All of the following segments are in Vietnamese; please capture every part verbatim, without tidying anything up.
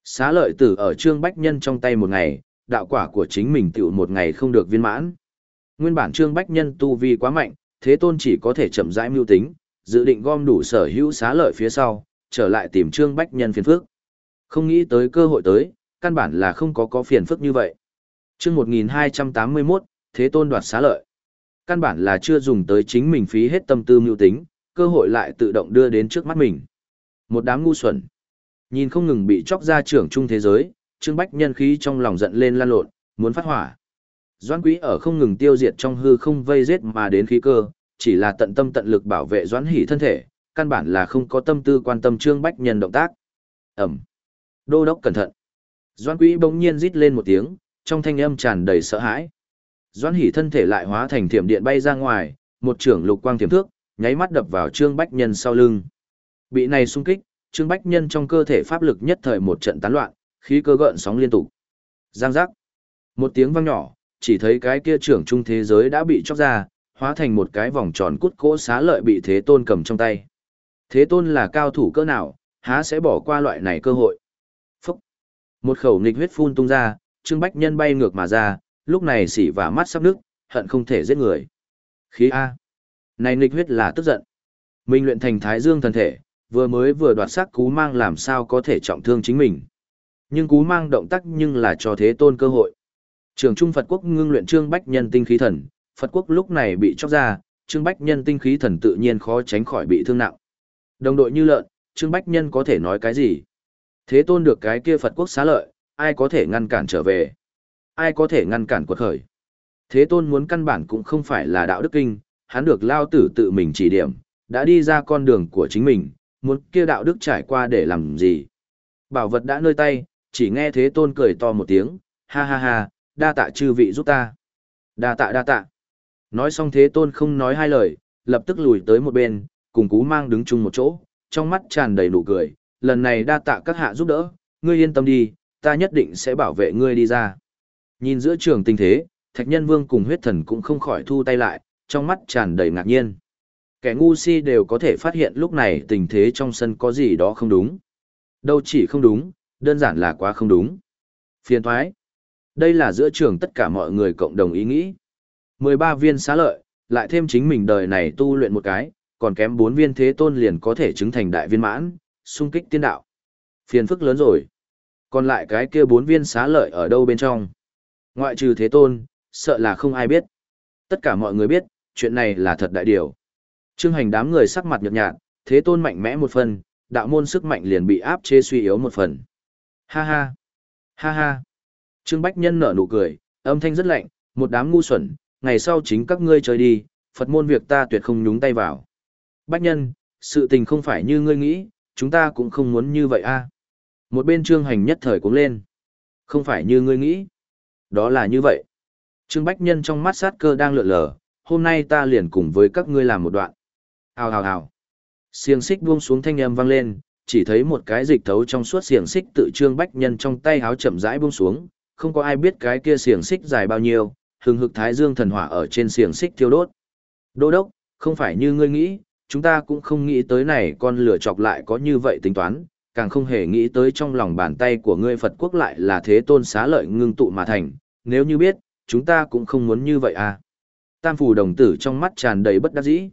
Xá lợi tử ở Trương Bách Nhân trong tay một ngày, đạo quả của chính mình tiểu một ngày không được viên mãn. Nguyên bản Trương Bách Nhân tu vi quá mạnh, Thế Tôn chỉ có thể chậm rãi mưu tính, dự định gom đủ sở hữu xá lợi phía sau, trở lại tìm Trương Bách Nhân phiền phức. Không nghĩ tới cơ hội tới, căn bản là không có có phiền phức như vậy. Chương một nghìn hai trăm tám mươi mốt, Thế Tôn đoạt xá lợi. Căn bản là chưa dùng tới chính mình phí hết tâm tư mưu tính, cơ hội lại tự động đưa đến trước mắt mình. Một đám ngu xuẩn. Nhìn không ngừng bị chọc ra trưởng trung thế giới, Trương Bách Nhân khí trong lòng giận lên lan lộn, muốn phát hỏa. Doãn Quý ở không ngừng tiêu diệt trong hư không vây giết mà đến khí cơ, chỉ là tận tâm tận lực bảo vệ Doãn Hỷ thân thể, căn bản là không có tâm tư quan tâm Trương Bách Nhân động tác. Ẩm. Đô đốc cẩn thận. Doãn Quý bỗng nhiên rít lên một tiếng, trong thanh âm tràn đầy sợ hãi. Doãn Hỷ thân thể lại hóa thành thiểm điện bay ra ngoài, một trưởng lục quang thiểm thước, nháy mắt đập vào Trương Bách Nhân sau lưng. Bị này xung kích, Trương Bách Nhân trong cơ thể pháp lực nhất thời một trận tán loạn, khí cơ gợn sóng liên tục. Giang giác. Một tiếng vang nhỏ, chỉ thấy cái kia trưởng trung thế giới đã bị chóc ra, hóa thành một cái vòng tròn cút cỗ xá lợi bị Thế Tôn cầm trong tay. Thế Tôn là cao thủ cỡ nào, há sẽ bỏ qua loại này cơ hội. Phúc. Một khẩu nghịch huyết phun tung ra, Trương Bách Nhân bay ngược mà ra, lúc này xỉ vả mắt sắp nước, hận không thể giết người. Khí A. Này nghịch huyết là tức giận. Mình luyện thành Thái Dương thần thể, vừa mới vừa đoạt xác Cú Mang làm sao có thể trọng thương chính mình. Nhưng Cú Mang động tác nhưng là cho Thế Tôn cơ hội. Trường Trung Phật Quốc ngưng luyện Trương Bách Nhân tinh khí thần, Phật Quốc lúc này bị chóc ra, Trương Bách Nhân tinh khí thần tự nhiên khó tránh khỏi bị thương nặng. Đồng đội như lợn, Trương Bách Nhân có thể nói cái gì? Thế Tôn được cái kia Phật Quốc xá lợi, ai có thể ngăn cản trở về? Ai có thể ngăn cản quật khởi? Thế Tôn muốn căn bản cũng không phải là đạo đức kinh, hắn được Lao Tử tự mình chỉ điểm, đã đi ra con đường của chính mình, muốn kia đạo đức trải qua để làm gì? Bảo vật đã nơi tay, chỉ nghe Thế Tôn cười to một tiếng, ha ha ha, đa tạ chư vị giúp ta. Đa tạ đa tạ. Nói xong Thế Tôn không nói hai lời, lập tức lùi tới một bên, cùng Cú Mang đứng chung một chỗ, trong mắt tràn đầy nụ cười, lần này đa tạ các hạ giúp đỡ, ngươi yên tâm đi, ta nhất định sẽ bảo vệ ngươi đi ra. Nhìn giữa trường tình thế, Thạch Nhân Vương cùng huyết thần cũng không khỏi thu tay lại, trong mắt tràn đầy ngạc nhiên. Kẻ ngu si đều có thể phát hiện lúc này tình thế trong sân có gì đó không đúng. Đâu chỉ không đúng, đơn giản là quá không đúng. Phiền thoái. Đây là giữa trường tất cả mọi người cộng đồng ý nghĩ. mười ba viên xá lợi, lại thêm chính mình đời này tu luyện một cái, còn kém bốn viên Thế Tôn liền có thể chứng thành đại viên mãn, xung kích tiên đạo. Phiền phức lớn rồi. Còn lại cái kia bốn viên xá lợi ở đâu bên trong? Ngoại trừ Thế Tôn, sợ là không ai biết. Tất cả mọi người biết, chuyện này là thật đại điều. Trương Hành đám người sắc mặt nhợt nhạt, Thế Tôn mạnh mẽ một phần, đạo môn sức mạnh liền bị áp chế suy yếu một phần. Ha ha, ha ha. Trương Bách Nhân nở nụ cười, âm thanh rất lạnh, một đám ngu xuẩn, ngày sau chính các ngươi chơi đi, Phật môn việc ta tuyệt không nhúng tay vào. Bách Nhân, sự tình không phải như ngươi nghĩ, chúng ta cũng không muốn như vậy a. Một bên Trương Hành nhất thời cuống lên. Không phải như ngươi nghĩ. Đó là như vậy. Trương Bách Nhân trong mắt sát cơ đang lượn lờ, hôm nay ta liền cùng với các ngươi làm một đoạn. Hào hào hào. Xiềng xích buông xuống thanh âm vang lên, chỉ thấy một cái dịch thấu trong suốt xiềng xích tự Trương Bách Nhân trong tay háo chậm rãi buông xuống, không có ai biết cái kia xiềng xích dài bao nhiêu, hừng hực thái dương thần hỏa ở trên xiềng xích thiêu đốt. Đô đốc, không phải như ngươi nghĩ, chúng ta cũng không nghĩ tới này con lửa chọc lại có như vậy tính toán, càng không hề nghĩ tới trong lòng bàn tay của ngươi Phật quốc lại là Thế Tôn xá lợi ngưng tụ mà thành, nếu như biết, chúng ta cũng không muốn như vậy à. Tam Phù đồng tử trong mắt tràn đầy bất đắc dĩ.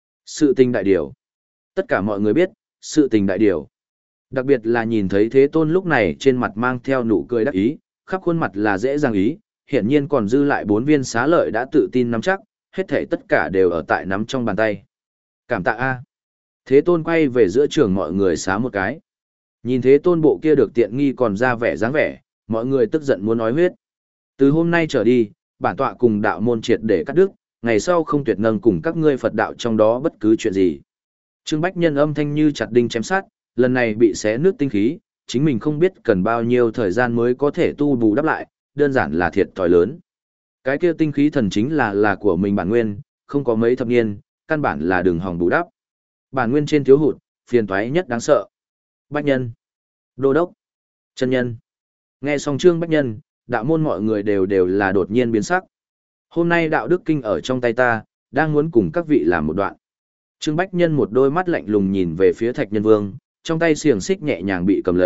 Sự tình đại điều. Tất cả mọi người biết, sự tình đại điều. Đặc biệt là nhìn thấy Thế Tôn lúc này trên mặt mang theo nụ cười đắc ý, khắp khuôn mặt là dễ dàng ý, hiển nhiên còn dư lại bốn viên xá lợi đã tự tin nắm chắc, hết thảy tất cả đều ở tại nắm trong bàn tay. Cảm tạ a. Thế Tôn quay về giữa trường mọi người xá một cái. Nhìn Thế Tôn bộ kia được tiện nghi còn ra vẻ dáng vẻ, mọi người tức giận muốn nói huyết. Từ hôm nay trở đi, bản tọa cùng đạo môn triệt để cắt đứt, ngày sau không tuyệt nâng cùng các ngươi Phật đạo trong đó bất cứ chuyện gì. Trương Bách Nhân âm thanh như chặt đinh chém sát, lần này bị xé nước tinh khí, chính mình không biết cần bao nhiêu thời gian mới có thể tu bù đắp lại, đơn giản là thiệt thòi lớn. Cái kia tinh khí thần chính là là của mình bản nguyên, không có mấy thập niên, căn bản là đường hòng bù đắp. Bản nguyên trên thiếu hụt, phiền toái nhất đáng sợ. Bách Nhân, Đô Đốc, Chân Nhân. Nghe xong Trương Bách Nhân, đạo môn mọi người đều đều là đột nhiên biến sắc. Hôm nay đạo đức kinh ở trong tay ta, đang muốn cùng các vị làm một đoạn. Trương Bách Nhân một đôi mắt lạnh lùng nhìn về phía Thạch Nhân Vương, trong tay xiềng xích nhẹ nhàng bị cầm lấy,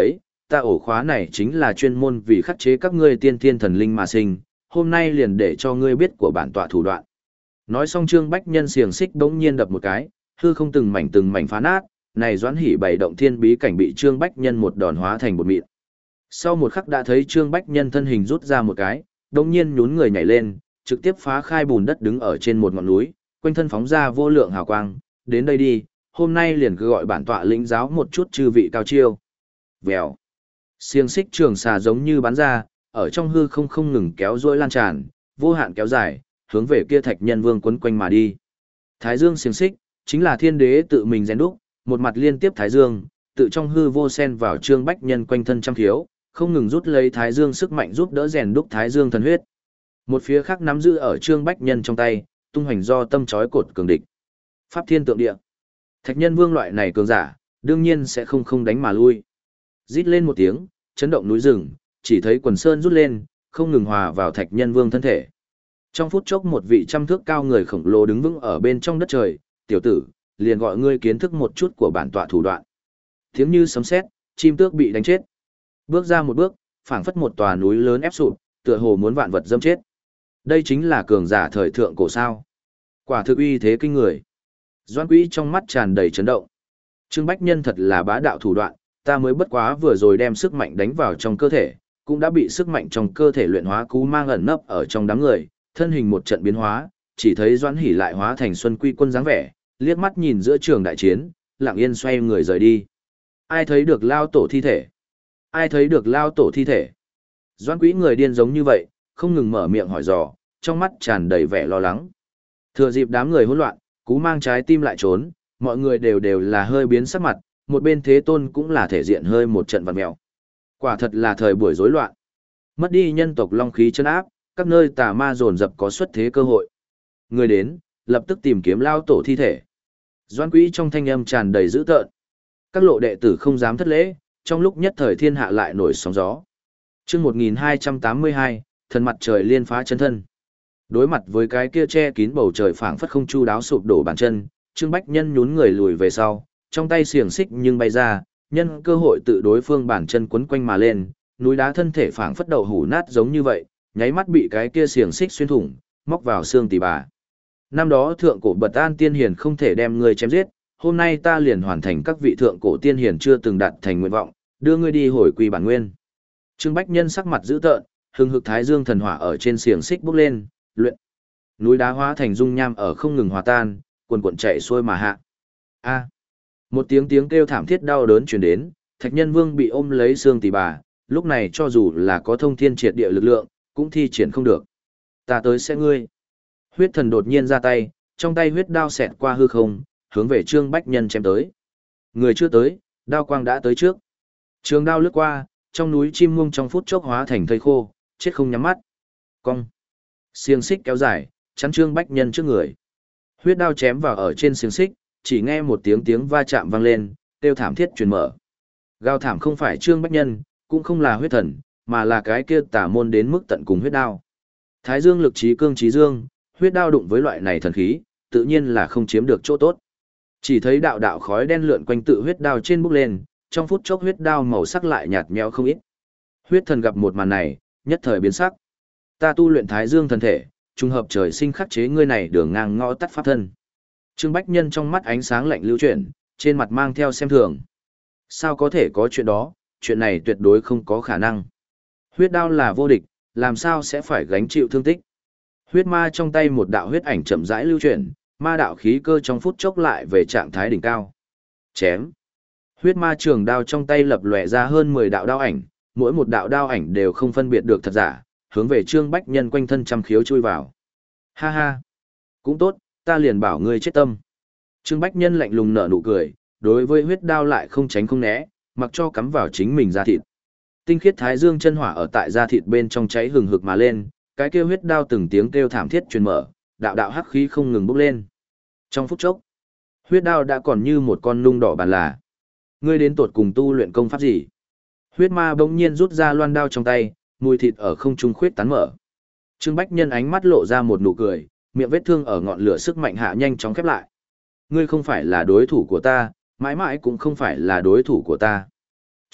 ta ổ khóa này chính là chuyên môn vì khắc chế các ngươi tiên thiên thần linh mà sinh, hôm nay liền để cho ngươi biết của bản tọa thủ đoạn. Nói xong Trương Bách Nhân xiềng xích bỗng nhiên đập một cái, hư không từng mảnh từng mảnh phá nát, này Doãn Hỷ bảy động thiên bí cảnh bị Trương Bách Nhân một đòn hóa thành bột mịn. Sau một khắc đã thấy Trương Bách Nhân thân hình rút ra một cái, đột nhiên nhún người nhảy lên, trực tiếp phá khai bùn đất đứng ở trên một ngọn núi, quanh thân phóng ra vô lượng hào quang, đến đây đi, hôm nay liền cứ gọi bản tọa lĩnh giáo một chút chư vị cao chiêu. Vèo. Xiềng xích trường xà giống như bắn ra, ở trong hư không không ngừng kéo duỗi lan tràn, vô hạn kéo dài, hướng về kia Thạch Nhân Vương quấn quanh mà đi. Thái Dương xiềng xích chính là thiên đế tự mình rèn đúc, một mặt liên tiếp Thái Dương, tự trong hư vô sen vào Trương Bách Nhân quanh thân trăm khiếu, không ngừng rút lấy Thái Dương sức mạnh giúp đỡ rèn đúc Thái Dương thần huyết. Một phía khác nắm giữ ở Trương Bách Nhân trong tay, tung hoành do tâm chói cột cường địch. Pháp thiên tượng địa. Thạch Nhân Vương loại này cường giả, đương nhiên sẽ không không đánh mà lui. Rít lên một tiếng, chấn động núi rừng, chỉ thấy quần sơn rút lên, không ngừng hòa vào Thạch Nhân Vương thân thể. Trong phút chốc một vị trăm thước cao người khổng lồ đứng vững ở bên trong đất trời, tiểu tử, liền gọi ngươi kiến thức một chút của bản tọa thủ đoạn. Tiếng như sấm sét, chim tước bị đánh chết. Bước ra một bước, phảng phất một tòa núi lớn ép sụp, tựa hồ muốn vạn vật dâm chết. Đây chính là cường giả thời thượng cổ sao? Quả thực uy thế kinh người. Doãn Quý trong mắt tràn đầy chấn động. Trương Bách Nhân thật là bá đạo thủ đoạn, ta mới bất quá vừa rồi đem sức mạnh đánh vào trong cơ thể, cũng đã bị sức mạnh trong cơ thể luyện hóa cú mang ẩn nấp ở trong đám người, thân hình một trận biến hóa, chỉ thấy Doãn Hỷ lại hóa thành Xuân Quy quân dáng vẻ, liếc mắt nhìn giữa trường đại chiến, lặng yên xoay người rời đi. Ai thấy được lao tổ thi thể? Ai thấy được lao tổ thi thể? Doãn Quý người điên giống như vậy, không ngừng mở miệng hỏi dò, trong mắt tràn đầy vẻ lo lắng. Thừa dịp đám người hỗn loạn, cú mang trái tim lại trốn, mọi người đều đều là hơi biến sắc mặt, một bên Thế Tôn cũng là thể diện hơi một trận vặn mèo. Quả thật là thời buổi rối loạn. Mất đi nhân tộc long khí chân áp, các nơi tà ma dồn dập có xuất thế cơ hội. Người đến, lập tức tìm kiếm lao tổ thi thể. Doãn Quý trong thanh âm tràn đầy dữ tợn. Các lộ đệ tử không dám thất lễ, trong lúc nhất thời thiên hạ lại nổi sóng gió. Chương một nghìn hai trăm tám mươi hai, thần mặt trời liên phá chân thân. Đối mặt với cái kia che kín bầu trời phảng phất không chu đáo sụp đổ bàn chân, Trương Bách Nhân nhún người lùi về sau, trong tay xiềng xích nhưng bay ra, nhân cơ hội tự đối phương bàn chân quấn quanh mà lên, núi đá thân thể phảng phất đậu hủ nát giống như vậy, nháy mắt bị cái kia xiềng xích xuyên thủng, móc vào xương tỳ bà. Năm đó thượng cổ Bật An tiên hiền không thể đem ngươi chém giết, hôm nay ta liền hoàn thành các vị thượng cổ tiên hiền chưa từng đạt thành nguyện vọng, đưa ngươi đi hồi quy bản nguyên. Trương Bách Nhân sắc mặt dữ tợn, hừng hực thái dương thần hỏa ở trên xiềng xích bốc lên, luyện. Núi đá hóa thành dung nham ở không ngừng hòa tan, cuồn cuộn chạy xuôi mà hạ. A. Một tiếng tiếng kêu thảm thiết đau đớn truyền đến, Thạch Nhân Vương bị ôm lấy xương tỳ bà, lúc này cho dù là có thông thiên triệt địa lực lượng, cũng thi triển không được. Ta tới sẽ ngươi. Huyết thần đột nhiên ra tay, trong tay huyết đao xẹt qua hư không, hướng về Trương Bách Nhân chém tới. Người chưa tới, đao quang đã tới trước. Trường đao lướt qua, trong núi chim muông trong phút chốc hóa thành thây khô, chết không nhắm mắt. Cong. Xiềng xích kéo dài, chắn Trương Bách Nhân trước người. Huyết đao chém vào ở trên xiềng xích, chỉ nghe một tiếng tiếng va chạm vang lên, kêu thảm thiết truyền mở. Gào thảm không phải Trương Bách Nhân, cũng không là huyết thần, mà là cái kia tà môn đến mức tận cùng huyết đao. Thái dương lực trí cương trí dương, huyết đao đụng với loại này thần khí, tự nhiên là không chiếm được chỗ tốt. Chỉ thấy đạo đạo khói đen lượn quanh tự huyết đao trên bốc lên, trong phút chốc huyết đao màu sắc lại nhạt nhẽo không ít. Huyết thần gặp một màn này, nhất thời biến sắc. Ta tu luyện Thái Dương thần thể, trùng hợp trời sinh khắc chế ngươi này đường ngang ngõ tắt pháp thân. Trương Bách Nhân trong mắt ánh sáng lạnh lưu chuyển, trên mặt mang theo xem thường. Sao có thể có chuyện đó, chuyện này tuyệt đối không có khả năng. Huyết đao là vô địch, làm sao sẽ phải gánh chịu thương tích. Huyết ma trong tay một đạo huyết ảnh chậm rãi lưu chuyển, ma đạo khí cơ trong phút chốc lại về trạng thái đỉnh cao. Chém. Huyết ma trường đao trong tay lập lòe ra hơn mười đạo đao ảnh, mỗi một đạo đao ảnh đều không phân biệt được thật giả, hướng về Trương Bách Nhân quanh thân trăm khiếu chui vào. Ha ha. Cũng tốt, ta liền bảo ngươi chết tâm. Trương Bách Nhân lạnh lùng nở nụ cười, đối với huyết đao lại không tránh không né, mặc cho cắm vào chính mình da thịt. Tinh khiết thái dương chân hỏa ở tại da thịt bên trong cháy hừng hực mà lên, cái kêu huyết đao từng tiếng kêu thảm thiết truyền mở, đạo đạo hắc khí không ngừng bốc lên. Trong phút chốc, huyết đao đã còn như một con nung đỏ bàn là. Ngươi đến tột cùng tu luyện công pháp gì? Huyết ma bỗng nhiên rút ra loan đao trong tay, mùi thịt ở không trung khuyết tán mở. Trương Bách Nhân ánh mắt lộ ra một nụ cười, miệng vết thương ở ngọn lửa sức mạnh hạ nhanh chóng khép lại. Ngươi không phải là đối thủ của ta, mãi mãi cũng không phải là đối thủ của ta.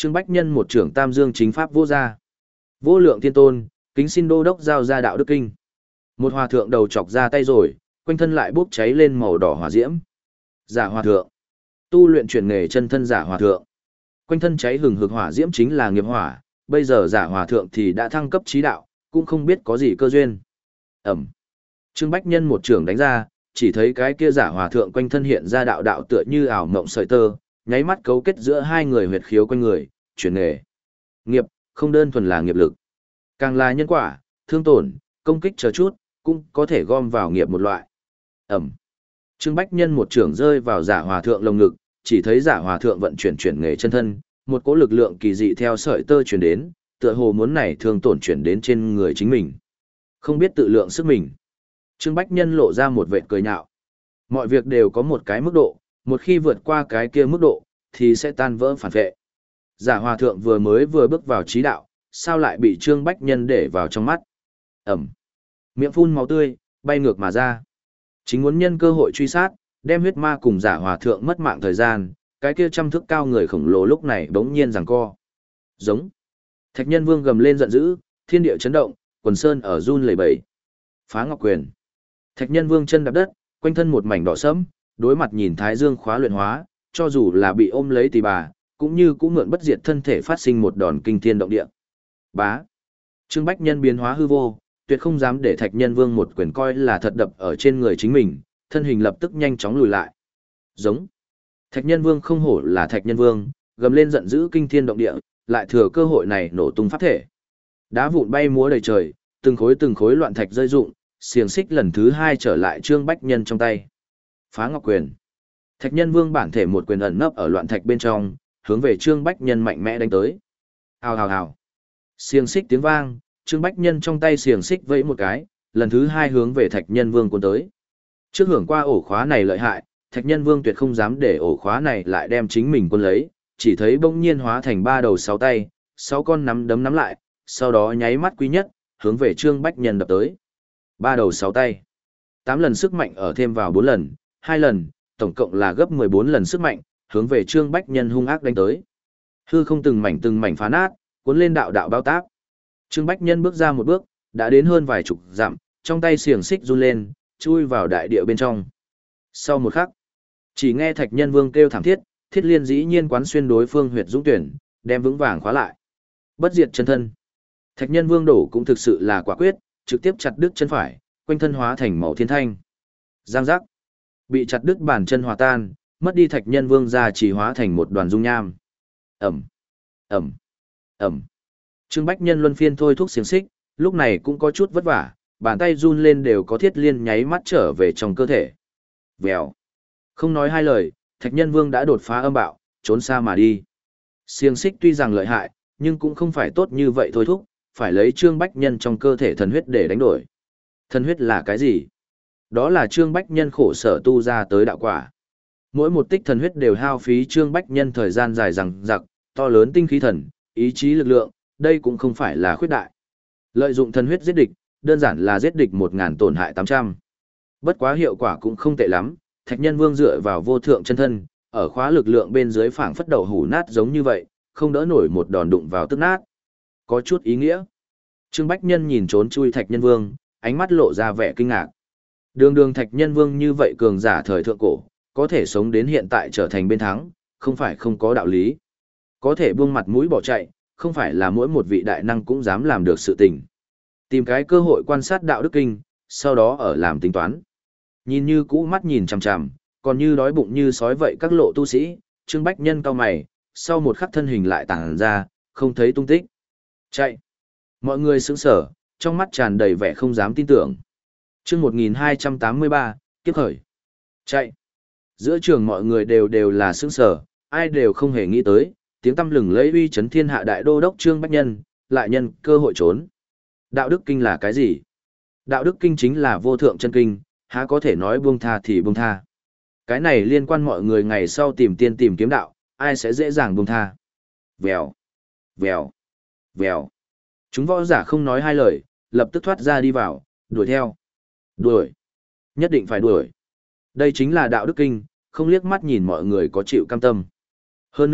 Trương Bách Nhân một trưởng Tam Dương chính pháp vô gia. Vô lượng thiên tôn, kính xin đô đốc giao ra đạo đức kinh. Một hòa thượng đầu chọc ra tay rồi, quanh thân lại bốc cháy lên màu đỏ hỏa diễm. Giả hòa thượng. Tu luyện chuyển nghề chân thân giả hòa thượng. Quanh thân cháy hừng hực hỏa diễm chính là nghiệp hỏa, bây giờ giả hòa thượng thì đã thăng cấp trí đạo, cũng không biết có gì cơ duyên. Ẩm. Trương Bách Nhân một trưởng đánh ra, chỉ thấy cái kia giả hòa thượng quanh thân hiện ra đạo đạo tựa như ảo mộng sợi tơ, nháy mắt cấu kết giữa hai người huyệt khiếu quanh người, chuyển nghề. Nghiệp, không đơn thuần là nghiệp lực. Càng là nhân quả, thương tổn, công kích chờ chút, cũng có thể gom vào nghiệp một loại. Ẩm. Trương Bách Nhân một trưởng rơi vào giả hòa thượng lồng ngực, chỉ thấy giả hòa thượng vận chuyển chuyển nghề chân thân, một cỗ lực lượng kỳ dị theo sợi tơ chuyển đến, tựa hồ muốn này thương tổn chuyển đến trên người chính mình. Không biết tự lượng sức mình. Trương Bách Nhân lộ ra một vệt cười nhạo. Mọi việc đều có một cái mức độ, một khi vượt qua cái kia mức độ, thì sẽ tan vỡ phản vệ. Giả hòa thượng vừa mới vừa bước vào trí đạo, sao lại bị Trương Bách Nhân để vào trong mắt. Ẩm. Miệng phun máu tươi, bay ngược mà ra. Chính muốn nhân cơ hội truy sát, đem huyết ma cùng giả hòa thượng mất mạng thời gian, cái kia trăm thước cao người khổng lồ lúc này bỗng nhiên giằng co. Giống. Thạch Nhân Vương gầm lên giận dữ, thiên địa chấn động, quần sơn ở run lẩy bẩy. Phá Ngọc Quyền. Thạch Nhân Vương chân đạp đất, quanh thân một mảnh đỏ sẫm, đối mặt nhìn Thái Dương khóa luyện hóa, cho dù là bị ôm lấy tỳ bà, cũng như cũng mượn bất diệt thân thể phát sinh một đòn kinh thiên động địa. Bá. Trương Bách Nhân biến hóa hư vô, tuyệt không dám để Thạch Nhân Vương một quyền coi là thật đập ở trên người chính mình, thân hình lập tức nhanh chóng lùi lại. Giống. Thạch Nhân Vương không hổ là Thạch Nhân Vương, gầm lên giận dữ kinh thiên động địa, lại thừa cơ hội này nổ tung pháp thể. Đá vụn bay múa đầy trời, từng khối từng khối loạn thạch rơi rụng, xiềng xích lần thứ hai trở lại Trương Bách Nhân trong tay. Phá Ngọc Quyền. Thạch Nhân Vương bản thể một quyền ẩn nấp ở loạn thạch bên trong, hướng về Trương Bách Nhân mạnh mẽ đánh tới. Hào hào hào. Xiềng xích tiếng vang, Trương Bách Nhân trong tay xiềng xích vẫy một cái, lần thứ hai hướng về Thạch Nhân Vương cuốn tới. Trước hưởng qua ổ khóa này lợi hại, Thạch Nhân Vương tuyệt không dám để ổ khóa này lại đem chính mình cuốn lấy, chỉ thấy bỗng nhiên hóa thành ba đầu sáu tay, sáu con nắm đấm nắm lại, sau đó nháy mắt quý nhất, hướng về Trương Bách Nhân đập tới. Ba đầu sáu tay. Tám lần sức mạnh ở thêm vào bốn lần, hai lần, tổng cộng là gấp mười bốn lần sức mạnh, hướng về Trương Bách Nhân hung ác đánh tới. Hư không từng mảnh từng mảnh phá nát, cuốn lên đạo đạo bao táp. Trương Bách Nhân bước ra một bước, đã đến hơn vài chục dặm, trong tay xiềng xích run lên, chui vào đại địa bên trong. Sau một khắc, chỉ nghe Thạch Nhân Vương kêu thảm thiết, Thiết Liên dĩ nhiên quán xuyên đối phương huyệt dũng tuyển, đem vững vàng khóa lại. Bất diệt chân thân. Thạch Nhân Vương đổ cũng thực sự là quả quyết, trực tiếp chặt đứt chân phải, quanh thân hóa thành màu thiên thanh. Giang giác. Bị chặt đứt bàn chân hòa tan, mất đi Thạch Nhân Vương ra chỉ hóa thành một đoàn dung nham. Ẩm, Ẩm, Ẩm. Trương Bách Nhân luân phiên thôi thúc xiềng xích, lúc này cũng có chút vất vả, bàn tay run lên đều có Thiết Liên nháy mắt trở về trong cơ thể. Vèo. Không nói hai lời, Thạch Nhân Vương đã đột phá âm bạo, trốn xa mà đi. Xiềng xích tuy rằng lợi hại, nhưng cũng không phải tốt như vậy thôi thúc, phải lấy Trương Bách Nhân trong cơ thể thần huyết để đánh đổi. Thần huyết là cái gì? Đó là Trương Bách Nhân khổ sở tu ra tới đạo quả. Mỗi một tích thần huyết đều hao phí Trương Bách Nhân thời gian dài dằng dặc, to lớn tinh khí thần, ý chí lực lượng, đây cũng không phải là khuyết đại. Lợi dụng thần huyết giết địch, đơn giản là giết địch một ngàn tổn hại tám trăm. Bất quá hiệu quả cũng không tệ lắm, Thạch Nhân Vương dựa vào vô thượng chân thân, ở khóa lực lượng bên dưới phảng phất đầu hủ nát giống như vậy, không đỡ nổi một đòn đụng vào tức nát. Có chút ý nghĩa. Trương Bách Nhân nhìn trốn chui Thạch Nhân Vương, ánh mắt lộ ra vẻ kinh ngạc. Đường đường Thạch Nhân Vương như vậy cường giả thời thượng cổ, có thể sống đến hiện tại trở thành bên thắng, không phải không có đạo lý. Có thể buông mặt mũi bỏ chạy, không phải là mỗi một vị đại năng cũng dám làm được sự tình. Tìm cái cơ hội quan sát đạo đức kinh, sau đó ở làm tính toán. Nhìn như cũ mắt nhìn chằm chằm, còn như đói bụng như sói vậy các lộ tu sĩ, Trương Bách Nhân cau mày, sau một khắc thân hình lại tàng ra, không thấy tung tích. Chạy. Mọi người sững sờ, trong mắt tràn đầy vẻ không dám tin tưởng. Chương một nghìn hai trăm tám mươi ba, kiếp khởi. Chạy. Giữa trường mọi người đều đều là sững sờ, ai đều không hề nghĩ tới, tiếng tăm lừng lẫy uy chấn thiên hạ đại đô đốc Trương Bách Nhân, lại nhân cơ hội trốn. Đạo đức kinh là cái gì? Đạo đức kinh chính là vô thượng chân kinh, há có thể nói buông tha thì buông tha. Cái này liên quan mọi người ngày sau tìm tiên tìm kiếm đạo, ai sẽ dễ dàng buông tha. Vèo, vèo, vèo. Chúng võ giả không nói hai lời, lập tức thoát ra đi vào, đuổi theo. Đuổi. Nhất định phải đuổi. Đây chính là đạo đức kinh, không liếc mắt nhìn mọi người có chịu cam tâm. Hơn nữa,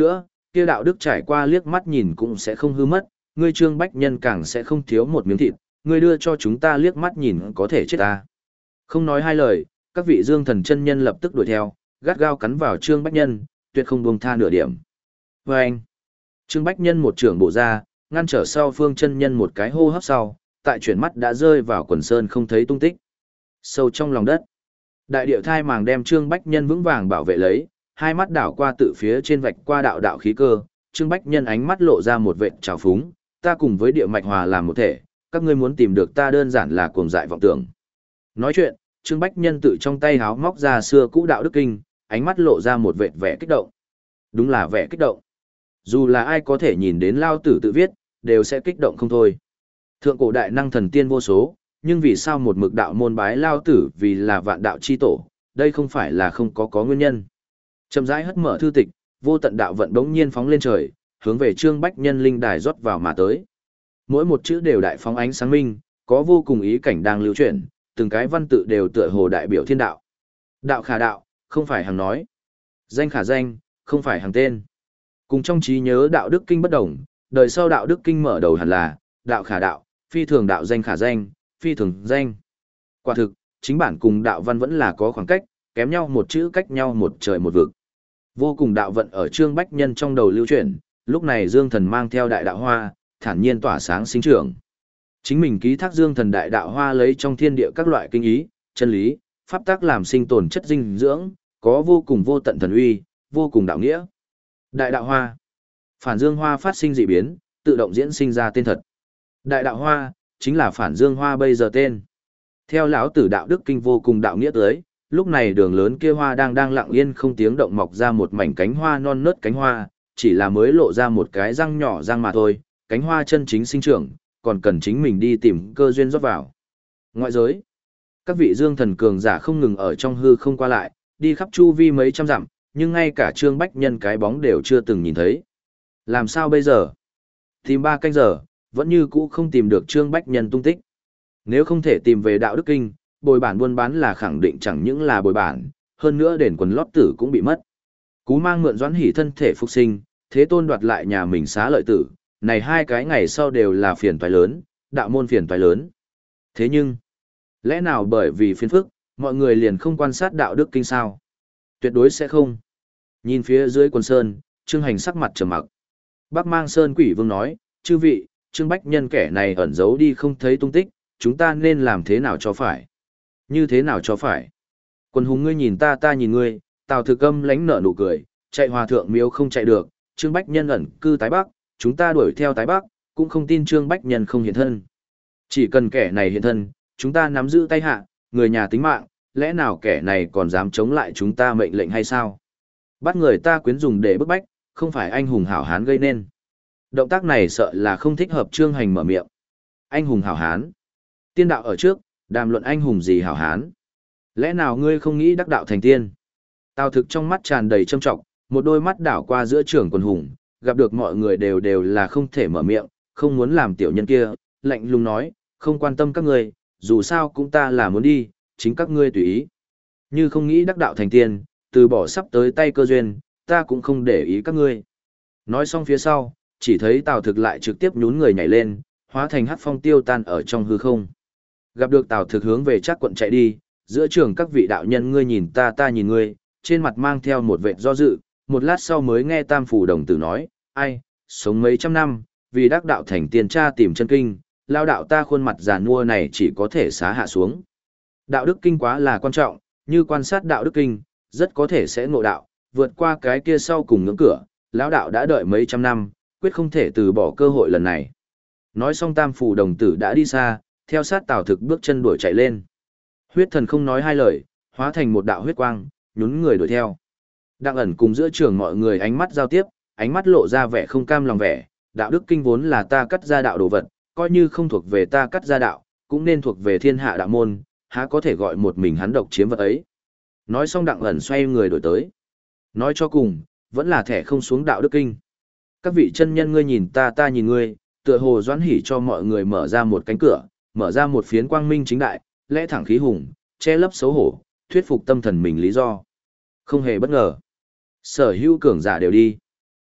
kia đạo đức trải qua liếc mắt nhìn cũng sẽ không hư mất, ngươi Trương Bách Nhân càng sẽ không thiếu một miếng thịt, ngươi đưa cho chúng ta liếc mắt nhìn có thể chết ta. Không nói hai lời, các vị Dương Thần chân nhân lập tức đuổi theo, gắt gao cắn vào Trương Bách Nhân, tuyệt không buông tha nửa điểm. Và anh, Trương Bách Nhân một trưởng bổ ra, ngăn trở sau Phương chân nhân một cái hô hấp sau, tại chuyển mắt đã rơi vào quần sơn không thấy tung tích. Sâu trong lòng đất, đại điệu thai màng đem Trương Bách Nhân vững vàng bảo vệ lấy, hai mắt đảo qua tự phía trên vạch qua đạo đạo khí cơ, Trương Bách Nhân ánh mắt lộ ra một vệt trào phúng, ta cùng với địa mạch hòa làm một thể, các ngươi muốn tìm được ta đơn giản là cuồng dại vọng tưởng. Nói chuyện, Trương Bách Nhân tự trong tay háo móc ra xưa cũ đạo đức kinh, ánh mắt lộ ra một vệt vẻ kích động. Đúng là vẻ kích động. Dù là ai có thể nhìn đến lao tử tự viết, đều sẽ kích động không thôi. Thượng cổ đại năng thần tiên vô số, nhưng vì sao một mực đạo môn bái lao tử vì là vạn đạo chi tổ, đây không phải là không có có nguyên nhân. Chậm rãi hất mở thư tịch, vô tận đạo vận đống nhiên phóng lên trời, hướng về Trương Bách Nhân linh đài rót vào mà tới. Mỗi một chữ đều đại phóng ánh sáng minh, có vô cùng ý cảnh đang lưu chuyển, từng cái văn tự đều tựa hồ đại biểu thiên đạo. Đạo khả đạo, không phải hàng nói. Danh khả danh, không phải hàng tên. Cùng trong trí nhớ đạo đức kinh bất đồng, đời sau đạo đức kinh mở đầu hẳn là đạo khả đạo, phi thường đạo danh khả danh, phi thường danh. Quả thực, chính bản cùng đạo văn vẫn là có khoảng cách, kém nhau một chữ cách nhau một trời một vực. Vô cùng đạo vận ở Trương Bách Nhân trong đầu lưu chuyển, lúc này Dương Thần mang theo đại đạo hoa, thản nhiên tỏa sáng sinh trưởng. Chính mình ký thác Dương Thần đại đạo hoa lấy trong thiên địa các loại kinh ý, chân lý, pháp tác làm sinh tồn chất dinh dưỡng, có vô cùng vô tận thần uy, vô cùng đạo nghĩa. Đại đạo hoa. Phản dương hoa phát sinh dị biến, tự động diễn sinh ra tên thật. Đại đạo hoa chính là phản dương hoa bây giờ tên. Theo lão tử đạo đức kinh vô cùng đạo nghĩa tới, lúc này đường lớn kia hoa đang đang lặng yên không tiếng động mọc ra một mảnh cánh hoa non nớt cánh hoa, chỉ là mới lộ ra một cái răng nhỏ răng mà thôi, cánh hoa chân chính sinh trưởng, còn cần chính mình đi tìm cơ duyên rót vào. Ngoại giới, các vị Dương Thần cường giả không ngừng ở trong hư không qua lại, đi khắp chu vi mấy trăm dặm, nhưng ngay cả Trương Bách Nhân cái bóng đều chưa từng nhìn thấy. Làm sao bây giờ? Tìm ba canh giờ, vẫn như cũ không tìm được Trương Bách Nhân tung tích. Nếu không thể tìm về đạo đức kinh, bồi bản buôn bán là khẳng định chẳng những là bồi bản, hơn nữa đền quần lót tử cũng bị mất. Cú mang mượn Doãn Hỷ thân thể phục sinh, Thế Tôn đoạt lại nhà mình xá lợi tử, này hai cái ngày sau đều là phiền toái lớn, đạo môn phiền toái lớn. Thế nhưng, lẽ nào bởi vì phiền phức, mọi người liền không quan sát đạo đức kinh sao? Tuyệt đối sẽ không. Nhìn phía dưới quần sơn, Trương Hành sắc mặt trầm mặc. Bắc Mang Sơn Quỷ Vương nói, chư vị, Trương Bách Nhân kẻ này ẩn giấu đi không thấy tung tích, chúng ta nên làm thế nào cho phải? Như thế nào cho phải? Quần hùng ngươi nhìn ta ta nhìn ngươi, Tào Thực Âm lánh nở nụ cười, chạy hòa thượng miếu không chạy được, Trương Bách Nhân ẩn cư tái Bắc, chúng ta đuổi theo tái Bắc, cũng không tin Trương Bách Nhân không hiện thân. Chỉ cần kẻ này hiện thân, chúng ta nắm giữ tay hạ, người nhà tính mạng, lẽ nào kẻ này còn dám chống lại chúng ta mệnh lệnh hay sao? Bắt người ta quyến dùng để bức bách, không phải anh hùng hảo hán gây nên. Động tác này sợ là không thích hợp Trương Hành mở miệng. Anh hùng hảo hán. Tiên đạo ở trước, đàm luận anh hùng gì hảo hán. Lẽ nào ngươi không nghĩ đắc đạo thành tiên? Tào Thực trong mắt tràn đầy trâm trọng, một đôi mắt đảo qua giữa trường quần hùng, gặp được mọi người đều đều là không thể mở miệng, không muốn làm tiểu nhân kia, lạnh lùng nói, không quan tâm các ngươi, dù sao cũng ta là muốn đi, chính các ngươi tùy ý. Như không nghĩ đắc đạo thành tiên, từ bỏ sắp tới tay cơ duyên, ta cũng không để ý các ngươi. Nói xong phía sau, chỉ thấy Tào Thực lại trực tiếp nhún người nhảy lên, hóa thành hắc phong tiêu tan ở trong hư không. Gặp được Tào Thực hướng về Trác quận chạy đi, giữa trường các vị đạo nhân ngươi nhìn ta ta nhìn ngươi, trên mặt mang theo một vệt do dự, một lát sau mới nghe Tam Phủ Đồng Tử nói, ai, sống mấy trăm năm, vì đắc đạo thành tiên tra tìm chân kinh, lao đạo ta khuôn mặt già nua này chỉ có thể xá hạ xuống. Đạo đức kinh quá là quan trọng, như quan sát đạo đức kinh, rất có thể sẽ ngộ đạo, vượt qua cái kia sau cùng ngưỡng cửa, lão đạo đã đợi mấy trăm năm, quyết không thể từ bỏ cơ hội lần này. Nói xong Tam Phủ Đồng Tử đã đi xa, theo sát Tào Thực bước chân đuổi chạy lên. Huyết thần không nói hai lời, hóa thành một đạo huyết quang, nhún người đuổi theo. Đang ẩn cùng giữa trường mọi người ánh mắt giao tiếp, ánh mắt lộ ra vẻ không cam lòng vẻ, đạo đức kinh vốn là ta cắt ra đạo đồ vật, coi như không thuộc về ta cắt ra đạo, cũng nên thuộc về thiên hạ đạo môn, há có thể gọi một mình hắn độc chiếm vật ấy. Nói xong Đặng ẩn xoay người đổi tới. Nói cho cùng, vẫn là thẻ không xuống đạo đức kinh. Các vị chân nhân ngươi nhìn ta ta nhìn ngươi, tựa hồ Doãn Hỷ cho mọi người mở ra một cánh cửa, mở ra một phiến quang minh chính đại, lẽ thẳng khí hùng, che lấp xấu hổ, thuyết phục tâm thần mình lý do. Không hề bất ngờ. Sở hữu cường giả đều đi.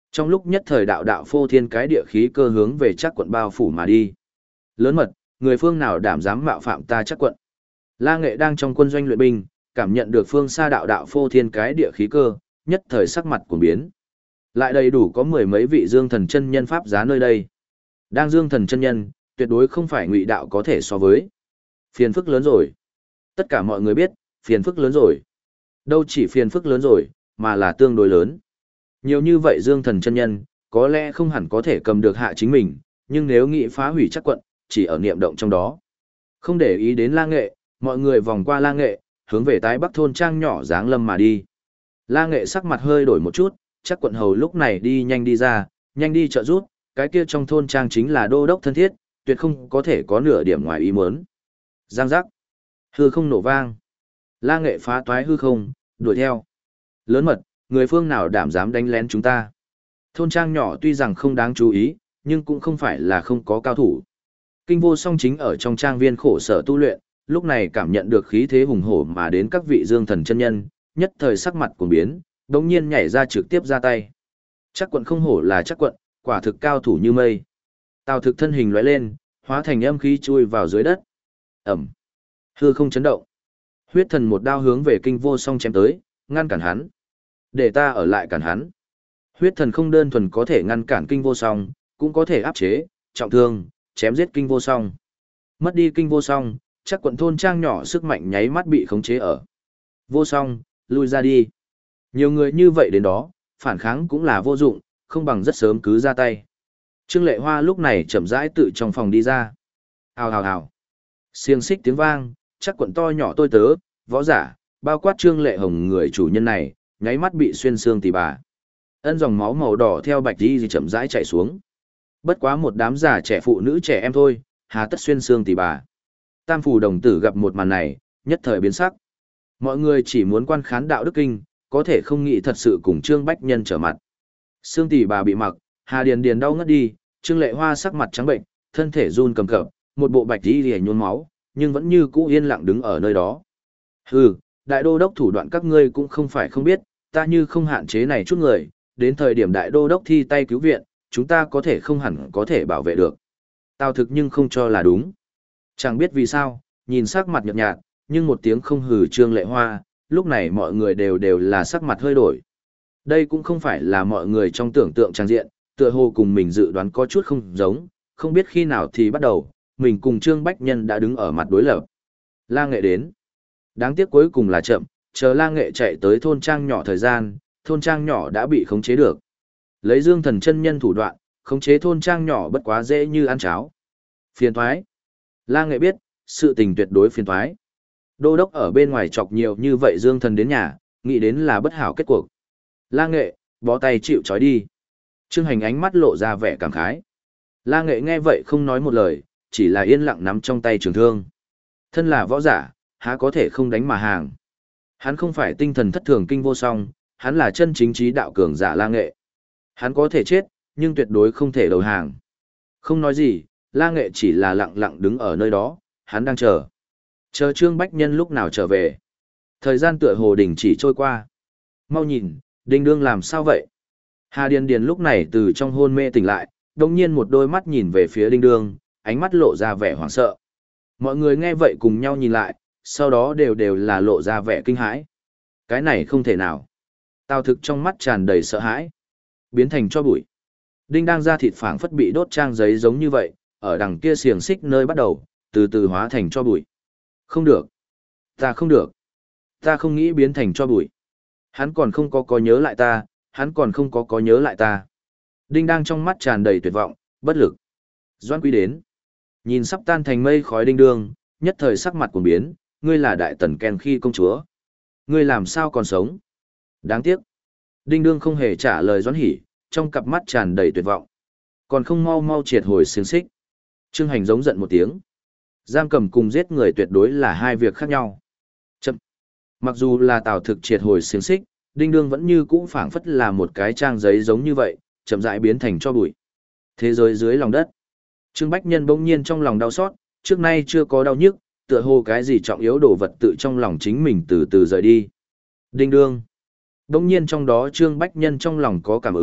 Trong lúc nhất thời đạo đạo phô thiên cái địa khí cơ hướng về chắc quận bao phủ mà đi. Lớn mật, người phương nào đảm dám mạo phạm ta chắc quận. La Nghệ đang trong quân doanh luyện binh, cảm nhận được phương xa đạo đạo phô thiên cái địa khí cơ, nhất thời sắc mặt cuồng biến. Lại đầy đủ có mười mấy vị dương thần chân nhân pháp giá nơi đây. Đang dương thần chân nhân, tuyệt đối không phải ngụy đạo có thể so với. Phiền phức lớn rồi. Tất cả mọi người biết, phiền phức lớn rồi. Đâu chỉ phiền phức lớn rồi, mà là tương đối lớn. Nhiều như vậy dương thần chân nhân, có lẽ không hẳn có thể cầm được hạ chính mình, nhưng nếu nghĩ phá hủy chắc quận, chỉ ở niệm động trong đó. Không để ý đến La Nghệ, mọi người vòng qua La Nghệ, hướng về tái bắc thôn trang nhỏ dáng lâm mà đi. La Nghệ sắc mặt hơi đổi một chút, chắc quận hầu lúc này đi nhanh đi ra, nhanh đi trợ giúp, cái kia trong thôn trang chính là đô đốc thân thiết, tuyệt không có thể có nửa điểm ngoài ý muốn. Giang giác. Hư không nổ vang. La Nghệ phá toái hư không, đuổi theo. Lớn mật, người phương nào đảm dám đánh lén chúng ta. Thôn trang nhỏ tuy rằng không đáng chú ý, nhưng cũng không phải là không có cao thủ. Kinh Vô Song chính ở trong trang viên khổ sở tu luyện, lúc này cảm nhận được khí thế hùng hổ mà đến các vị dương thần chân nhân, nhất thời sắc mặt cuồng biến, đống nhiên nhảy ra trực tiếp ra tay. Chắc quận không hổ là chắc quận, quả thực cao thủ như mây. Tào Thực thân hình lóe lên, hóa thành âm khí chui vào dưới đất. Ẩm. Hư không chấn động. Huyết thần một đao hướng về Kinh Vô Song chém tới, ngăn cản hắn. Để ta ở lại cản hắn. Huyết thần không đơn thuần có thể ngăn cản Kinh Vô Song, cũng có thể áp chế, trọng thương, chém giết Kinh Vô Song. Mất đi Kinh Vô Song, chắc quận thôn trang nhỏ sức mạnh nháy mắt bị khống chế ở. Vô Song, lui ra đi. Nhiều người như vậy đến đó, phản kháng cũng là vô dụng, không bằng rất sớm cứ ra tay. Trương Lệ Hoa lúc này chậm rãi tự trong phòng đi ra. Hào hào hào. Xiềng xích tiếng vang, chắc quận to nhỏ tôi tớ, võ giả, bao quát Trương Lệ Hồng người chủ nhân này, nháy mắt bị xuyên xương tỉ bà. Ân dòng máu màu đỏ theo bạch đi gì chậm rãi chạy xuống. Bất quá một đám già trẻ phụ nữ trẻ em thôi, hà tất xuyên xương tỉ bà. Tam phủ đồng tử gặp một màn này, nhất thời biến sắc. Mọi người chỉ muốn quan khán đạo đức kinh, có thể không nghĩ thật sự cùng Trương Bách Nhân trở mặt. Xương tỉ bà bị mặc, Hà Điền Điền đau ngất đi, Trương Lệ Hoa sắc mặt trắng bệnh, thân thể run cầm cập, một bộ bạch đi lìa nhuôn máu, nhưng vẫn như cũ yên lặng đứng ở nơi đó. Hừ, đại đô đốc thủ đoạn các ngươi cũng không phải không biết, ta như không hạn chế này chút người, đến thời điểm đại đô đốc thi tay cứu viện, chúng ta có thể không hẳn có thể bảo vệ được. Tào Thực nhưng không cho là đúng. Chẳng biết vì sao, nhìn sắc mặt nhợt nhạt, nhưng một tiếng không hừ Trương Lệ Hoa, lúc này mọi người đều đều là sắc mặt hơi đổi. Đây cũng không phải là mọi người trong tưởng tượng trang diện, tựa hồ cùng mình dự đoán có chút không giống, không biết khi nào thì bắt đầu, mình cùng Trương Bách Nhân đã đứng ở mặt đối lập. La Nghệ đến. Đáng tiếc cuối cùng là chậm, chờ La Nghệ chạy tới thôn trang nhỏ thời gian, thôn trang nhỏ đã bị khống chế được. Lấy Dương Thần chân nhân thủ đoạn, khống chế thôn trang nhỏ bất quá dễ như ăn cháo. Phiền toái. La Nghệ biết, sự tình tuyệt đối phiền toái. Đô đốc ở bên ngoài chọc nhiều như vậy Dương Thần đến nhà, nghĩ đến là bất hảo kết cuộc. La Nghệ, bó tay chịu trói đi. Trương Hành ánh mắt lộ ra vẻ cảm khái. La Nghệ nghe vậy không nói một lời, chỉ là yên lặng nắm trong tay trường thương. Thân là võ giả, há có thể không đánh mà hàng. Hắn không phải tinh thần thất thường Kinh Vô Song, hắn là chân chính trí đạo cường giả La Nghệ. Hắn có thể chết, nhưng tuyệt đối không thể đầu hàng. Không nói gì, La Nghệ chỉ là lặng lặng đứng ở nơi đó, hắn đang chờ. Chờ Trương Bách Nhân lúc nào trở về. Thời gian tựa hồ đình chỉ trôi qua. Mau nhìn, Đinh Đương làm sao vậy? Hà Điền Điền lúc này từ trong hôn mê tỉnh lại, đồng nhiên một đôi mắt nhìn về phía Đinh Đương, ánh mắt lộ ra vẻ hoảng sợ. Mọi người nghe vậy cùng nhau nhìn lại, sau đó đều đều là lộ ra vẻ kinh hãi. Cái này không thể nào. Tào Thực trong mắt tràn đầy sợ hãi. Biến thành cho bụi. Đinh đang ra thịt phảng phất bị đốt trang giấy giống như vậy, ở đằng kia xiềng xích nơi bắt đầu, từ từ hóa thành cho bụi. Không được. Ta không được. Ta không nghĩ biến thành cho bụi. Hắn còn không có có nhớ lại ta, hắn còn không có có nhớ lại ta. Đinh đang trong mắt tràn đầy tuyệt vọng, bất lực. Doan Quý đến. Nhìn sắp tan thành mây khói Đinh Đương, nhất thời sắc mặt cuồng biến, ngươi là đại tần Ken khi công chúa. Ngươi làm sao còn sống? Đáng tiếc. Đinh Đương không hề trả lời Doãn Hỉ, trong cặp mắt tràn đầy tuyệt vọng. Còn không mau mau triệt hồi xiềng xích. Trương Hành giống giận một tiếng. Giam cầm cùng giết người tuyệt đối là hai việc khác nhau. Chậm. Mặc dù là Tào Thực triệt hồi xiềng xích, Đinh Đương vẫn như cũ phảng phất là một cái trang giấy giống như vậy, chậm rãi biến thành cho bụi. Thế giới dưới lòng đất. Trương Bách Nhân bỗng nhiên trong lòng đau xót, trước nay chưa có đau nhức, tựa hồ cái gì trọng yếu đồ vật tự trong lòng chính mình từ từ rời đi. Đinh Đương. Bỗng nhiên trong đó Trương Bách Nhân trong lòng có cảm ứng,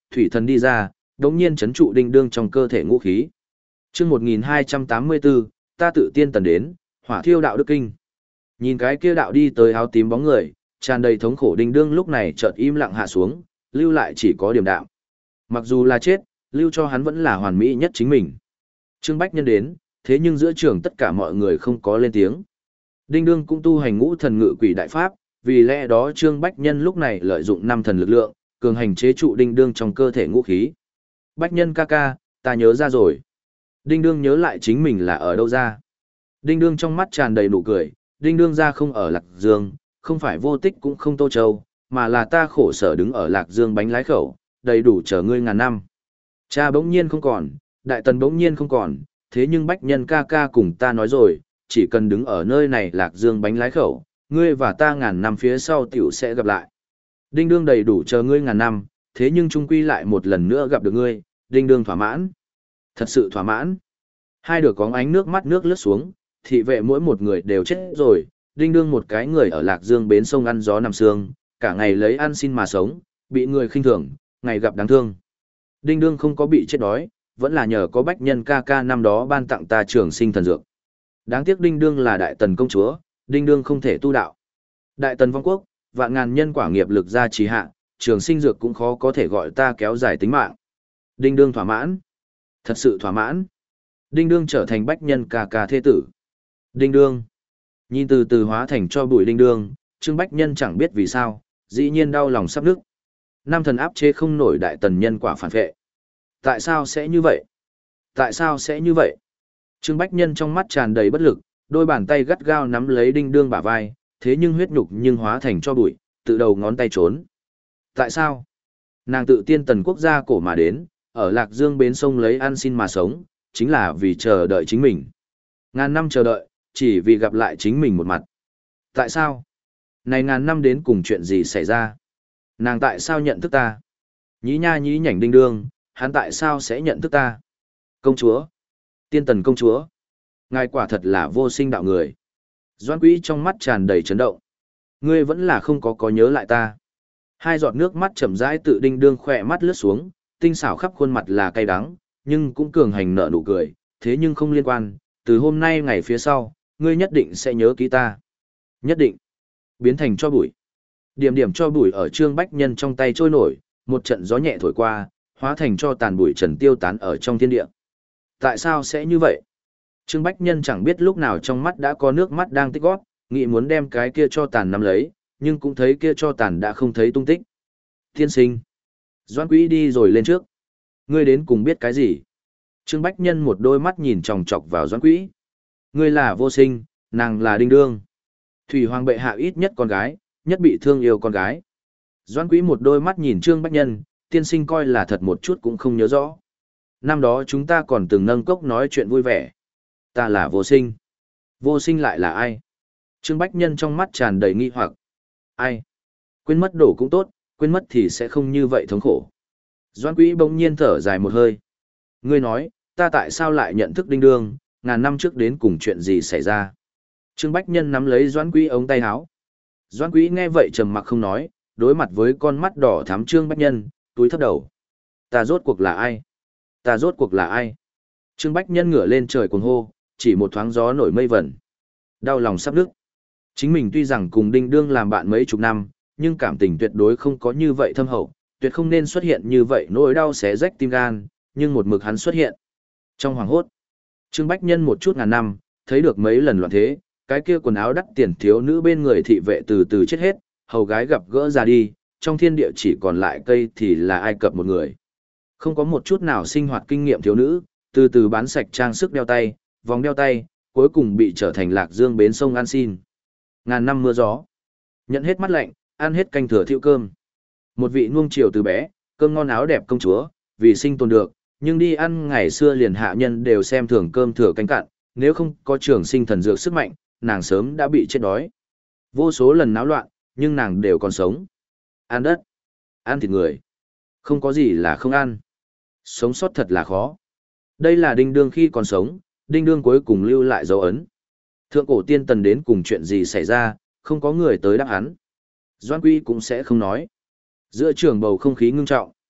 thủy thần đi ra, đống nhiên chấn trụ đinh đương trong cơ thể ngũ khí. chương một nghìn hai trăm tám mươi bốn, ta tự tiên tần đến, hỏa thiêu đạo đức kinh. Nhìn cái kia đạo đi tới áo tím bóng người, tràn đầy thống khổ đinh đương lúc này chợt im lặng hạ xuống, lưu lại chỉ có điểm đạm. Mặc dù là chết, lưu cho hắn vẫn là hoàn mỹ nhất chính mình. Trương Bách Nhân đến, thế nhưng giữa trường tất cả mọi người không có lên tiếng. Đinh đương cũng tu hành ngũ thần ngự quỷ đại pháp, vì lẽ đó Trương Bách Nhân lúc này lợi dụng năm thần lực lượng, cường hành chế trụ đinh đương trong cơ thể ngũ khí. Bách Nhân ca ca, ta nhớ ra rồi. Đinh đương nhớ lại chính mình là ở đâu ra. Đinh đương trong mắt tràn đầy nụ cười, đinh đương ra không ở Lạc Dương, không phải vô tích cũng không Tô Châu, mà là ta khổ sở đứng ở Lạc Dương bánh lái khẩu, đầy đủ chờ ngươi ngàn năm. Cha bỗng nhiên không còn, đại tần bỗng nhiên không còn, thế nhưng Bách Nhân ca ca cùng ta nói rồi, chỉ cần đứng ở nơi này Lạc Dương bánh lái khẩu, ngươi và ta ngàn năm phía sau tiểu sẽ gặp lại. Đinh đương đầy đủ chờ ngươi ngàn năm, thế nhưng trung quy lại một lần nữa gặp được ngươi, đinh đương thỏa mãn. Thật sự thỏa mãn. Hai đứa có ánh nước mắt nước lướt xuống, thị vệ mỗi một người đều chết rồi, đinh đương một cái người ở Lạc Dương bến sông ăn gió nằm sương, cả ngày lấy ăn xin mà sống, bị người khinh thường, ngày gặp đáng thương. Đinh đương không có bị chết đói, vẫn là nhờ có Bách Nhân ca ca năm đó ban tặng ta trường sinh thần dược. Đáng tiếc đinh đương là đại tần công chúa, đinh đương không thể tu đạo. Đại tần vong quốc, vạn ngàn nhân quả nghiệp lực ra trì hạ, trường sinh dược cũng khó có thể gọi ta kéo dài tính mạng. Đinh đương thỏa mãn. Thật sự thỏa mãn. Đinh đương trở thành Bách Nhân ca ca thế tử. Đinh đương. Nhìn từ từ hóa thành cho bụi đinh đương, Trương Bách Nhân chẳng biết vì sao, dĩ nhiên đau lòng sắp nức. Nam thần áp chế không nổi đại tần nhân quả phản vệ. Tại sao sẽ như vậy? Tại sao sẽ như vậy? Trương Bách Nhân trong mắt tràn đầy bất lực, đôi bàn tay gắt gao nắm lấy đinh đương bả vai, thế nhưng huyết nhục nhưng hóa thành cho bụi, tự đầu ngón tay trốn. Tại sao? Nàng tự tiên tần quốc gia cổ mà đến, ở Lạc Dương bến sông lấy ăn xin mà sống, chính là vì chờ đợi chính mình. Ngàn năm chờ đợi, chỉ vì gặp lại chính mình một mặt. Tại sao? Này ngàn năm đến cùng chuyện gì xảy ra? Nàng tại sao nhận thức ta? Nhí nha nhí nhảnh đinh đương, hắn tại sao sẽ nhận thức ta? Công chúa! Tiên tần công chúa! Ngài quả thật là vô sinh đạo người. Doan Quý trong mắt tràn đầy chấn động. Ngươi vẫn là không có có nhớ lại ta. Hai giọt nước mắt chậm rãi tự đinh đương khỏe mắt lướt xuống, tinh xảo khắp khuôn mặt là cay đắng, nhưng cũng cường hành nở nụ cười, thế nhưng không liên quan, từ hôm nay ngày phía sau, ngươi nhất định sẽ nhớ ký ta. Nhất định. Biến thành cho bụi. Điểm điểm cho bụi ở Trương Bách Nhân trong tay trôi nổi, một trận gió nhẹ thổi qua, hóa thành cho tàn bụi trần tiêu tán ở trong thiên địa. Tại sao sẽ như vậy? Trương Bách Nhân chẳng biết lúc nào trong mắt đã có nước mắt đang tích gót, nghĩ muốn đem cái kia cho tàn nắm lấy, nhưng cũng thấy kia cho tàn đã không thấy tung tích. Tiên sinh. Doãn Quý đi rồi lên trước. Ngươi đến cùng biết cái gì? Trương Bách Nhân một đôi mắt nhìn chòng chọc vào Doãn Quý. Ngươi là vô sinh, nàng là đinh đương. Thủy Hoàng bệ hạ ít nhất con gái, nhất bị thương yêu con gái. Doãn Quý một đôi mắt nhìn Trương Bách Nhân, tiên sinh coi là thật một chút cũng không nhớ rõ. Năm đó chúng ta còn từng nâng cốc nói chuyện vui vẻ. Ta là vô sinh. Vô sinh lại là ai? Trương Bách Nhân trong mắt tràn đầy nghi hoặc. Ai? Quên mất đổ cũng tốt, quên mất thì sẽ không như vậy thống khổ. Doãn Quý bỗng nhiên thở dài một hơi. Ngươi nói, ta tại sao lại nhận thức đinh đương, ngàn năm trước đến cùng chuyện gì xảy ra? Trương Bách Nhân nắm lấy Doãn Quý ống tay áo. Doãn Quý nghe vậy trầm mặc không nói, đối mặt với con mắt đỏ thắm Trương Bách Nhân, túi thấp đầu. Ta rốt cuộc là ai? Ta rốt cuộc là ai? Trương Bách Nhân ngửa lên trời cuồng hô, chỉ một thoáng gió nổi mây vẩn. Đau lòng sắp nức. Chính mình tuy rằng cùng đinh đương làm bạn mấy chục năm, nhưng cảm tình tuyệt đối không có như vậy thâm hậu, tuyệt không nên xuất hiện như vậy nỗi đau xé rách tim gan, nhưng một mực hắn xuất hiện. Trong hoàng hốt, Trương Bách Nhân một chút ngàn năm, thấy được mấy lần loạn thế, cái kia quần áo đắt tiền thiếu nữ bên người thị vệ từ từ chết hết, hầu gái gặp gỡ ra đi, trong thiên địa chỉ còn lại cây thì là Ai Cập một người. Không có một chút nào sinh hoạt kinh nghiệm thiếu nữ, từ từ bán sạch trang sức đeo tay, vòng đeo tay, cuối cùng bị trở thành Lạc Dương bến sông ăn xin. Ngàn năm mưa gió, nhận hết mắt lạnh, ăn hết canh thừa thiêu cơm. Một vị nuông chiều từ bé, cơm ngon áo đẹp công chúa, vì sinh tồn được, nhưng đi ăn ngày xưa liền hạ nhân đều xem thường cơm thừa canh cạn, nếu không có trường sinh thần dược sức mạnh, nàng sớm đã bị chết đói. Vô số lần náo loạn, nhưng nàng đều còn sống. Ăn đất, ăn thịt người. Không có gì là không ăn. Sống sót thật là khó. Đây là đinh đương khi còn sống, đinh đương cuối cùng lưu lại dấu ấn. Thượng cổ tiên tần đến cùng chuyện gì xảy ra, không có người tới đáp hắn. Doãn Quý cũng sẽ không nói. Giữa trường bầu không khí ngưng trọng.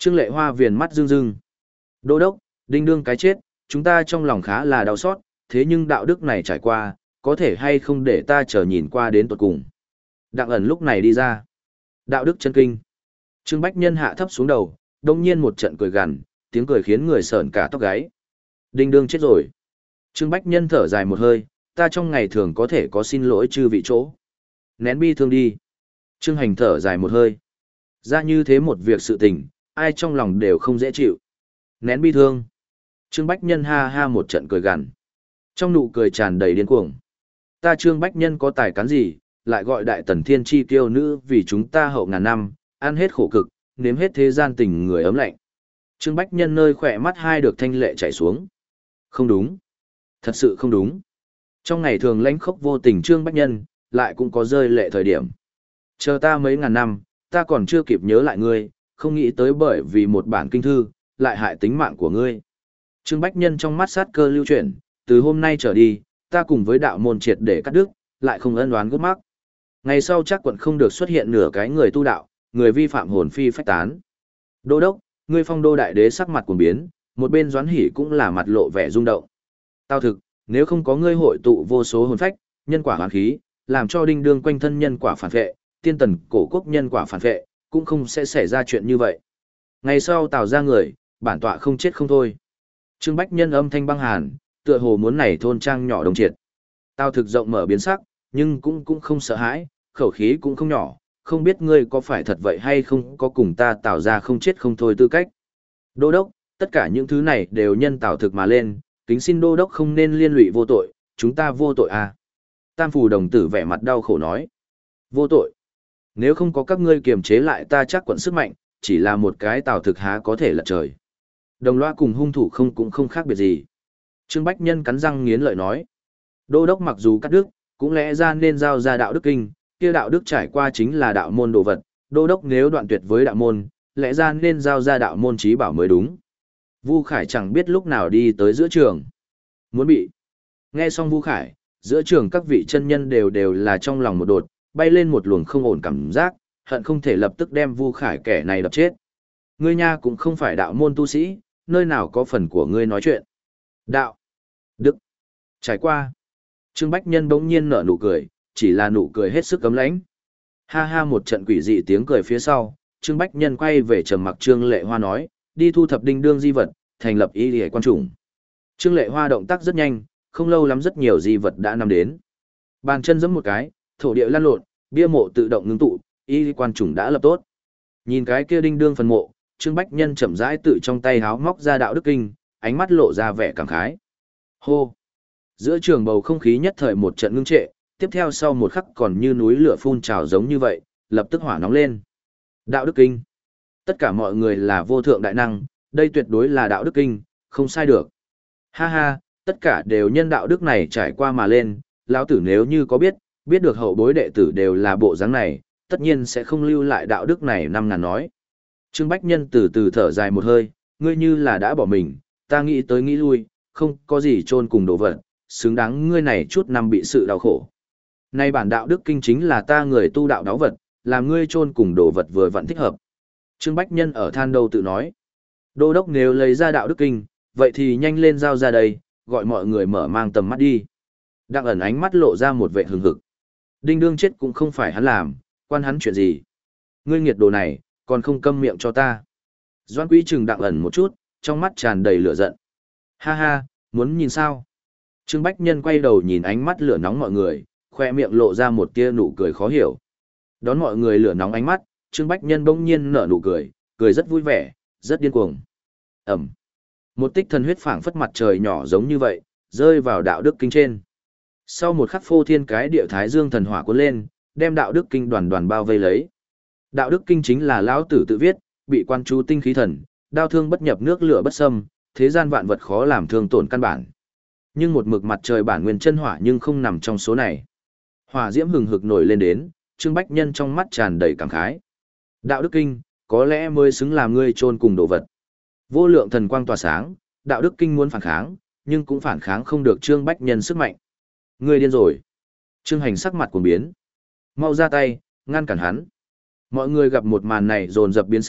Trương Lệ Hoa viền mắt rưng rưng. Đô đốc, đinh đương cái chết, chúng ta trong lòng khá là đau xót, thế nhưng đạo đức này trải qua, có thể hay không để ta chờ nhìn qua đến tuột cùng. Đặng ẩn lúc này đi ra. Đạo đức chân kinh. Trương Bách Nhân hạ thấp xuống đầu, đông nhiên một trận cười gằn, tiếng cười khiến người sởn cả tóc gáy. Đinh đương chết rồi. Trương Bách Nhân thở dài một hơi, ta trong ngày thường có thể có xin lỗi chư vị chỗ. Nén bi thương đi. Trương Hành thở dài một hơi. Ra như thế một việc sự tình, ai trong lòng đều không dễ chịu. Nén bi thương. Trương Bách Nhân ha ha một trận cười gằn. Trong nụ cười tràn đầy điên cuồng. Ta Trương Bách Nhân có tài cán gì, lại gọi đại tần thiên chi kiêu nữ vì chúng ta hậu ngàn năm, ăn hết khổ cực, nếm hết thế gian tình người ấm lạnh. Trương Bách Nhân nơi khỏe mắt hai được thanh lệ chảy xuống. Không đúng. Thật sự không đúng. Trong ngày thường lãnh khốc vô tình Trương Bách Nhân, lại cũng có rơi lệ thời điểm. Chờ ta mấy ngàn năm, ta còn chưa kịp nhớ lại ngươi, không nghĩ tới bởi vì một bản kinh thư, lại hại tính mạng của ngươi. Trương Bách Nhân trong mắt sát cơ lưu chuyển, từ hôm nay trở đi, ta cùng với đạo môn triệt để cắt đứt, lại không ân oán gút mắc. Ngày sau chắc quận không được xuất hiện nửa cái người tu đạo, người vi phạm hồn phi phách tán. Đô đốc, ngươi phong đô đại đế sắc mặt cuồng biến, một bên Doãn Hỷ cũng là mặt lộ vẻ rung động. Tao thực, nếu không có ngươi hội tụ vô số hồn phách, nhân quả hoàn khí, làm cho đinh đương quanh thân nhân quả phản vệ, tiên tần cổ quốc nhân quả phản vệ, cũng không sẽ xảy ra chuyện như vậy. Ngày sau Tào ra người, bản tọa không chết không thôi. Trương Bách Nhân âm thanh băng hàn, tựa hồ muốn này thôn trang nhỏ đồng triệt. Tào thực rộng mở biến sắc, nhưng cũng cũng không sợ hãi, khẩu khí cũng không nhỏ, không biết ngươi có phải thật vậy hay không có cùng ta Tào ra không chết không thôi tư cách. Đô đốc, tất cả những thứ này đều nhân Tào thực mà lên, kính xin đô đốc không nên liên lụy vô tội, chúng ta vô tội à. Tam phủ đồng tử vẻ mặt đau khổ nói. Vô tội. Nếu không có các ngươi kiềm chế lại ta chắc quận sức mạnh, chỉ là một cái Tào thực há có thể lật trời. Đồng loa cùng hung thủ không cũng không khác biệt gì. Trương Bách Nhân cắn răng nghiến lợi nói. Đô đốc mặc dù cắt đức, cũng lẽ ra nên giao ra đạo đức kinh, kia đạo đức trải qua chính là đạo môn đồ vật. Đô đốc nếu đoạn tuyệt với đạo môn, lẽ ra nên giao ra đạo môn trí bảo mới đúng. Vu Khải chẳng biết lúc nào đi tới giữa trường. Muốn bị. Nghe xong Vu Khải, giữa trường các vị chân nhân đều đều là trong lòng một đột, bay lên một luồng không ổn cảm giác, hận không thể lập tức đem Vu Khải kẻ này đập chết. Ngươi nha cũng không phải đạo môn tu sĩ, nơi nào có phần của ngươi nói chuyện. Đạo. Đức. Trải qua. Trương Bách Nhân bỗng nhiên nở nụ cười, chỉ là nụ cười hết sức cấm lãnh. Ha ha một trận quỷ dị tiếng cười phía sau, Trương Bách Nhân quay về trầm mặc Trương Lệ Hoa nói, đi thu thập đinh đương di vật, thành lập y liễu quan chủng. Trương Lệ Hoa động tác rất nhanh, không lâu lắm rất nhiều di vật đã nằm đến. Bàn chân giẫm một cái, thổ địa lăn lộn, bia mộ tự động ngưng tụ, y liễu quan chủng đã lập tốt. Nhìn cái kia đinh đương phần mộ, Trương Bách Nhân chậm rãi tự trong tay háo móc ra đạo đức kinh, ánh mắt lộ ra vẻ cảm khái. Hô! Giữa trường bầu không khí nhất thời một trận ngưng trệ, tiếp theo sau một khắc còn như núi lửa phun trào giống như vậy, lập tức hỏa nóng lên. Đạo đức kinh! Tất cả mọi người là vô thượng đại năng, đây tuyệt đối là đạo đức kinh, không sai được. Ha ha, tất cả đều nhân đạo đức này trải qua mà lên, lão tử nếu như có biết, biết được hậu bối đệ tử đều là bộ dáng này, tất nhiên sẽ không lưu lại đạo đức này năm ngàn nói. Trương Bách Nhân từ từ thở dài một hơi, ngươi như là đã bỏ mình, ta nghĩ tới nghĩ lui, không có gì chôn cùng đồ vật, xứng đáng ngươi này chút năm bị sự đau khổ. Nay bản đạo đức kinh chính là ta người tu đạo đáo vật, làm ngươi chôn cùng đồ vật vừa vặn thích hợp. Trương Bách Nhân ở than đầu tự nói, đô đốc nếu lấy ra đạo đức kinh, vậy thì nhanh lên giao ra đây, gọi mọi người mở mang tầm mắt đi. Đặng ẩn ánh mắt lộ ra một vẻ hừng hực. Đinh đương chết cũng không phải hắn làm, quan hắn chuyện gì. Ngươi nghiệt đồ này, còn không câm miệng cho ta. Doan Quý Trừng Đặng ẩn một chút, trong mắt tràn đầy lửa giận. Ha ha, muốn nhìn sao? Trương Bách Nhân quay đầu nhìn ánh mắt lửa nóng mọi người, khoe miệng lộ ra một tia nụ cười khó hiểu. Đón mọi người lửa nóng ánh mắt, Trương Bách Nhân bỗng nhiên nở nụ cười, cười rất vui vẻ, rất điên cuồng. Ẩm. Một tích thần huyết phảng phất mặt trời nhỏ giống như vậy, rơi vào đạo đức kinh trên. Sau một khắc phô thiên cái địa thái dương thần hỏa cuốn lên, đem đạo đức kinh đoàn đoàn bao vây lấy. Đạo đức kinh chính là lão tử tự viết, bị quan chú tinh khí thần, đao thương bất nhập nước lửa bất xâm, thế gian vạn vật khó làm thương tổn căn bản. Nhưng một mực mặt trời bản nguyên chân hỏa nhưng không nằm trong số này. Hỏa diễm hừng hực nổi lên đến, Trương Bách Nhân trong mắt tràn đầy cảm khái. Đạo đức kinh, có lẽ mới xứng làm ngươi chôn cùng đồ vật. Vô lượng thần quang tỏa sáng, đạo đức kinh muốn phản kháng, nhưng cũng phản kháng không được Trương Bách Nhân sức mạnh. Ngươi điên rồi. Trương Hành sắc mặt cuồng biến. Mau ra tay, ngăn cản hắn. Mọi người gặp một màn này dồn dập biến sắc,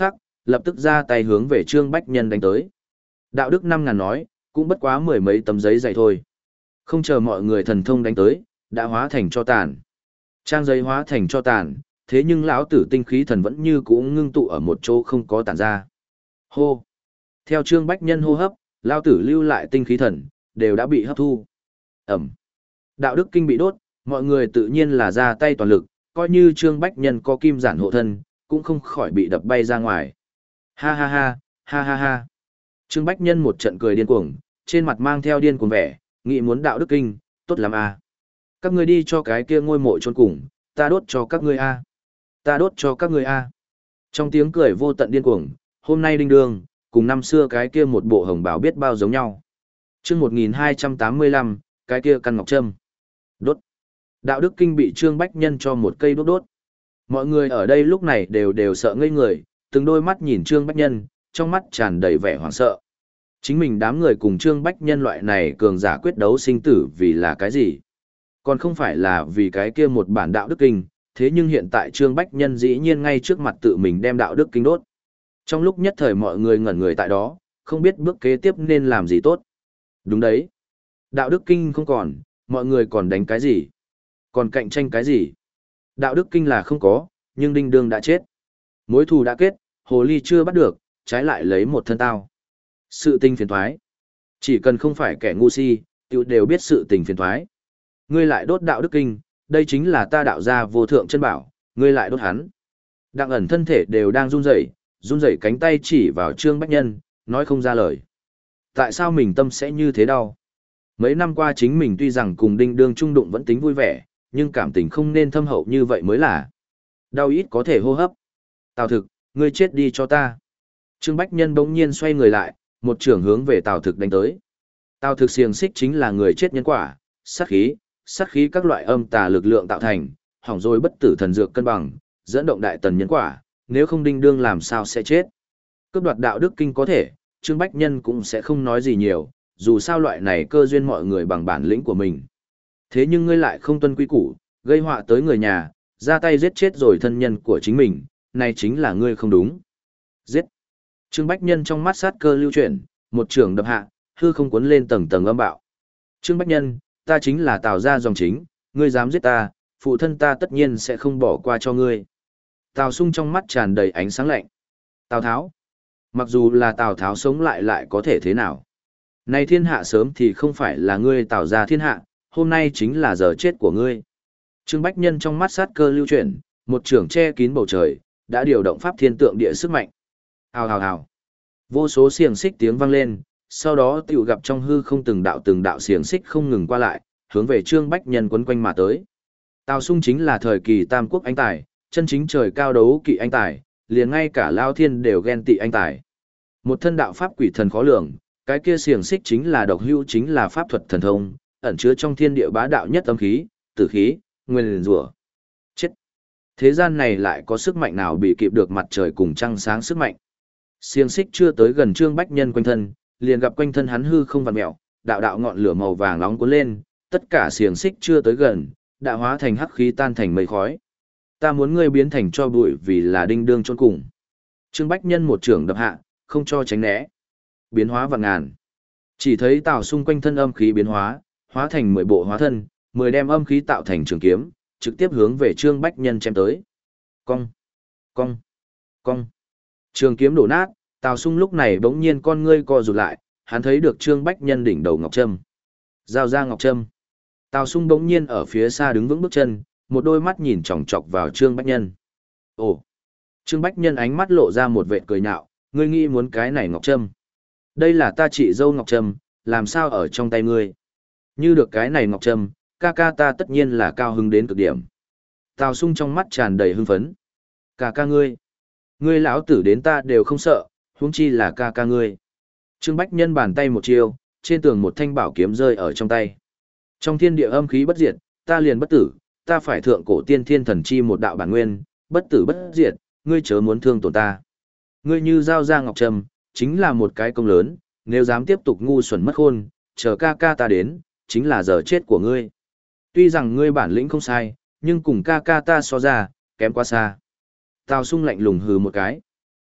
lập tức ra tay hướng về Trương Bách Nhân đánh tới. Đạo đức năm ngàn nói, cũng bất quá mười mấy tấm giấy dày thôi. Không chờ mọi người thần thông đánh tới, đã hóa thành cho tàn. Trang giấy hóa thành cho tàn, thế nhưng lão tử tinh khí thần vẫn như cũ ngưng tụ ở một chỗ không có tản ra. Hô! Theo Trương Bách Nhân hô hấp, lão tử lưu lại tinh khí thần, đều đã bị hấp thu. Ẩm! Đạo đức kinh bị đốt, mọi người tự nhiên là ra tay toàn lực, coi như Trương Bách Nhân có kim giản hộ thân, cũng không khỏi bị đập bay ra ngoài. Ha ha ha, ha ha ha. Trương Bách Nhân một trận cười điên cuồng, trên mặt mang theo điên cuồng vẻ, nghĩ muốn đạo đức kinh, tốt lắm à. Các ngươi đi cho cái kia ngôi mộ chôn cùng, ta đốt cho các ngươi a. Ta đốt cho các ngươi a. Trong tiếng cười vô tận điên cuồng, hôm nay đinh đường, cùng năm xưa cái kia một bộ hồng bào biết bao giống nhau. Chương một nghìn hai trăm tám mươi lăm, cái kia căn ngọc trâm. Đốt. Đạo đức kinh bị Trương Bách Nhân cho một cây đốt đốt. Mọi người ở đây lúc này đều đều sợ ngây người, từng đôi mắt nhìn Trương Bách Nhân, trong mắt tràn đầy vẻ hoảng sợ. Chính mình đám người cùng Trương Bách Nhân loại này cường giả quyết đấu sinh tử vì là cái gì? Còn không phải là vì cái kia một bản đạo đức kinh, thế nhưng hiện tại Trương Bách Nhân dĩ nhiên ngay trước mặt tự mình đem đạo đức kinh đốt. Trong lúc nhất thời mọi người ngẩn người tại đó, không biết bước kế tiếp nên làm gì tốt. Đúng đấy. Đạo đức kinh không còn, mọi người còn đánh cái gì? Còn cạnh tranh cái gì? Đạo đức kinh là không có, nhưng đinh đương đã chết. Mối thù đã kết, hồ ly chưa bắt được, trái lại lấy một thân tao. Sự tình phiền thoái. Chỉ cần không phải kẻ ngu si, tiểu đều biết sự tình phiền thoái. Ngươi lại đốt đạo đức kinh, đây chính là ta đạo gia vô thượng chân bảo, ngươi lại đốt hắn. Đặng ẩn thân thể đều đang run rẩy, run rẩy cánh tay chỉ vào Trương Bách Nhân, nói không ra lời. Tại sao mình tâm sẽ như thế đau? Mấy năm qua chính mình tuy rằng cùng đinh đương trung đụng vẫn tính vui vẻ, nhưng cảm tình không nên thâm hậu như vậy mới là. Đau ít có thể hô hấp. Tào Thực, ngươi chết đi cho ta. Trương Bách Nhân bỗng nhiên xoay người lại, một trường hướng về Tào Thực đánh tới. Tào Thực xiềng xích chính là người chết nhân quả, sát khí, sát khí các loại âm tà lực lượng tạo thành, hỏng rồi bất tử thần dược cân bằng, dẫn động đại tần nhân quả, nếu không đinh đương làm sao sẽ chết. Cướp đoạt đạo đức kinh có thể, Trương Bách Nhân cũng sẽ không nói gì nhiều, dù sao loại này cơ duyên mọi người bằng bản lĩnh của mình. Thế nhưng ngươi lại không tuân quy củ, gây họa tới người nhà, ra tay giết chết rồi thân nhân của chính mình, này chính là ngươi không đúng. Giết. Trương Bách Nhân trong mắt sát cơ lưu chuyển, một trường đập hạ, hư không cuốn lên tầng tầng âm bạo. Trương Bách Nhân, ta chính là Tào gia dòng chính, ngươi dám giết ta, phụ thân ta tất nhiên sẽ không bỏ qua cho ngươi. Tào Sung trong mắt tràn đầy ánh sáng lạnh. Tào Tháo. Mặc dù là Tào Tháo sống lại lại có thể thế nào? Nay thiên hạ sớm thì không phải là ngươi Tào gia thiên hạ, hôm nay chính là giờ chết của ngươi. Trương Bách Nhân trong mắt sát cơ lưu chuyển, một trường che kín bầu trời, đã điều động pháp thiên tượng địa sức mạnh. Hào hào hào. Vô số xiềng xích tiếng vang lên, sau đó tiểu gặp trong hư không từng đạo từng đạo xiềng xích không ngừng qua lại, hướng về Trương Bách Nhân quấn quanh mà tới. Tào Sung chính là thời kỳ Tam Quốc anh tài, chân chính trời cao đấu kỵ anh tài, liền ngay cả Lao Thiên đều ghen tị anh tài. Một thân đạo pháp quỷ thần khó lường, cái kia xiềng xích chính là độc hữu chính là pháp thuật thần thông, ẩn chứa trong thiên địa bá đạo nhất âm khí, tử khí, nguyên rủa. Chết. Thế gian này lại có sức mạnh nào bị kịp được mặt trời cùng trăng sáng sức mạnh. Xiềng xích chưa tới gần Trương Bách Nhân quanh thân, liền gặp quanh thân hắn hư không vặn mèo, đạo đạo ngọn lửa màu vàng nóng cuốn lên, tất cả xiềng xích chưa tới gần, đã hóa thành hắc khí tan thành mây khói. Ta muốn ngươi biến thành cho bụi vì là đinh đương chôn cùng. Trương Bách Nhân một trường đập hạ, không cho tránh né. Biến hóa vạn ngàn. Chỉ thấy Tào Sung quanh thân âm khí biến hóa, hóa thành mười bộ hóa thân, mười đem âm khí tạo thành trường kiếm, trực tiếp hướng về Trương Bách Nhân chém tới. Cong, cong, cong. Trường kiếm đổ nát, Tào Sung lúc này bỗng nhiên con ngươi co rụt lại, hắn thấy được Trương Bách Nhân đỉnh đầu ngọc trâm. Giao ra ngọc trâm. Tào Sung bỗng nhiên ở phía xa đứng vững bước chân, một đôi mắt nhìn chòng chọc vào Trương Bách Nhân. Ồ! Trương Bách Nhân ánh mắt lộ ra một vệt cười nhạo, ngươi nghĩ muốn cái này ngọc trâm. Đây là ta chị dâu ngọc trâm, làm sao ở trong tay ngươi? Như được cái này ngọc trâm, ca ca ta tất nhiên là cao hứng đến cực điểm. Tào Sung trong mắt tràn đầy hưng phấn. Ca ca ngươi! Ngươi lão tử đến ta đều không sợ, huống chi là ca ca ngươi. Trương Bách Nhân bàn tay một chiêu, trên tường một thanh bảo kiếm rơi ở trong tay. Trong thiên địa âm khí bất diệt, ta liền bất tử, ta phải thượng cổ tiên thiên thần chi một đạo bản nguyên, bất tử bất diệt, ngươi chớ muốn thương tổn ta. Ngươi như giao ra ngọc trâm, chính là một cái công lớn, nếu dám tiếp tục ngu xuẩn mất khôn, chờ ca ca ta đến, chính là giờ chết của ngươi. Tuy rằng ngươi bản lĩnh không sai, nhưng cùng ca ca ta so ra, kém quá xa. Tào Sung lạnh lùng hừ một cái.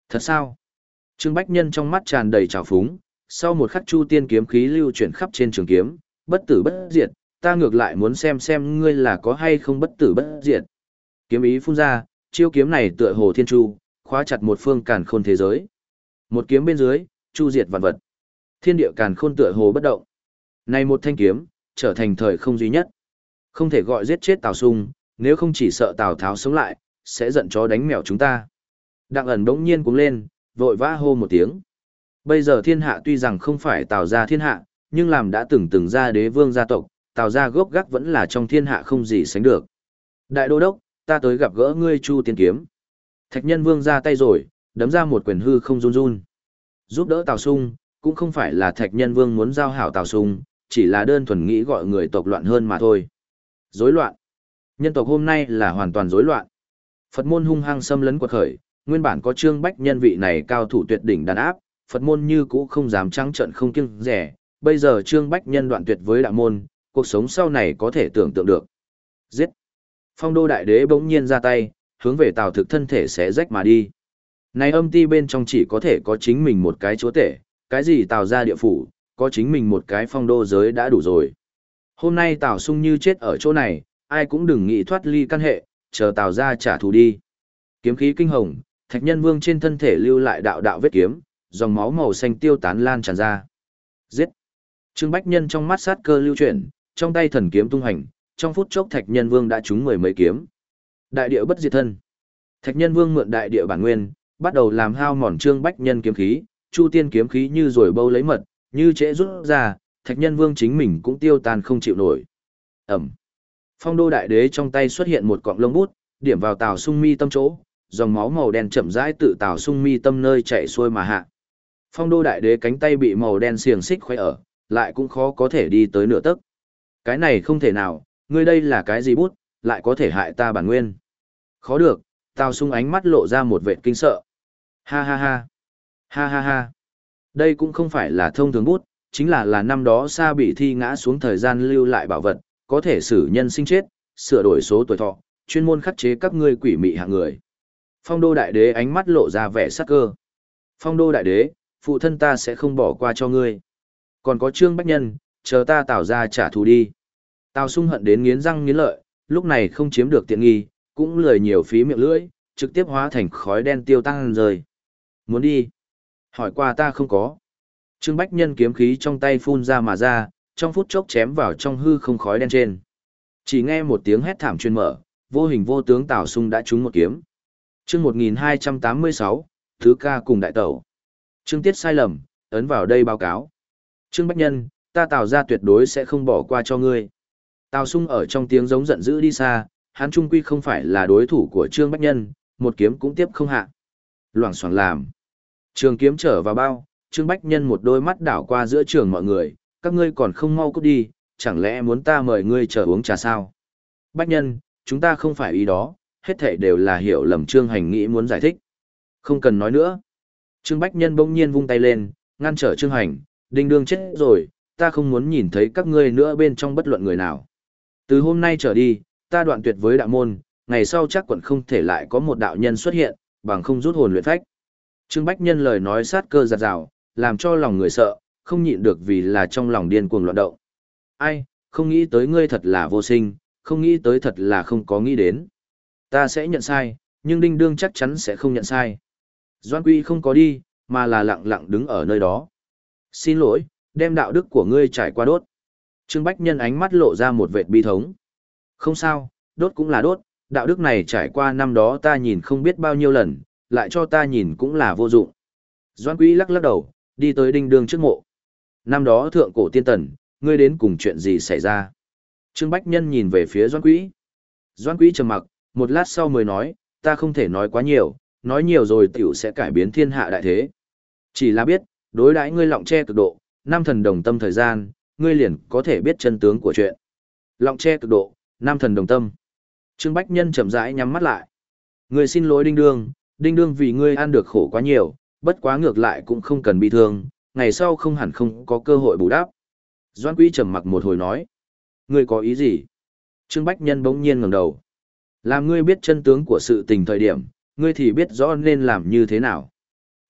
Thật sao? Trương Bách Nhân trong mắt tràn đầy trào phúng, sau một khắc chu tiên kiếm khí lưu chuyển khắp trên trường kiếm, bất tử bất diệt, ta ngược lại muốn xem xem ngươi là có hay không bất tử bất diệt. Kiếm ý phun ra, chiêu kiếm này tựa hồ thiên chu, khóa chặt một phương càn khôn thế giới. Một kiếm bên dưới, chu diệt vạn vật. Thiên địa càn khôn tựa hồ bất động. Này một thanh kiếm, trở thành thời không duy nhất. Không thể gọi giết chết Tào Sung, nếu không chỉ sợ Tào Tháo sống lại, sẽ giận chó đánh mèo chúng ta. Đặng ẩn đống nhiên cuống lên, vội vã hô một tiếng. Bây giờ thiên hạ tuy rằng không phải Tào gia thiên hạ, nhưng làm đã từng từng ra đế vương gia tộc, Tào gia gốc gác vẫn là trong thiên hạ không gì sánh được. Đại đô đốc, ta tới gặp gỡ ngươi Chu Tiên Kiếm. Thạch Nhân Vương ra tay rồi, đấm ra một quyền hư không run run. Giúp đỡ Tào Sung, cũng không phải là Thạch Nhân Vương muốn giao hảo Tào Sung, chỉ là đơn thuần nghĩ gọi người tộc loạn hơn mà thôi. Rối loạn. Nhân tộc hôm nay là hoàn toàn rối loạn. Phật môn hung hăng xâm lấn quật khởi, nguyên bản có Trương Bách Nhân vị này cao thủ tuyệt đỉnh đàn áp, Phật môn như cũ không dám trắng trợn không kiêng rẻ, bây giờ Trương Bách Nhân đoạn tuyệt với đạo môn, cuộc sống sau này có thể tưởng tượng được. Giết! Phong đô đại đế bỗng nhiên ra tay, hướng về Tào Thực thân thể xé rách mà đi. Này âm ti bên trong chỉ có thể có chính mình một cái chúa tể, cái gì Tào ra địa phủ, có chính mình một cái phong đô giới đã đủ rồi. Hôm nay Tào Sung như chết ở chỗ này, ai cũng đừng nghĩ thoát ly căn hệ, chờ Tào ra trả thù đi. Kiếm khí kinh hồng, Thạch Nhân Vương trên thân thể lưu lại đạo đạo vết kiếm, dòng máu màu xanh tiêu tán lan tràn ra. Giết! Trương Bách Nhân trong mắt sát cơ lưu chuyển, trong tay thần kiếm tung hành, trong phút chốc Thạch Nhân Vương đã trúng mười mấy kiếm. Đại địa bất diệt thân. Thạch Nhân Vương mượn đại địa bản nguyên, bắt đầu làm hao mòn Trương Bách Nhân kiếm khí, Chu Tiên kiếm khí như rồi bâu lấy mật, như trễ rút ra, Thạch Nhân Vương chính mình cũng tiêu tan không chịu nổi. Ẩm. Phong đô đại đế trong tay xuất hiện một cọng lông bút, điểm vào Tào Sung mi tâm chỗ, dòng máu màu đen chậm rãi tự Tào Sung mi tâm nơi chạy xuôi mà hạ. Phong đô đại đế cánh tay bị màu đen xiềng xích khoét ở, lại cũng khó có thể đi tới nửa tấc. Cái này không thể nào, ngươi đây là cái gì bút, lại có thể hại ta bản nguyên. Khó được, Tào Sung ánh mắt lộ ra một vệt kinh sợ. Ha ha ha. Ha ha ha. Đây cũng không phải là thông thường bút, chính là là năm đó Sa bị thi ngã xuống thời gian lưu lại bảo vật, có thể xử nhân sinh chết, sửa đổi số tuổi thọ, chuyên môn khắc chế các ngươi quỷ mị hạng người. Phong đô đại đế ánh mắt lộ ra vẻ sắc cơ. Phong đô đại đế, phụ thân ta sẽ không bỏ qua cho ngươi. Còn có Trương Bách Nhân, chờ ta Tào ra trả thù đi. Tào Sung hận đến nghiến răng nghiến lợi, lúc này không chiếm được tiện nghi, cũng lười nhiều phí miệng lưỡi, trực tiếp hóa thành khói đen tiêu tăng rời. Muốn đi? Hỏi qua ta không có. Trương Bách Nhân kiếm khí trong tay phun ra mà ra, trong phút chốc chém vào trong hư không khói đen trên. Chỉ nghe một tiếng hét thảm truyền mở, vô hình vô tướng Tào Sung đã trúng một kiếm. Chương một nghìn hai trăm tám mươi sáu, Thứ ca cùng đại tẩu. Chương tiết sai lầm, ấn vào đây báo cáo. Trương Bách Nhân, ta Tào ra tuyệt đối sẽ không bỏ qua cho ngươi. Tào Sung ở trong tiếng giống giận dữ đi xa, hắn trung quy không phải là đối thủ của Trương Bách Nhân, một kiếm cũng tiếp không hạ. Loảng xoảng làm. Trường kiếm trở vào bao, Trương Bách Nhân một đôi mắt đảo qua giữa trường mọi người, các ngươi còn không mau cút đi, chẳng lẽ muốn ta mời ngươi chờ uống trà sao? Bách Nhân, chúng ta không phải ý đó, hết thảy đều là hiểu lầm Trương Hành nghĩ muốn giải thích. Không cần nói nữa. Trương Bách Nhân bỗng nhiên vung tay lên, ngăn trở Trương Hành, đinh đương chết rồi, ta không muốn nhìn thấy các ngươi nữa bên trong bất luận người nào. Từ hôm nay trở đi, ta đoạn tuyệt với đạo môn, ngày sau chắc quận không thể lại có một đạo nhân xuất hiện, bằng không rút hồn luyện phách. Trương Bách Nhân lời nói sát cơ giật rào, làm cho lòng người sợ, không nhịn được vì là trong lòng điên cuồng loạn động. Ai, không nghĩ tới ngươi thật là vô sinh, không nghĩ tới thật là không có nghĩ đến. Ta sẽ nhận sai, nhưng đinh đương chắc chắn sẽ không nhận sai. Doan Quy không có đi, mà là lặng lặng đứng ở nơi đó. Xin lỗi, đem đạo đức của ngươi trải qua đốt. Trương Bách Nhân ánh mắt lộ ra một vệt bi thống. Không sao, đốt cũng là đốt, đạo đức này trải qua năm đó ta nhìn không biết bao nhiêu lần, lại cho ta nhìn cũng là vô dụng. Doan Quý lắc lắc đầu, đi tới đinh đương trước mộ. Năm đó thượng cổ tiên tần, ngươi đến cùng chuyện gì xảy ra? Trương Bách Nhân nhìn về phía Doan Quý. Doan Quý trầm mặc, một lát sau mới nói, ta không thể nói quá nhiều, nói nhiều rồi tiểu sẽ cải biến thiên hạ đại thế. Chỉ là biết, đối đãi ngươi lọng che cực độ, năm thần đồng tâm thời gian, ngươi liền có thể biết chân tướng của chuyện. Lọng che cực độ, năm thần đồng tâm. Trương Bách Nhân chậm rãi nhắm mắt lại. Ngươi xin lỗi đinh đương, đinh đương vì ngươi ăn được khổ quá nhiều, bất quá ngược lại cũng không cần bị thương, ngày sau không hẳn không có cơ hội bù đắp. Doan Quý trầm mặc một hồi nói. Ngươi có ý gì? Trương Bách Nhân bỗng nhiên ngẩng đầu. Làm ngươi biết chân tướng của sự tình thời điểm, ngươi thì biết rõ nên làm như thế nào.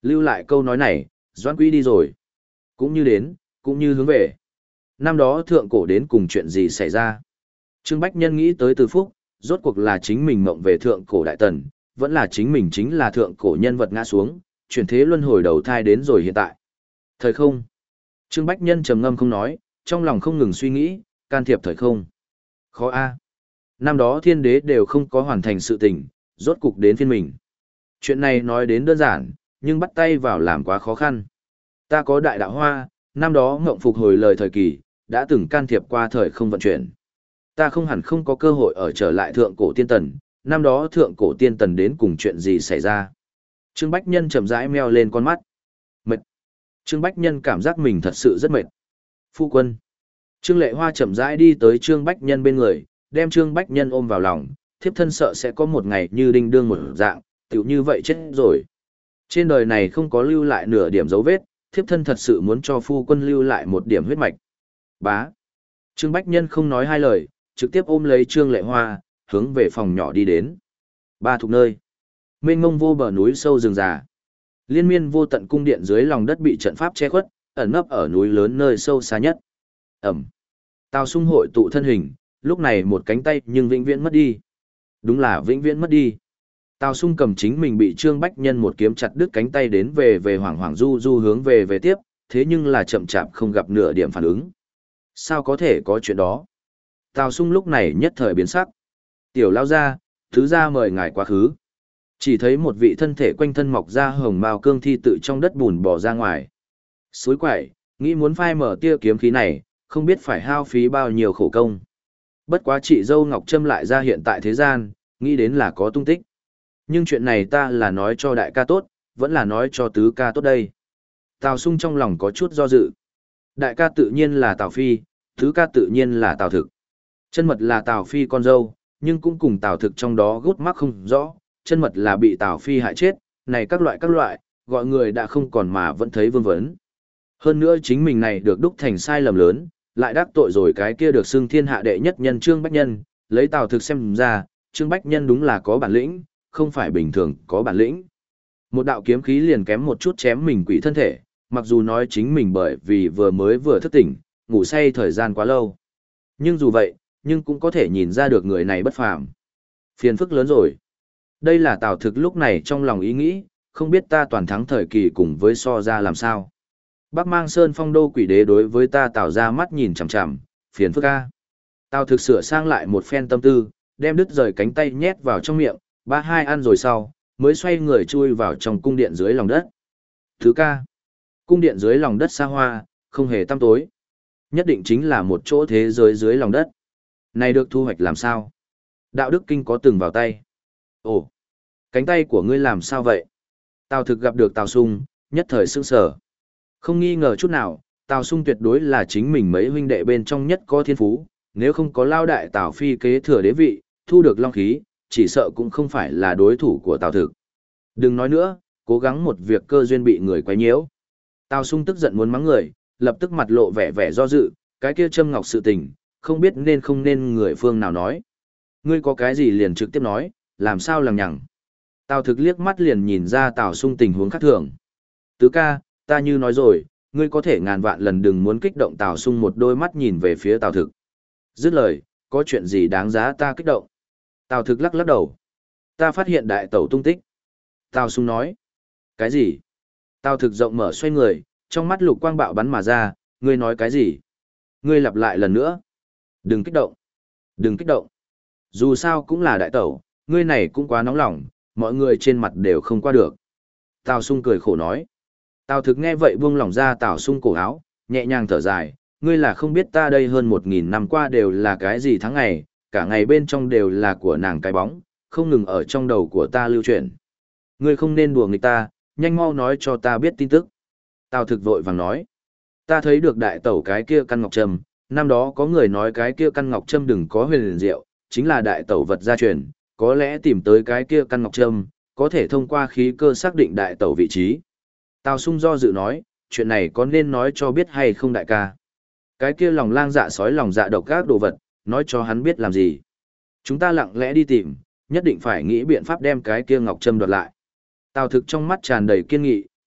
Lưu lại câu nói này, Doãn Quý đi rồi. Cũng như đến, cũng như hướng về. Năm đó thượng cổ đến cùng chuyện gì xảy ra? Trương Bách Nhân nghĩ tới Từ Phúc, rốt cuộc là chính mình mộng về thượng cổ đại tần, vẫn là chính mình chính là thượng cổ nhân vật ngã xuống, chuyển thế luân hồi đầu thai đến rồi hiện tại. Thời không. Trương Bách Nhân trầm ngâm không nói, trong lòng không ngừng suy nghĩ, can thiệp thời không. Khó a. Năm đó thiên đế đều không có hoàn thành sự tình, rốt cục đến phiên mình. Chuyện này nói đến đơn giản, nhưng bắt tay vào làm quá khó khăn. Ta có đại đạo hoa, năm đó ngộng phục hồi lời thời kỳ, đã từng can thiệp qua thời không vận chuyển. Ta không hẳn không có cơ hội ở trở lại thượng cổ tiên tần, năm đó thượng cổ tiên tần đến cùng chuyện gì xảy ra. Trương Bách Nhân chậm rãi meo lên con mắt. Mệt. Trương Bách Nhân cảm giác mình thật sự rất mệt. Phu quân. Trương Lệ Hoa chậm rãi đi tới Trương Bách Nhân bên người, đem Trương Bách Nhân ôm vào lòng, thiếp thân sợ sẽ có một ngày như đinh đương một dạng, tiểu như vậy chết rồi. Trên đời này không có lưu lại nửa điểm dấu vết, thiếp thân thật sự muốn cho phu quân lưu lại một điểm huyết mạch. Bá. Trương Bách Nhân không nói hai lời, trực tiếp ôm lấy Trương Lệ Hoa, hướng về phòng nhỏ đi đến. Ba thuộc nơi. Mênh mông vô bờ núi sâu rừng già. Liên miên vô tận cung điện dưới lòng đất bị trận pháp che khuất, ẩn nấp ở núi lớn nơi sâu xa nhất. Ẩm. Tào Sung hội tụ thân hình, lúc này một cánh tay nhưng vĩnh viễn mất đi. Đúng là vĩnh viễn mất đi. Tào Sung cầm chính mình bị Trương Bách Nhân một kiếm chặt đứt cánh tay đến về về hoảng hoảng du du hướng về về tiếp, thế nhưng là chậm chạp không gặp nửa điểm phản ứng. Sao có thể có chuyện đó? Tào Sung lúc này nhất thời biến sắc. Tiểu lao ra, thứ ra mời ngài quá khứ. Chỉ thấy một vị thân thể quanh thân mọc ra hồng mao cương thi tự trong đất bùn bò ra ngoài. Suối quậy, nghĩ muốn phai mở tia kiếm khí này, không biết phải hao phí bao nhiêu khổ công. Bất quá chị dâu Ngọc Trâm lại ra hiện tại thế gian, nghĩ đến là có tung tích. Nhưng chuyện này ta là nói cho đại ca tốt, vẫn là nói cho tứ ca tốt đây. Tào Sung trong lòng có chút do dự. Đại ca tự nhiên là Tào Phi, tứ ca tự nhiên là Tào Thực. Chân mật là Tào Phi con dâu, nhưng cũng cùng Tào Thực trong đó gút mắc không rõ, chân mật là bị Tào Phi hại chết, này các loại các loại, gọi người đã không còn mà vẫn thấy vương vấn. Hơn nữa chính mình này được đúc thành sai lầm lớn, lại đắc tội rồi cái kia được xưng thiên hạ đệ nhất nhân Trương Bách Nhân, lấy Tào Thực xem ra, Trương Bách Nhân đúng là có bản lĩnh, không phải bình thường có bản lĩnh. Một đạo kiếm khí liền kém một chút chém mình quỷ thân thể, mặc dù nói chính mình bởi vì vừa mới vừa thức tỉnh, ngủ say thời gian quá lâu. Nhưng dù vậy, nhưng cũng có thể nhìn ra được người này bất phàm. Phiền phức lớn rồi. Đây là Tào Thực lúc này trong lòng ý nghĩ, không biết ta toàn thắng thời kỳ cùng với so ra làm sao. Bắc Mang Sơn Phong Đô quỷ đế đối với ta Tào ra mắt nhìn chằm chằm, phiền phức a. Tào Thực sửa sang lại một phen tâm tư, đem đứt rời cánh tay nhét vào trong miệng, ba hai ăn rồi sau, mới xoay người chui vào trong cung điện dưới lòng đất. Thứ ca, cung điện dưới lòng đất xa hoa, không hề tăm tối. Nhất định chính là một chỗ thế giới dưới lòng đất. Này được thu hoạch làm sao? Đạo đức kinh có từng vào tay. Ồ, cánh tay của ngươi làm sao vậy? Tào Thực gặp được Tào Sung, nhất thời sững sờ. Không nghi ngờ chút nào, Tào Sung tuyệt đối là chính mình mấy huynh đệ bên trong nhất có thiên phú, nếu không có lao đại Tào Phi kế thừa đế vị, thu được long khí, chỉ sợ cũng không phải là đối thủ của Tào Thực. Đừng nói nữa, cố gắng một việc cơ duyên bị người quấy nhiễu. Tào Sung tức giận muốn mắng người, lập tức mặt lộ vẻ vẻ do dự, cái kia châm ngọc sự tình, không biết nên không nên người phương nào nói. Ngươi có cái gì liền trực tiếp nói, làm sao lằng nhằng. Tào Thực liếc mắt liền nhìn ra Tào Sung tình huống khác thường. Tứ ca, ta như nói rồi, ngươi có thể ngàn vạn lần đừng muốn kích động Tào Sung một đôi mắt nhìn về phía Tào Thực. Dứt lời, có chuyện gì đáng giá ta kích động? Tào Thực lắc lắc đầu. Ta phát hiện đại tẩu tung tích. Tào Sung nói. Cái gì? Tào Thực rộng mở xoay người, trong mắt lục quang bạo bắn mà ra, ngươi nói cái gì? Ngươi lặp lại lần nữa. Đừng kích động. Đừng kích động. Dù sao cũng là đại tẩu, ngươi này cũng quá nóng lòng, mọi người trên mặt đều không qua được. Tào Sung cười khổ nói. Tào Thực nghe vậy buông lỏng ra Tào Sung cổ áo, nhẹ nhàng thở dài, ngươi là không biết ta đây hơn một nghìn năm qua đều là cái gì tháng ngày, cả ngày bên trong đều là của nàng cái bóng, không ngừng ở trong đầu của ta lưu chuyển. Ngươi không nên đùa nghịch ta, nhanh mau nói cho ta biết tin tức. Tào Thực vội vàng nói. Ta thấy được đại tẩu cái kia căn ngọc trâm, năm đó có người nói cái kia căn ngọc trâm đừng có huyền liền diệu, chính là đại tẩu vật gia truyền, có lẽ tìm tới cái kia căn ngọc trâm, có thể thông qua khí cơ xác định đại tẩu vị trí. Tào Sung do dự nói, chuyện này có nên nói cho biết hay không đại ca? Cái kia lòng lang dạ sói lòng dạ độc các đồ vật, nói cho hắn biết làm gì? Chúng ta lặng lẽ đi tìm, nhất định phải nghĩ biện pháp đem cái kia ngọc trâm đoạt lại. Tào Thực trong mắt tràn đầy kiên nghị,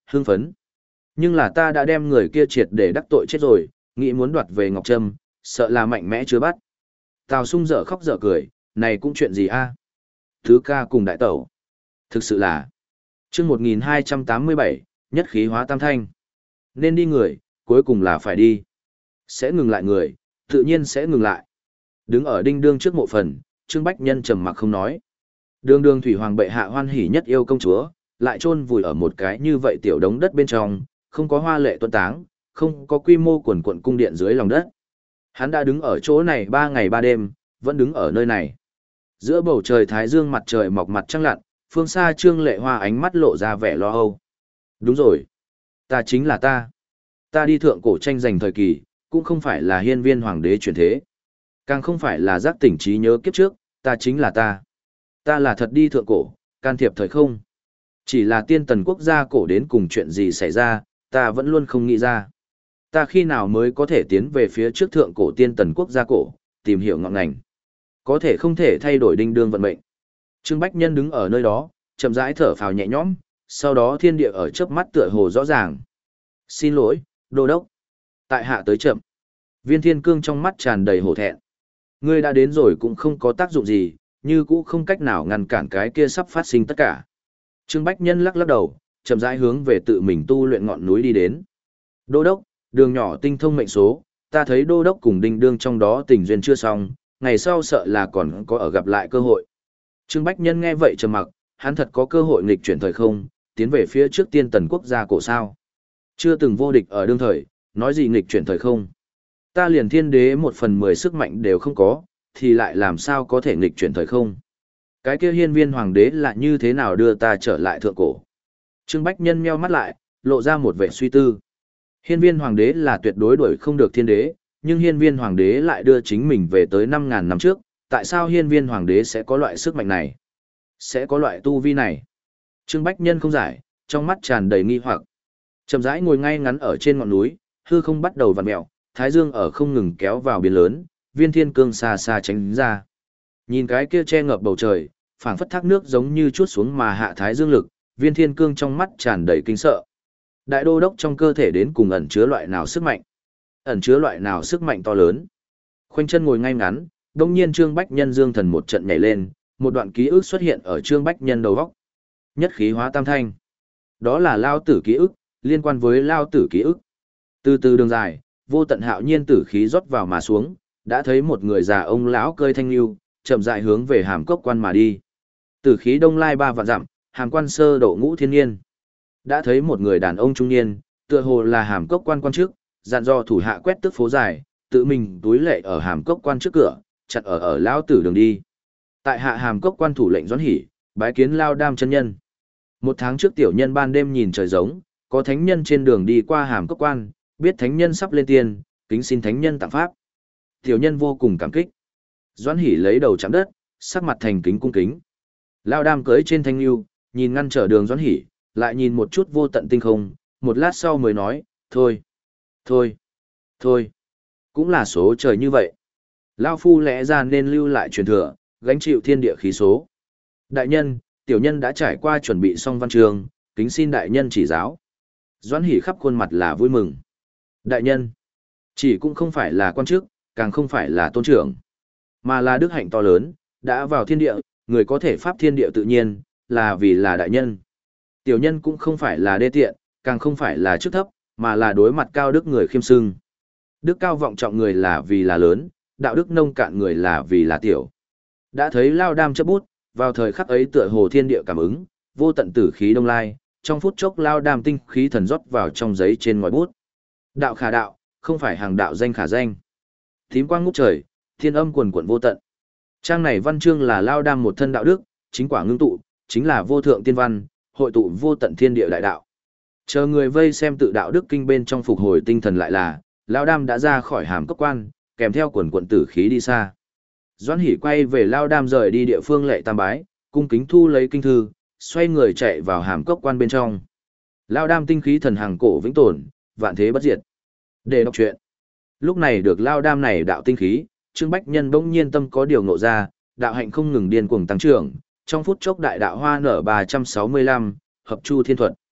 hưng phấn. Nhưng là ta đã đem người kia triệt để đắc tội chết rồi, nghĩ muốn đoạt về Ngọc Trâm, sợ là mạnh mẽ chưa bắt. Tào Sung dở khóc dở cười, này cũng chuyện gì a? Thứ ca cùng đại tẩu. Thực sự là. Chương một nghìn hai trăm tám mươi bảy, nhất khí hóa tam thanh. Nên đi người, cuối cùng là phải đi. Sẽ ngừng lại người, tự nhiên sẽ ngừng lại. Đứng ở đinh đương trước mộ phần, Trương Bách Nhân trầm mặc không nói. Đường đường thủy hoàng bệ hạ hoan hỉ nhất yêu công chúa, lại chôn vùi ở một cái như vậy tiểu đống đất bên trong, không có hoa lệ tuấn táng, không có quy mô quần quận cung điện dưới lòng đất. Hắn đã đứng ở chỗ này ba ngày ba đêm, vẫn đứng ở nơi này. Giữa bầu trời thái dương mặt trời mọc mặt trăng lặn, phương xa Trương Lệ Hoa ánh mắt lộ ra vẻ lo âu. Đúng rồi, ta chính là ta. Ta đi thượng cổ tranh giành thời kỳ, cũng không phải là hiên viên hoàng đế chuyển thế. Càng không phải là giác tỉnh trí nhớ kiếp trước, ta chính là ta. Ta là thật đi thượng cổ, can thiệp thời không. Chỉ là tiên tần quốc gia cổ đến cùng chuyện gì xảy ra, ta vẫn luôn không nghĩ ra. Ta khi nào mới có thể tiến về phía trước thượng cổ tiên tần quốc gia cổ, tìm hiểu ngọn ngành. Có thể không thể thay đổi đinh đương vận mệnh. Trương Bách Nhân đứng ở nơi đó, chậm rãi thở phào nhẹ nhõm, sau đó thiên địa ở chớp mắt tựa hồ rõ ràng. Xin lỗi, đô đốc. Tại hạ tới chậm. Viên Thiên Cương trong mắt tràn đầy hổ thẹn. Ngươi đã đến rồi cũng không có tác dụng gì, như cũ không cách nào ngăn cản cái kia sắp phát sinh tất cả. Trương Bách Nhân lắc lắc đầu, chậm rãi hướng về tự mình tu luyện ngọn núi đi đến. Đô đốc, đường nhỏ tinh thông mệnh số, ta thấy đô đốc cùng đinh đương trong đó tình duyên chưa xong, ngày sau sợ là còn có ở gặp lại cơ hội. Trương Bách Nhân nghe vậy trầm mặc, hắn thật có cơ hội nghịch chuyển thời không, tiến về phía trước tiên tần quốc gia cổ sao. Chưa từng vô địch ở đương thời, nói gì nghịch chuyển thời không. Ta liền thiên đế một phần mười sức mạnh đều không có, thì lại làm sao có thể nghịch chuyển thời không. Cái kia hiên viên hoàng đế là như thế nào đưa ta trở lại thượng cổ. Trương Bách Nhân meo mắt lại, lộ ra một vẻ suy tư. Hiên viên hoàng đế là tuyệt đối đuổi không được thiên đế, nhưng hiên viên hoàng đế lại đưa chính mình về tới năm ngàn năm trước, tại sao hiên viên hoàng đế sẽ có loại sức mạnh này? Sẽ có loại tu vi này? Trương Bách Nhân không giải, trong mắt tràn đầy nghi hoặc. Chậm rãi ngồi ngay ngắn ở trên ngọn núi, hư không bắt đầu vặn mèo, thái dương ở không ngừng kéo vào biển lớn, Viên Thiên Cương xa xa tránh ra. Nhìn cái kia che ngập bầu trời, phảng phất thác nước giống như chuốt xuống mà hạ thái dương lực, Viên Thiên Cương trong mắt tràn đầy kinh sợ. Đại đô đốc trong cơ thể đến cùng ẩn chứa loại nào sức mạnh? Ẩn chứa loại nào sức mạnh to lớn? Khoanh chân ngồi ngay ngắn, đông nhiên Trương Bách Nhân dương thần một trận nhảy lên, một đoạn ký ức xuất hiện ở Trương Bách Nhân đầu óc. Nhất khí hóa tam thanh. Đó là Lao Tử ký ức, liên quan với Lao Tử ký ức. Từ từ đường dài, vô tận hạo nhiên tử khí rót vào mà xuống, đã thấy một người già ông lão cơi thanh lưu, chậm rãi hướng về Hàm Cốc quan mà đi. Tử khí đông lai ba vạn dặm, Hàm quan sơ độ ngũ thiên niên. Đã thấy một người đàn ông trung niên, tựa hồ là Hàm Cốc quan quan trước, dặn dò thủ hạ quét tước phố dài, tự mình túi lệ ở Hàm Cốc quan trước cửa, chặt ở ở lão tử đường đi. Tại hạ Hàm Cốc quan thủ lệnh Doãn Hỉ, bái kiến Lao Đam chân nhân. Một tháng trước tiểu nhân ban đêm nhìn trời giống, có thánh nhân trên đường đi qua Hàm Cốc quan, biết thánh nhân sắp lên tiên, kính xin thánh nhân tặng pháp. Tiểu nhân vô cùng cảm kích. Doãn Hỉ lấy đầu chạm đất, sắc mặt thành kính cung kính. Lao Đam cưỡi trên thanh lưu, nhìn ngăn trở đường Doãn Hỉ, lại nhìn một chút vô tận tinh không, một lát sau mới nói, thôi, thôi, thôi, cũng là số trời như vậy. Lao Phu lẽ ra nên lưu lại truyền thừa, gánh chịu thiên địa khí số. Đại nhân, tiểu nhân đã trải qua chuẩn bị xong văn trường, kính xin đại nhân chỉ giáo. Doãn Hỉ khắp khuôn mặt là vui mừng. Đại nhân, chỉ cũng không phải là quan chức, càng không phải là tôn trưởng, mà là đức hạnh to lớn, đã vào thiên địa, người có thể pháp thiên địa tự nhiên, là vì là đại nhân. Tiểu nhân cũng không phải là đê tiện, càng không phải là chức thấp, mà là đối mặt cao đức người khiêm sưng. Đức cao vọng trọng người là vì là lớn, đạo đức nông cạn người là vì là tiểu. Đã thấy Lao Đam chấp bút, vào thời khắc ấy tựa hồ thiên địa cảm ứng, vô tận tử khí đông lai, trong phút chốc Lao Đam tinh khí thần rót vào trong giấy trên ngòi bút. Đạo khả đạo, không phải hàng đạo danh khả danh. Tím quang ngút trời, thiên âm quần quần vô tận. Trang này văn chương là Lao Đam một thân đạo đức, chính quả ngưng tụ, chính là vô thượng tiên văn, hội tụ vô tận thiên địa đại đạo. Chờ người vây xem tự đạo đức kinh bên trong phục hồi tinh thần lại là, Lao Đam đã ra khỏi Hàm Cốc quan, kèm theo quần quận tử khí đi xa. Doãn Hỉ quay về Lao Đam rời đi địa phương lệ tam bái, cung kính thu lấy kinh thư, xoay người chạy vào Hàm Cốc quan bên trong. Lao Đam tinh khí thần hàng cổ vĩnh tồn, vạn thế bất diệt. Để đọc truyện. Lúc này được Lao Đam này đạo tinh khí, Trương Bách Nhân bỗng nhiên tâm có điều ngộ ra, đạo hạnh không ngừng điên cuồng tăng trưởng, trong phút chốc đại đạo hoa nở ba trăm sáu mươi lăm, hợp chu thiên thuật.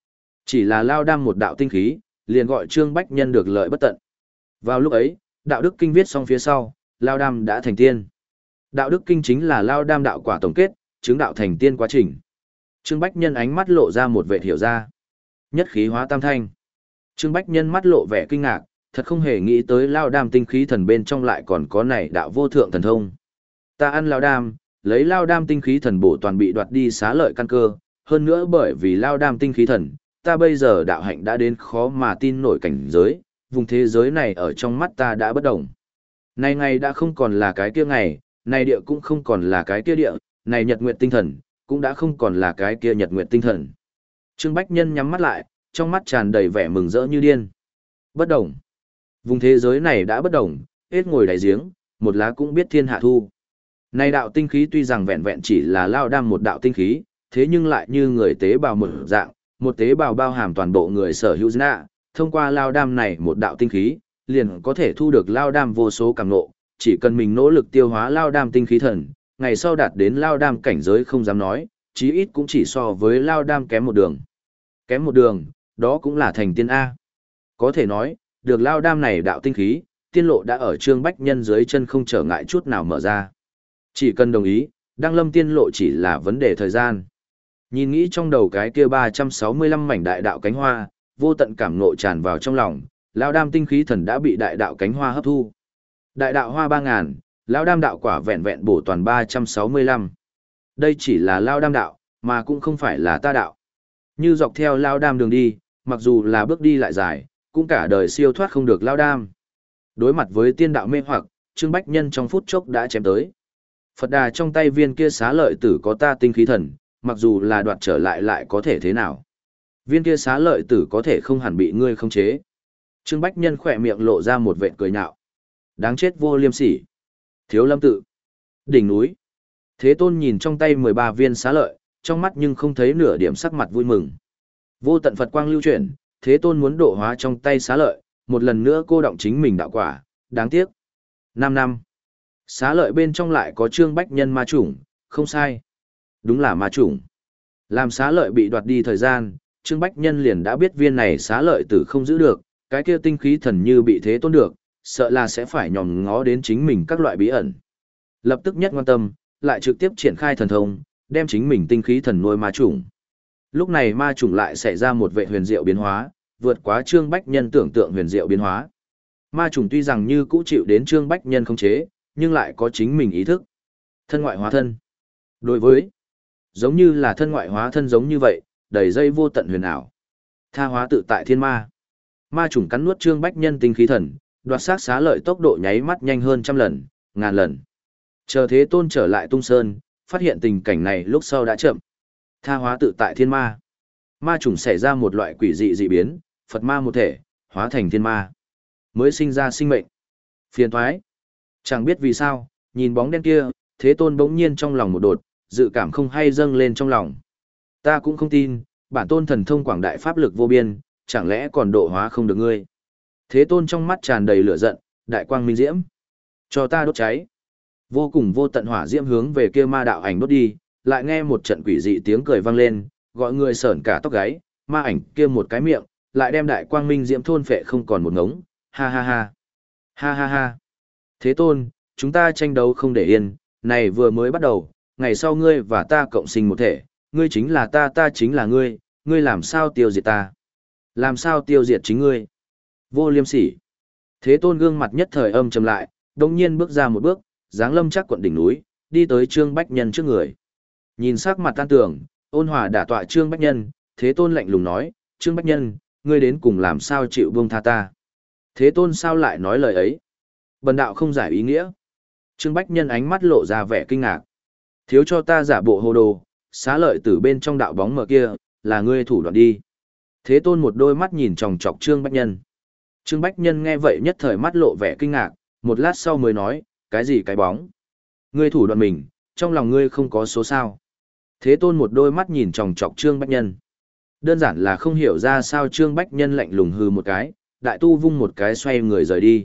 Chỉ là lao đam một đạo tinh khí, liền gọi Trương Bách Nhân được lợi bất tận. Vào lúc ấy, đạo đức kinh viết xong phía sau, lao đam đã thành tiên. Đạo đức kinh chính là lao đam đạo quả tổng kết, chứng đạo thành tiên quá trình. Trương Bách Nhân ánh mắt lộ ra một vẻ hiểu ra. Nhất khí hóa tam thanh. Trương Bách Nhân mắt lộ vẻ kinh ngạc, thật không hề nghĩ tới lao đam tinh khí thần bên trong lại còn có này đạo vô thượng thần thông. Ta ăn lao đam, lấy lao đam tinh khí thần bổ toàn bị đoạt đi xá lợi căn cơ, hơn nữa bởi vì lao đam tinh khí thần, ta bây giờ đạo hạnh đã đến khó mà tin nổi cảnh giới, vùng thế giới này ở trong mắt ta đã bất động. Này ngày đã không còn là cái kia ngày, này địa cũng không còn là cái kia địa, này nhật nguyệt tinh thần, cũng đã không còn là cái kia nhật nguyệt tinh thần. Trương Bách Nhân nhắm mắt lại, trong mắt tràn đầy vẻ mừng rỡ như điên. Bất động. Vùng thế giới này đã bất động, hết ngồi đáy giếng, một lá cũng biết thiên hạ thu. Này đạo tinh khí tuy rằng vẹn vẹn chỉ là lao đam một đạo tinh khí, thế nhưng lại như người tế bào một dạng, một tế bào bao hàm toàn bộ người sở hữu nạ, thông qua lao đam này một đạo tinh khí, liền có thể thu được lao đam vô số cảm ngộ, chỉ cần mình nỗ lực tiêu hóa lao đam tinh khí thần, ngày sau đạt đến lao đam cảnh giới không dám nói, chí ít cũng chỉ so với lao đam kém một đường. Kém một đường, đó cũng là thành tiên A. Có thể nói, được lao đam này đạo tinh khí, tiên lộ đã ở Trương Bách Nhân dưới chân không trở ngại chút nào mở ra. Chỉ cần đồng ý, đăng lâm tiên lộ chỉ là vấn đề thời gian. Nhìn nghĩ trong đầu cái kia ba trăm sáu mươi lăm mảnh đại đạo cánh hoa, vô tận cảm ngộ tràn vào trong lòng, lao đam tinh khí thần đã bị đại đạo cánh hoa hấp thu. Đại đạo hoa ba ngàn, lao đam đạo quả vẹn vẹn bổ toàn ba trăm sáu mươi lăm. Đây chỉ là lao đam đạo, mà cũng không phải là ta đạo. Như dọc theo lao đam đường đi, mặc dù là bước đi lại dài, cũng cả đời siêu thoát không được lao đam. Đối mặt với tiên đạo mê hoặc, Trương Bách Nhân trong phút chốc đã chém tới. Phật Đà trong tay viên kia xá lợi tử có ta tinh khí thần, mặc dù là đoạt trở lại lại có thể thế nào. Viên kia xá lợi tử có thể không hẳn bị ngươi khống chế. Trương Bách Nhân khỏe miệng lộ ra một vệt cười nhạo. Đáng chết vô liêm sỉ. Thiếu lâm tự. Đỉnh núi. Thế Tôn nhìn trong tay mười ba viên xá lợi, trong mắt nhưng không thấy nửa điểm sắc mặt vui mừng. Vô tận Phật quang lưu chuyển, Thế Tôn muốn độ hóa trong tay xá lợi, một lần nữa cô động chính mình đạo quả, đáng tiếc. Năm năm. Xá lợi bên trong lại có Trương Bách Nhân ma chủng, không sai. Đúng là ma chủng. Làm xá lợi bị đoạt đi thời gian, Trương Bách Nhân liền đã biết viên này xá lợi tử không giữ được, cái kia tinh khí thần như bị Thế Tôn được, sợ là sẽ phải nhòm ngó đến chính mình các loại bí ẩn. Lập tức nhất quan tâm, lại trực tiếp triển khai thần thông, đem chính mình tinh khí thần nuôi ma chủng. Lúc này ma chủng lại xảy ra một vệ huyền diệu biến hóa, vượt quá Trương Bách Nhân tưởng tượng huyền diệu biến hóa. Ma chủng tuy rằng như cũ chịu đến Trương Bách Nhân khống chế, nhưng lại có chính mình ý thức. Thân ngoại hóa thân. Đối với, giống như là thân ngoại hóa thân giống như vậy, đầy dây vô tận huyền ảo. Tha hóa tự tại thiên ma. Ma chủng cắn nuốt Trương Bách Nhân tinh khí thần, đoạt xác xá lợi tốc độ nháy mắt nhanh hơn trăm lần, ngàn lần. Chờ Thế Tôn trở lại Tung Sơn, phát hiện tình cảnh này lúc sau đã chậm. Tha hóa tự tại thiên ma. Ma chủng xảy ra một loại quỷ dị dị biến, Phật ma một thể, hóa thành thiên ma. Mới sinh ra sinh mệnh. Phiền thoái. Chẳng biết vì sao, nhìn bóng đen kia, Thế Tôn bỗng nhiên trong lòng một đột, dự cảm không hay dâng lên trong lòng. Ta cũng không tin, bản tôn thần thông quảng đại pháp lực vô biên, chẳng lẽ còn độ hóa không được ngươi. Thế Tôn trong mắt tràn đầy lửa giận, đại quang minh diễm. Cho ta đốt cháy. Vô cùng vô tận hỏa diễm hướng về kia ma đạo ảnh đốt đi, lại nghe một trận quỷ dị tiếng cười vang lên, gọi người sởn cả tóc gáy, ma ảnh kia một cái miệng, lại đem đại quang minh diễm thôn phệ không còn một ngống, ha ha ha. Ha ha ha. Thế Tôn, chúng ta tranh đấu không để yên, này vừa mới bắt đầu, ngày sau ngươi và ta cộng sinh một thể, ngươi chính là ta, ta chính là ngươi, ngươi làm sao tiêu diệt ta? Làm sao tiêu diệt chính ngươi? Vô liêm sỉ. Thế Tôn gương mặt nhất thời âm trầm lại, đồng nhiên bước ra một bước, dáng lâm chắc quận đỉnh núi, đi tới Trương Bách Nhân trước người. Nhìn sắc mặt tan tưởng, ôn hòa đả tọa Trương Bách Nhân, Thế Tôn lạnh lùng nói, Trương Bách Nhân, ngươi đến cùng làm sao chịu buông tha ta? Thế Tôn sao lại nói lời ấy? Bần đạo không giải ý nghĩa. Trương Bách Nhân ánh mắt lộ ra vẻ kinh ngạc. Thiếu cho ta giả bộ hồ đồ, xá lợi từ bên trong đạo bóng mờ kia, là ngươi thủ đoạn đi. Thế Tôn một đôi mắt nhìn chòng chọc Trương Bách Nhân. Trương Bách Nhân nghe vậy nhất thời mắt lộ vẻ kinh ngạc, một lát sau mới nói, cái gì cái bóng? Ngươi thủ đoạn mình, trong lòng ngươi không có số sao. Thế Tôn một đôi mắt nhìn chòng chọc Trương Bách Nhân. Đơn giản là không hiểu ra sao Trương Bách Nhân lạnh lùng hừ một cái, đại tu vung một cái xoay người rời đi.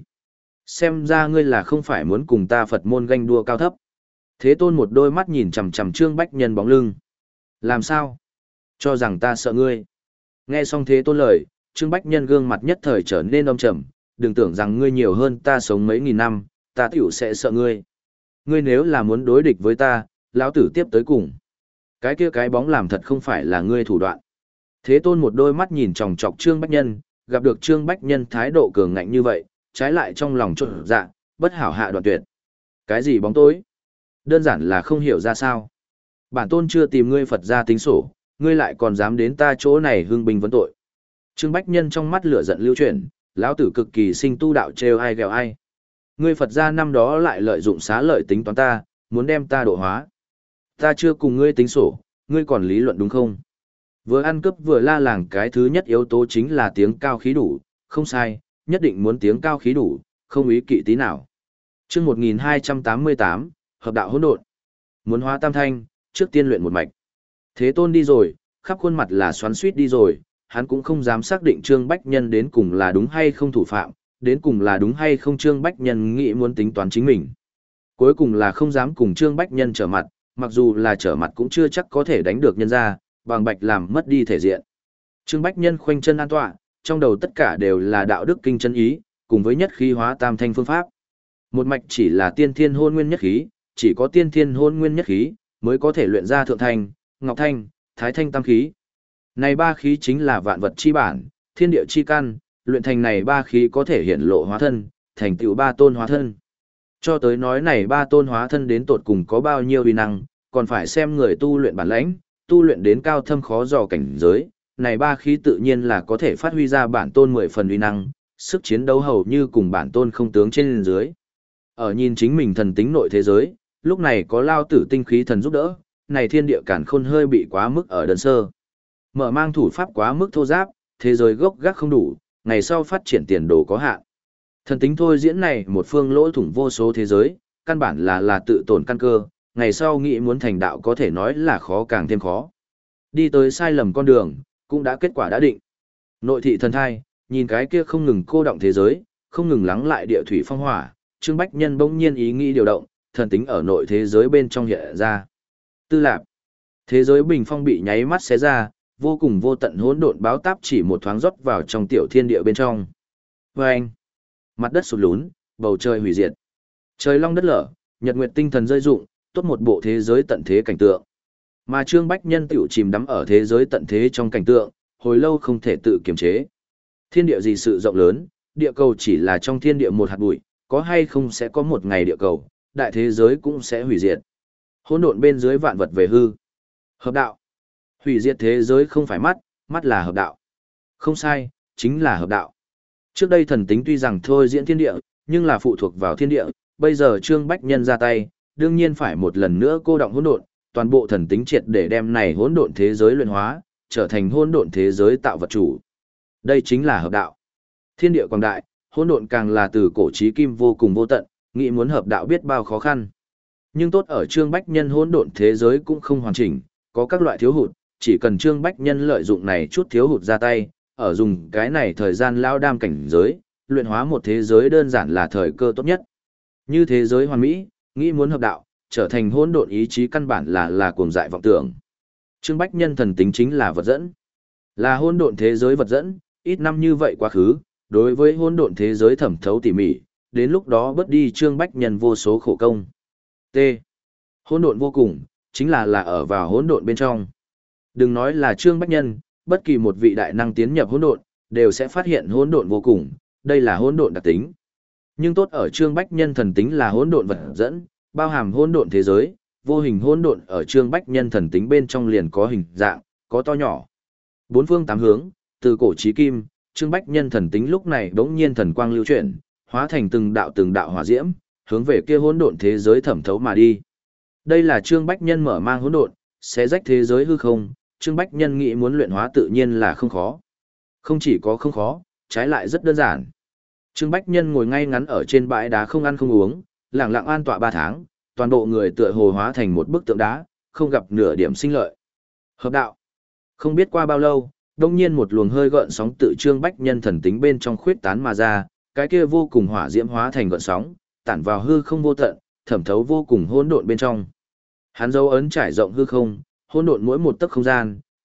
Xem ra ngươi là không phải muốn cùng ta Phật môn ganh đua cao thấp. Thế Tôn một đôi mắt nhìn chằm chằm Trương Bách Nhân bóng lưng. Làm sao? Cho rằng ta sợ ngươi. Nghe xong Thế Tôn lời, Trương Bách Nhân gương mặt nhất thời trở nên âm trầm, đừng tưởng rằng ngươi nhiều hơn ta sống mấy nghìn năm, ta tiểu sẽ sợ ngươi. Ngươi nếu là muốn đối địch với ta, lão tử tiếp tới cùng. Cái kia cái bóng làm thật không phải là ngươi thủ đoạn. Thế Tôn một đôi mắt nhìn chòng chọc Trương Bách Nhân, gặp được Trương Bách Nhân thái độ cường ngạnh như vậy, trái lại trong lòng chột dạ, bất hảo hạ đoạn tuyệt. Cái gì bóng tối? Đơn giản là không hiểu ra sao. Bản tôn chưa tìm ngươi Phật ra tính sổ, ngươi lại còn dám đến ta chỗ này hưng binh vấn tội. Trương Bách Nhân trong mắt lửa giận lưu chuyển, lão tử cực kỳ sinh tu đạo trêu ai ghẹo ai. Ngươi Phật gia năm đó lại lợi dụng xá lợi tính toán ta, muốn đem ta độ hóa. Ta chưa cùng ngươi tính sổ, ngươi còn lý luận đúng không? Vừa ăn cướp vừa la làng, cái thứ nhất yếu tố chính là tiếng cao khí đủ, không sai, nhất định muốn tiếng cao khí đủ, không ý kỵ tí nào. Chương một nghìn hai trăm tám mươi tám, hợp đạo hỗn độn. Muốn hóa tam thanh, trước tiên luyện một mạch. Thế Tôn đi rồi, khắp khuôn mặt là xoắn xuýt đi rồi, hắn cũng không dám xác định Trương Bách Nhân đến cùng là đúng hay không thủ phạm, đến cùng là đúng hay không Trương Bách Nhân nghĩ muốn tính toán chính mình. Cuối cùng là không dám cùng Trương Bách Nhân trở mặt, mặc dù là trở mặt cũng chưa chắc có thể đánh được nhân ra, bằng bạch làm mất đi thể diện. Trương Bách Nhân khoanh chân an tọa, trong đầu tất cả đều là đạo đức kinh chân ý, cùng với nhất khí hóa tam thanh phương pháp. Một mạch chỉ là tiên thiên hôn nguyên nhất khí, chỉ có tiên thiên hôn nguyên nhất khí mới có thể luyện ra thượng thanh, ngọc thanh, thái thanh tam khí. Này ba khí chính là vạn vật chi bản, thiên địa chi căn, luyện thành này ba khí có thể hiển lộ hóa thân, thành tựu ba tôn hóa thân. Cho tới nói này ba tôn hóa thân đến tột cùng có bao nhiêu uy năng, còn phải xem người tu luyện bản lãnh, tu luyện đến cao thâm khó dò cảnh giới, này ba khí tự nhiên là có thể phát huy ra bản tôn mười phần uy năng, sức chiến đấu hầu như cùng bản tôn không tướng trên dưới. Ở nhìn chính mình thần tính nội thế giới, lúc này có lao tử tinh khí thần giúp đỡ, này thiên địa cản khôn hơi bị quá mức ở đơn sơ. Mở mang thủ pháp quá mức thô giáp, thế giới gốc gác không đủ, ngày sau phát triển tiền đồ có hạn. Thần tính thôi diễn này một phương lỗ thủng vô số thế giới, căn bản là là tự tổn căn cơ, ngày sau nghĩ muốn thành đạo có thể nói là khó càng thêm khó. Đi tới sai lầm con đường, cũng đã kết quả đã định. Nội thị thần thai, nhìn cái kia không ngừng cô động thế giới, không ngừng lắng lại địa thủy phong hỏa, Trương Bách Nhân bỗng nhiên ý nghĩ điều động, thần tính ở nội thế giới bên trong hiện ra. Tư lạp, thế giới bình phong bị nháy mắt xé ra, vô cùng vô tận hỗn độn báo táp chỉ một thoáng rót vào trong tiểu thiên địa bên trong. Vâng! Mặt đất sụt lún, bầu trời hủy diệt. Trời long đất lở, nhật nguyệt tinh thần rơi rụng, tốt một bộ thế giới tận thế cảnh tượng. Mà Trương Bách Nhân tiểu chìm đắm ở thế giới tận thế trong cảnh tượng, hồi lâu không thể tự kiềm chế. Thiên địa gì sự rộng lớn, địa cầu chỉ là trong thiên địa một hạt bụi, có hay không sẽ có một ngày địa cầu, đại thế giới cũng sẽ hủy diệt. Hỗn độn bên dưới vạn vật về hư. Hợp đạo. Hủy diệt thế giới không phải mắt, mắt là hợp đạo. Không sai, chính là hợp đạo. Trước đây thần tính tuy rằng thôi diễn thiên địa, nhưng là phụ thuộc vào thiên địa, bây giờ Trương Bách Nhân ra tay, đương nhiên phải một lần nữa cô động hỗn độn, toàn bộ thần tính triệt để đem này hỗn độn thế giới luyện hóa, trở thành hỗn độn thế giới tạo vật chủ. Đây chính là hợp đạo. Thiên địa quảng đại, hỗn độn càng là từ cổ chí kim vô cùng vô tận, nghĩ muốn hợp đạo biết bao khó khăn. Nhưng tốt ở Trương Bách Nhân hỗn độn thế giới cũng không hoàn chỉnh, có các loại thiếu hụt, chỉ cần Trương Bách Nhân lợi dụng này chút thiếu hụt ra tay, ở dùng cái này thời gian lao đam cảnh giới, luyện hóa một thế giới đơn giản là thời cơ tốt nhất. Như thế giới hoàn mỹ, nghĩ muốn hợp đạo, trở thành hỗn độn ý chí căn bản là là cuồng dại vọng tưởng. Trương Bách Nhân thần tính chính là vật dẫn, là hỗn độn thế giới vật dẫn, ít năm như vậy quá khứ, đối với hỗn độn thế giới thẩm thấu tỉ mỉ, đến lúc đó bớt đi Trương Bách Nhân vô số khổ công. T. Hỗn độn vô cùng, chính là là ở vào hỗn độn bên trong. Đừng nói là Trương Bách Nhân, bất kỳ một vị đại năng tiến nhập hỗn độn, đều sẽ phát hiện hỗn độn vô cùng, đây là hỗn độn đặc tính. Nhưng tốt ở Trương Bách Nhân thần tính là hỗn độn vật dẫn, bao hàm hỗn độn thế giới, vô hình hỗn độn ở Trương Bách Nhân thần tính bên trong liền có hình dạng, có to nhỏ. Bốn phương tám hướng, từ cổ chí kim, Trương Bách Nhân thần tính lúc này bỗng nhiên thần quang lưu chuyển, hóa thành từng đạo từng đạo hỏa diễm, hướng về kia hỗn độn thế giới thẩm thấu mà đi. Đây là Trương Bách Nhân mở mang hỗn độn, sẽ rách thế giới hư không, Trương Bách Nhân nghĩ muốn luyện hóa tự nhiên là không khó. Không chỉ có không khó, trái lại rất đơn giản. Trương Bách Nhân ngồi ngay ngắn ở trên bãi đá không ăn không uống, lặng lặng an tọa ba tháng, toàn bộ người tựa hồ hóa thành một bức tượng đá, không gặp nửa điểm sinh lợi. Hợp đạo. Không biết qua bao lâu, đông nhiên một luồng hơi gợn sóng tự Trương Bách Nhân thần tính bên trong khuyết tán mà ra, cái kia vô cùng hỏa diễm hóa thành gợn sóng, tản vào hư không vô tận, thẩm thấu vô cùng hỗn độn bên trong. Hắn dấu ấn trải rộng hư không, hỗn độn mỗi một tấc không gian,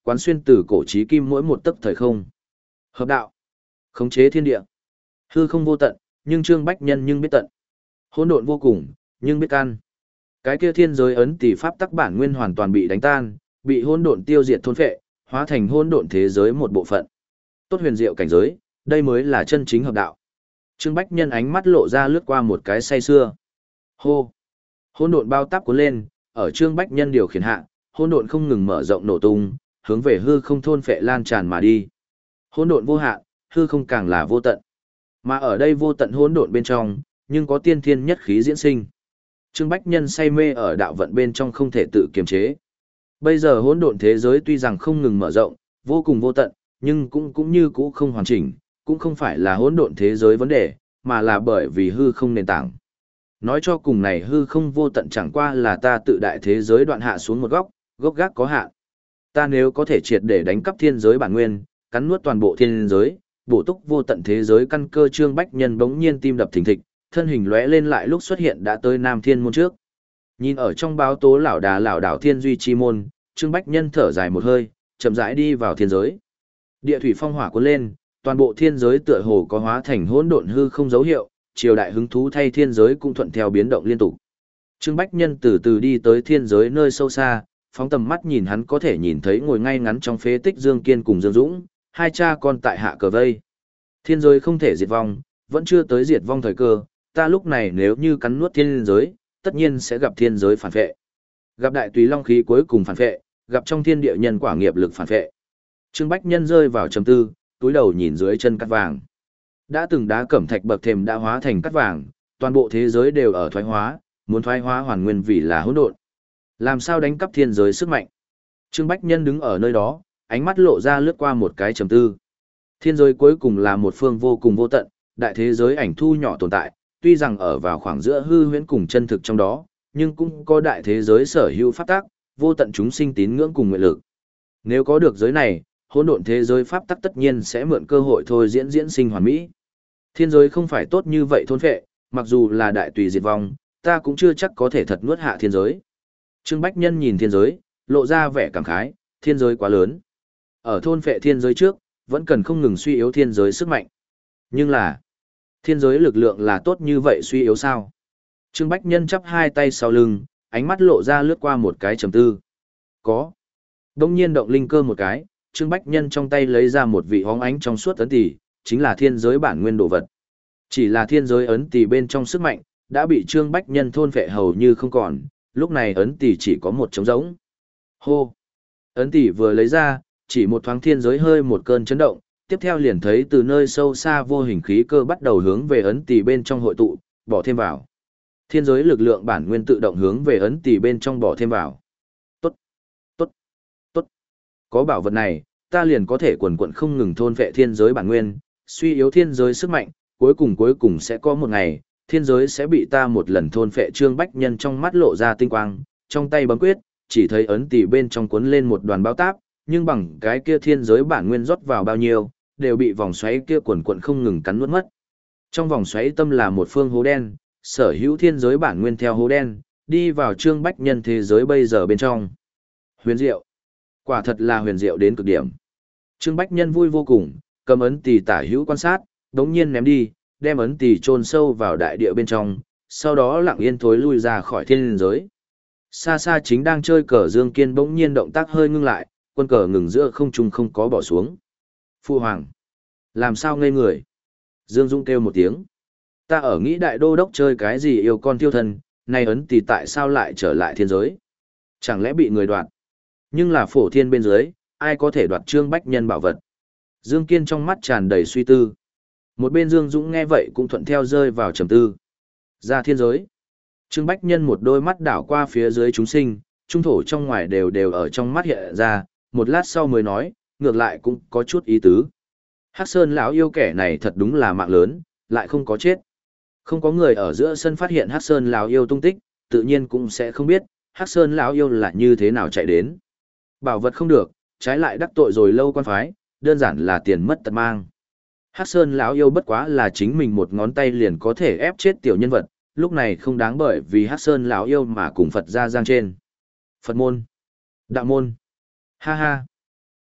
quán xuyên từ cổ chí kim mỗi một tấc thời không. Hợp đạo, khống chế thiên địa. Hư không vô tận, nhưng Trương Bách Nhân nhưng biết tận. Hỗn độn vô cùng, nhưng biết căn. Cái kia thiên giới ấn tỷ pháp tắc bản nguyên hoàn toàn bị đánh tan, bị hỗn độn tiêu diệt thôn phệ, hóa thành hỗn độn thế giới một bộ phận. Tốt huyền diệu cảnh giới, đây mới là chân chính hợp đạo. Trương Bách Nhân ánh mắt lộ ra lướt qua một cái say xưa. Hô! Hỗn độn bao táp cuốn lên, ở Trương Bách Nhân điều khiển hạ, hỗn độn không ngừng mở rộng nổ tung, hướng về hư không thôn phệ lan tràn mà đi. Hỗn độn vô hạn, hư không càng là vô tận. Mà ở đây vô tận hỗn độn bên trong, nhưng có tiên thiên nhất khí diễn sinh. Trương Bách Nhân say mê ở đạo vận bên trong không thể tự kiềm chế. Bây giờ hỗn độn thế giới tuy rằng không ngừng mở rộng, vô cùng vô tận, nhưng cũng cũng như cũ không hoàn chỉnh, cũng không phải là hỗn độn thế giới vấn đề, mà là bởi vì hư không nền tảng. Nói cho cùng này hư không vô tận chẳng qua là ta tự đại thế giới đoạn hạ xuống một góc, gốc gác có hạn. Ta nếu có thể triệt để đánh cắp thiên giới bản nguyên, cắn nuốt toàn bộ thiên giới, bổ túc vô tận thế giới căn cơ. Trương Bách Nhân bỗng nhiên tim đập thình thịch, thân hình lóe lên lại lúc xuất hiện đã tới Nam Thiên môn trước. Nhìn ở trong báo tố lão đà lão đảo thiên duy chi môn, Trương Bách Nhân thở dài một hơi, chậm rãi đi vào thiên giới. Địa thủy phong hỏa cuốn lên, toàn bộ thiên giới tựa hồ có hóa thành hỗn độn hư không dấu hiệu, triều đại hứng thú thay thiên giới cũng thuận theo biến động liên tục. Trương Bách Nhân từ từ đi tới thiên giới nơi sâu xa, phóng tầm mắt nhìn hắn có thể nhìn thấy ngồi ngay ngắn trong phế tích Dương Kiên cùng Dương Dũng, hai cha con tại hạ cờ vây. Thiên giới không thể diệt vong, vẫn chưa tới diệt vong thời cơ, ta lúc này nếu như cắn nuốt thiên giới, tất nhiên sẽ gặp thiên giới phản vệ. Gặp đại tùy long khí cuối cùng phản vệ, gặp trong thiên địa nhân quả nghiệp lực phản vệ. Trương Bách Nhân rơi vào trầm tư, túi đầu nhìn dưới chân cát vàng. Đã từng đá cẩm thạch bậc thềm đã hóa thành cát vàng, toàn bộ thế giới đều ở thoái hóa, muốn thoái hóa hoàn nguyên vì là hỗn độn. Làm sao đánh cắp thiên giới sức mạnh? Trương Bách Nhân đứng ở nơi đó, ánh mắt lộ ra lướt qua một cái trầm tư. Thiên giới cuối cùng là một phương vô cùng vô tận, đại thế giới ảnh thu nhỏ tồn tại, tuy rằng ở vào khoảng giữa hư huyễn cùng chân thực trong đó, nhưng cũng có đại thế giới sở hữu pháp tắc, vô tận chúng sinh tín ngưỡng cùng nguyện lực. Nếu có được giới này, hỗn độn thế giới pháp tắc tất nhiên sẽ mượn cơ hội thôi diễn diễn sinh hoàn mỹ. Thiên giới không phải tốt như vậy thôn phệ, mặc dù là đại tùy diệt vong, ta cũng chưa chắc có thể thật nuốt hạ thiên giới. Trương Bách Nhân nhìn thiên giới, lộ ra vẻ cảm khái, thiên giới quá lớn. Ở thôn phệ thiên giới trước, vẫn cần không ngừng suy yếu thiên giới sức mạnh. Nhưng là, thiên giới lực lượng là tốt như vậy suy yếu sao? Trương Bách Nhân chắp hai tay sau lưng, ánh mắt lộ ra lướt qua một cái trầm tư. Có. Đông nhiên động linh cơ một cái, Trương Bách Nhân trong tay lấy ra một vị hóng ánh trong suốt ấn tỷ, chính là thiên giới bản nguyên đồ vật. Chỉ là thiên giới ấn tỷ bên trong sức mạnh, đã bị Trương Bách Nhân thôn phệ hầu như không còn, lúc này ấn tỷ chỉ có một trống rỗng. Hô! Ấn tỷ vừa lấy ra, chỉ một thoáng thiên giới hơi một cơn chấn động, tiếp theo liền thấy từ nơi sâu xa vô hình khí cơ bắt đầu hướng về ấn tỷ bên trong hội tụ, bỏ thêm vào. Thiên giới lực lượng bản nguyên tự động hướng về ấn tỷ bên trong bỏ thêm vào. Tốt! Tốt! Tốt! Có bảo vật này, ta liền có thể quần quận không ngừng thôn vệ thiên giới bản nguyên, suy yếu thiên giới sức mạnh, cuối cùng cuối cùng sẽ có một ngày, thiên giới sẽ bị ta một lần thôn phệ. Trương Bách Nhân trong mắt lộ ra tinh quang, trong tay bấm quyết, chỉ thấy ấn tỷ bên trong cuốn lên một đoàn bao táp, nhưng bằng cái kia thiên giới bản nguyên rót vào bao nhiêu, đều bị vòng xoáy kia quần quận không ngừng cắn nuốt mất. Trong vòng xoáy tâm là một phương hố đen, sở hữu thiên giới bản nguyên theo hố đen, đi vào Trương Bách Nhân thế giới bây giờ bên trong. Huyền diệu. Quả thật là huyền diệu đến cực điểm. Trương Bách Nhân vui vô cùng, cầm ấn tỷ tả hữu quan sát, đống nhiên ném đi, đem ấn tỷ chôn sâu vào đại địa bên trong, sau đó lặng yên thối lui ra khỏi thiên giới. Xa xa chính đang chơi cờ Dương Kiên bỗng nhiên động tác hơi ngưng lại, quân cờ ngừng giữa không trung không có bỏ xuống. Phu hoàng, làm sao ngây người? Dương Dung kêu một tiếng. Ta ở nghĩ đại đô đốc chơi cái gì yêu con tiêu thần, nay ấn tỷ tại sao lại trở lại thiên giới? Chẳng lẽ bị người đoạt? Nhưng là phổ thiên bên dưới, ai có thể đoạt Trương Bách Nhân bảo vật? Dương Kiên trong mắt tràn đầy suy tư. Một bên Dương Dũng nghe vậy cũng thuận theo rơi vào trầm tư. Ra thiên giới. Trương Bách Nhân một đôi mắt đảo qua phía dưới chúng sinh, trung thổ trong ngoài đều đều ở trong mắt hiện ra, một lát sau mới nói, ngược lại cũng có chút ý tứ. Hắc Sơn lão yêu kẻ này thật đúng là mạng lớn, lại không có chết. Không có người ở giữa sân phát hiện Hắc Sơn lão yêu tung tích, tự nhiên cũng sẽ không biết Hắc Sơn lão yêu là như thế nào chạy đến. Bảo vật không được, trái lại đắc tội rồi lâu quan phái, đơn giản là tiền mất tật mang. Hắc Sơn lão yêu bất quá là chính mình một ngón tay liền có thể ép chết tiểu nhân vật, lúc này không đáng bởi vì Hắc Sơn lão yêu mà cùng Phật ra giang trên. Phật môn, đạo môn. Ha ha.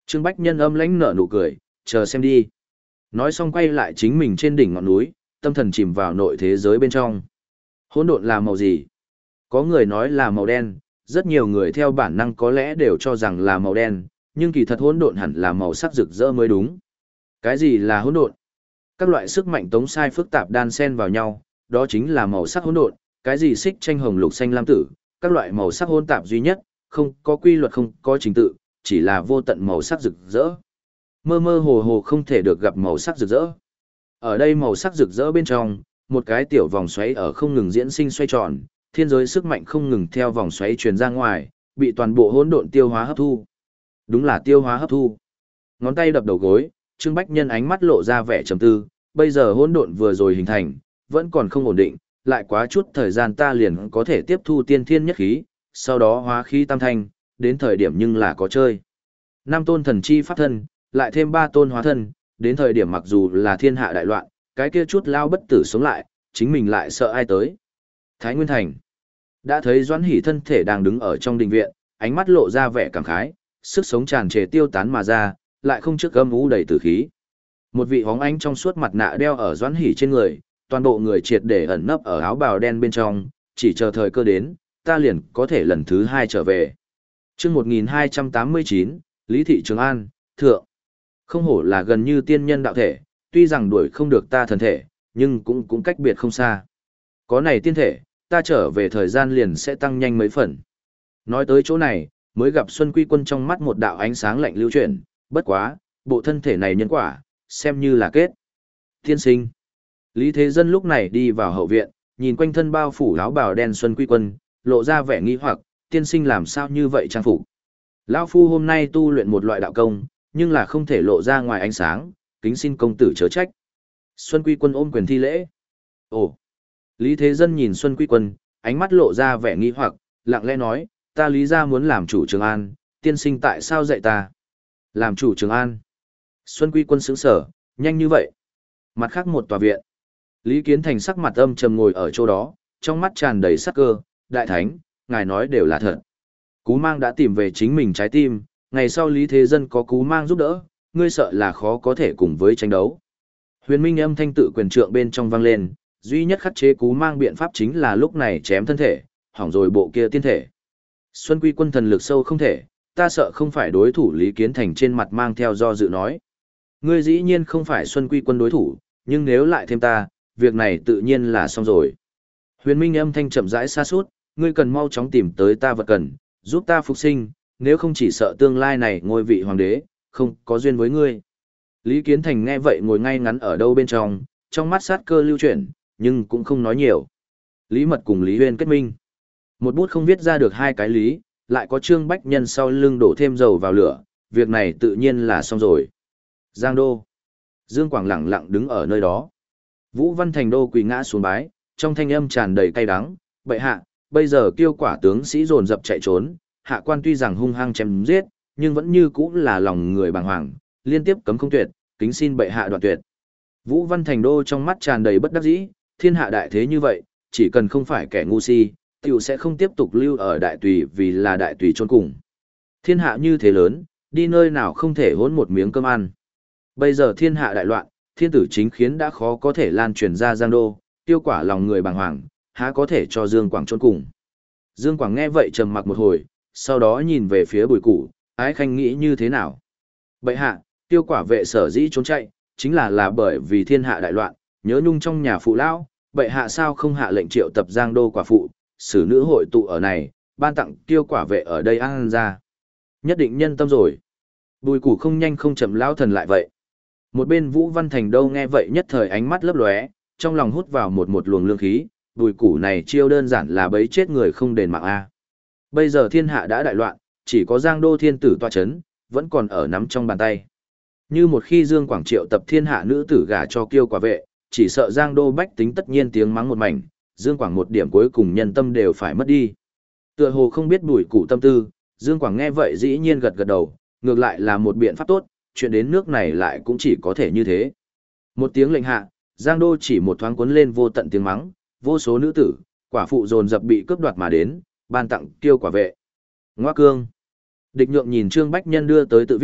Trương Bách Nhân âm lãnh nở nụ cười, chờ xem đi. Nói xong quay lại chính mình trên đỉnh ngọn núi, tâm thần chìm vào nội thế giới bên trong. Hỗn độn là màu gì? Có người nói là màu đen, rất nhiều người theo bản năng có lẽ đều cho rằng là màu đen, nhưng kỳ thật hỗn độn hẳn là màu sắc rực rỡ mới đúng. Cái gì là hỗn độn? Các loại sức mạnh tống sai phức tạp đan xen vào nhau, đó chính là màu sắc hỗn độn, cái gì xích tranh hồng lục xanh lam tử, các loại màu sắc hỗn tạp duy nhất, không có quy luật không có trình tự, chỉ là vô tận màu sắc rực rỡ. Mơ mơ hồ hồ không thể được gặp màu sắc rực rỡ. Ở đây màu sắc rực rỡ bên trong, một cái tiểu vòng xoáy ở không ngừng diễn sinh xoay tròn, thiên giới sức mạnh không ngừng theo vòng xoáy truyền ra ngoài, bị toàn bộ hỗn độn tiêu hóa hấp thu. Đúng là tiêu hóa hấp thu. Ngón tay đập đầu gối, Trương Bách Nhân ánh mắt lộ ra vẻ trầm tư, bây giờ hỗn độn vừa rồi hình thành, vẫn còn không ổn định, lại quá chút thời gian ta liền có thể tiếp thu tiên thiên nhất khí, sau đó hóa khí tam thanh, đến thời điểm nhưng là có chơi. Năm tôn thần chi pháp thân, lại thêm ba tôn hóa thân, đến thời điểm mặc dù là thiên hạ đại loạn, cái kia chút lao bất tử sống lại, chính mình lại sợ ai tới. Thái Nguyên Thành. Đã thấy Doãn Hỷ thân thể đang đứng ở trong đình viện, ánh mắt lộ ra vẻ cảm khái, sức sống tràn trề tiêu tán mà ra, lại không trước âm u đầy tử khí. Một vị hóng ánh trong suốt mặt nạ đeo ở Doãn Hỷ trên người, toàn bộ người triệt để ẩn nấp ở áo bào đen bên trong, chỉ chờ thời cơ đến, ta liền có thể lần thứ hai trở về. Chương một nghìn hai trăm tám mươi chín, Lý Thị Trường An, Thượng. Không hổ là gần như tiên nhân đạo thể, tuy rằng đuổi không được ta thần thể, nhưng cũng cũng cách biệt không xa. Có này tiên thể, ta trở về thời gian liền sẽ tăng nhanh mấy phần. Nói tới chỗ này, mới gặp Xuân Quy Quân trong mắt một đạo ánh sáng lạnh lưu chuyển, bất quá, bộ thân thể này nhân quả, xem như là kết. Tiên sinh. Lý Thế Dân lúc này đi vào hậu viện, nhìn quanh thân bao phủ áo bào đen Xuân Quy Quân, lộ ra vẻ nghi hoặc, tiên sinh làm sao như vậy trang phục. Lão phu hôm nay tu luyện một loại đạo công, nhưng là không thể lộ ra ngoài ánh sáng, kính xin công tử chớ trách. Xuân Quy Quân ôm quyền thi lễ. Ồ. Lý Thế Dân nhìn Xuân Quy Quân, ánh mắt lộ ra vẻ nghi hoặc, lặng lẽ nói, ta Lý gia muốn làm chủ Trường An, tiên sinh tại sao dạy ta? Làm chủ Trường An. Xuân Quy Quân sững sờ, nhanh như vậy. Mặt khác một tòa viện. Lý Kiến Thành sắc mặt âm trầm ngồi ở chỗ đó, trong mắt tràn đầy sắc cơ, đại thánh, ngài nói đều là thật. Cú mang đã tìm về chính mình trái tim, ngày sau Lý Thế Dân có cú mang giúp đỡ, ngươi sợ là khó có thể cùng với tranh đấu. Huyền Minh âm thanh tự quyền trượng bên trong vang lên, duy nhất khắc chế cú mang biện pháp chính là lúc này chém thân thể, hỏng rồi bộ kia tiên thể. Xuân Quy Quân thần lực sâu không thể, ta sợ không phải đối thủ. Lý Kiến Thành trên mặt mang theo do dự nói. Ngươi dĩ nhiên không phải Xuân Quy Quân đối thủ, nhưng nếu lại thêm ta, việc này tự nhiên là xong rồi. Huyền Minh âm thanh chậm rãi xa suốt, ngươi cần mau chóng tìm tới ta vật cần, giúp ta phục sinh, nếu không chỉ sợ tương lai này ngôi vị hoàng đế, không có duyên với ngươi. Lý Kiến Thành nghe vậy ngồi ngay ngắn ở đâu bên trong, trong mắt sát cơ lưu chuyển, nhưng cũng không nói nhiều. Lý Mật cùng Lý Huyên kết minh. Một bút không viết ra được hai cái lý, lại có Trương Bách Nhân sau lưng đổ thêm dầu vào lửa, việc này tự nhiên là xong rồi. Giang Đô. Dương Quảng lặng lặng đứng ở nơi đó. Vũ Văn Thành Đô quỳ ngã xuống bái, trong thanh âm tràn đầy cay đắng, bệ hạ, bây giờ kiêu quả tướng sĩ dồn dập chạy trốn, hạ quan tuy rằng hung hăng chém giết, nhưng vẫn như cũ là lòng người bàng hoàng, liên tiếp cấm không tuyệt, kính xin bệ hạ đoạn tuyệt. Vũ Văn Thành Đô trong mắt tràn đầy bất đắc dĩ, thiên hạ đại thế như vậy, chỉ cần không phải kẻ ngu si, tiểu sẽ không tiếp tục lưu ở đại tùy vì là đại tùy chôn cùng. Thiên hạ như thế lớn, đi nơi nào không thể hỗn một miếng cơm ăn. Bây giờ thiên hạ đại loạn, thiên tử chính khiến đã khó có thể lan truyền ra Giang Đô, tiêu quả lòng người bàng hoàng, há có thể cho Dương Quảng chôn cùng. Dương Quảng nghe vậy trầm mặc một hồi, sau đó nhìn về phía Bùi Củ, Ái Khanh nghĩ như thế nào? Bệ hạ, tiêu quả vệ sở dĩ trốn chạy, chính là là bởi vì thiên hạ đại loạn, nhớ nhung trong nhà phụ lão, bệ hạ sao không hạ lệnh triệu tập Giang Đô quả phụ, xử nữ hội tụ ở này, ban tặng tiêu quả vệ ở đây ăn ra. Nhất định nhân tâm rồi. Bùi Củ không nhanh không chậm lão thần lại vậy. Một bên Vũ Văn Thành Đô nghe vậy nhất thời ánh mắt lấp lóe, trong lòng hút vào một một luồng lương khí, Bùi Củ này chiêu đơn giản là bấy chết người không đền mạng a. Bây giờ thiên hạ đã đại loạn, chỉ có Giang Đô thiên tử tọa chấn, vẫn còn ở nắm trong bàn tay. Như một khi Dương Quảng triệu tập thiên hạ nữ tử gả cho kiêu quả vệ, chỉ sợ Giang Đô bách tính tất nhiên tiếng mắng một mảnh, Dương Quảng một điểm cuối cùng nhân tâm đều phải mất đi. Tựa hồ không biết Bùi Củ tâm tư, Dương Quảng nghe vậy dĩ nhiên gật gật đầu, ngược lại là một biện pháp tốt, chuyện đến nước này lại cũng chỉ có thể như thế. Một tiếng lệnh hạ, Giang Đô chỉ một thoáng cuốn lên vô tận tiếng mắng, vô số nữ tử, quả phụ dồn dập bị cướp đoạt mà đến, ban tặng kiêu quả vệ. Ngoa cương. Địch nhượng nhìn Trương Bách Nhân đưa tới tự viết,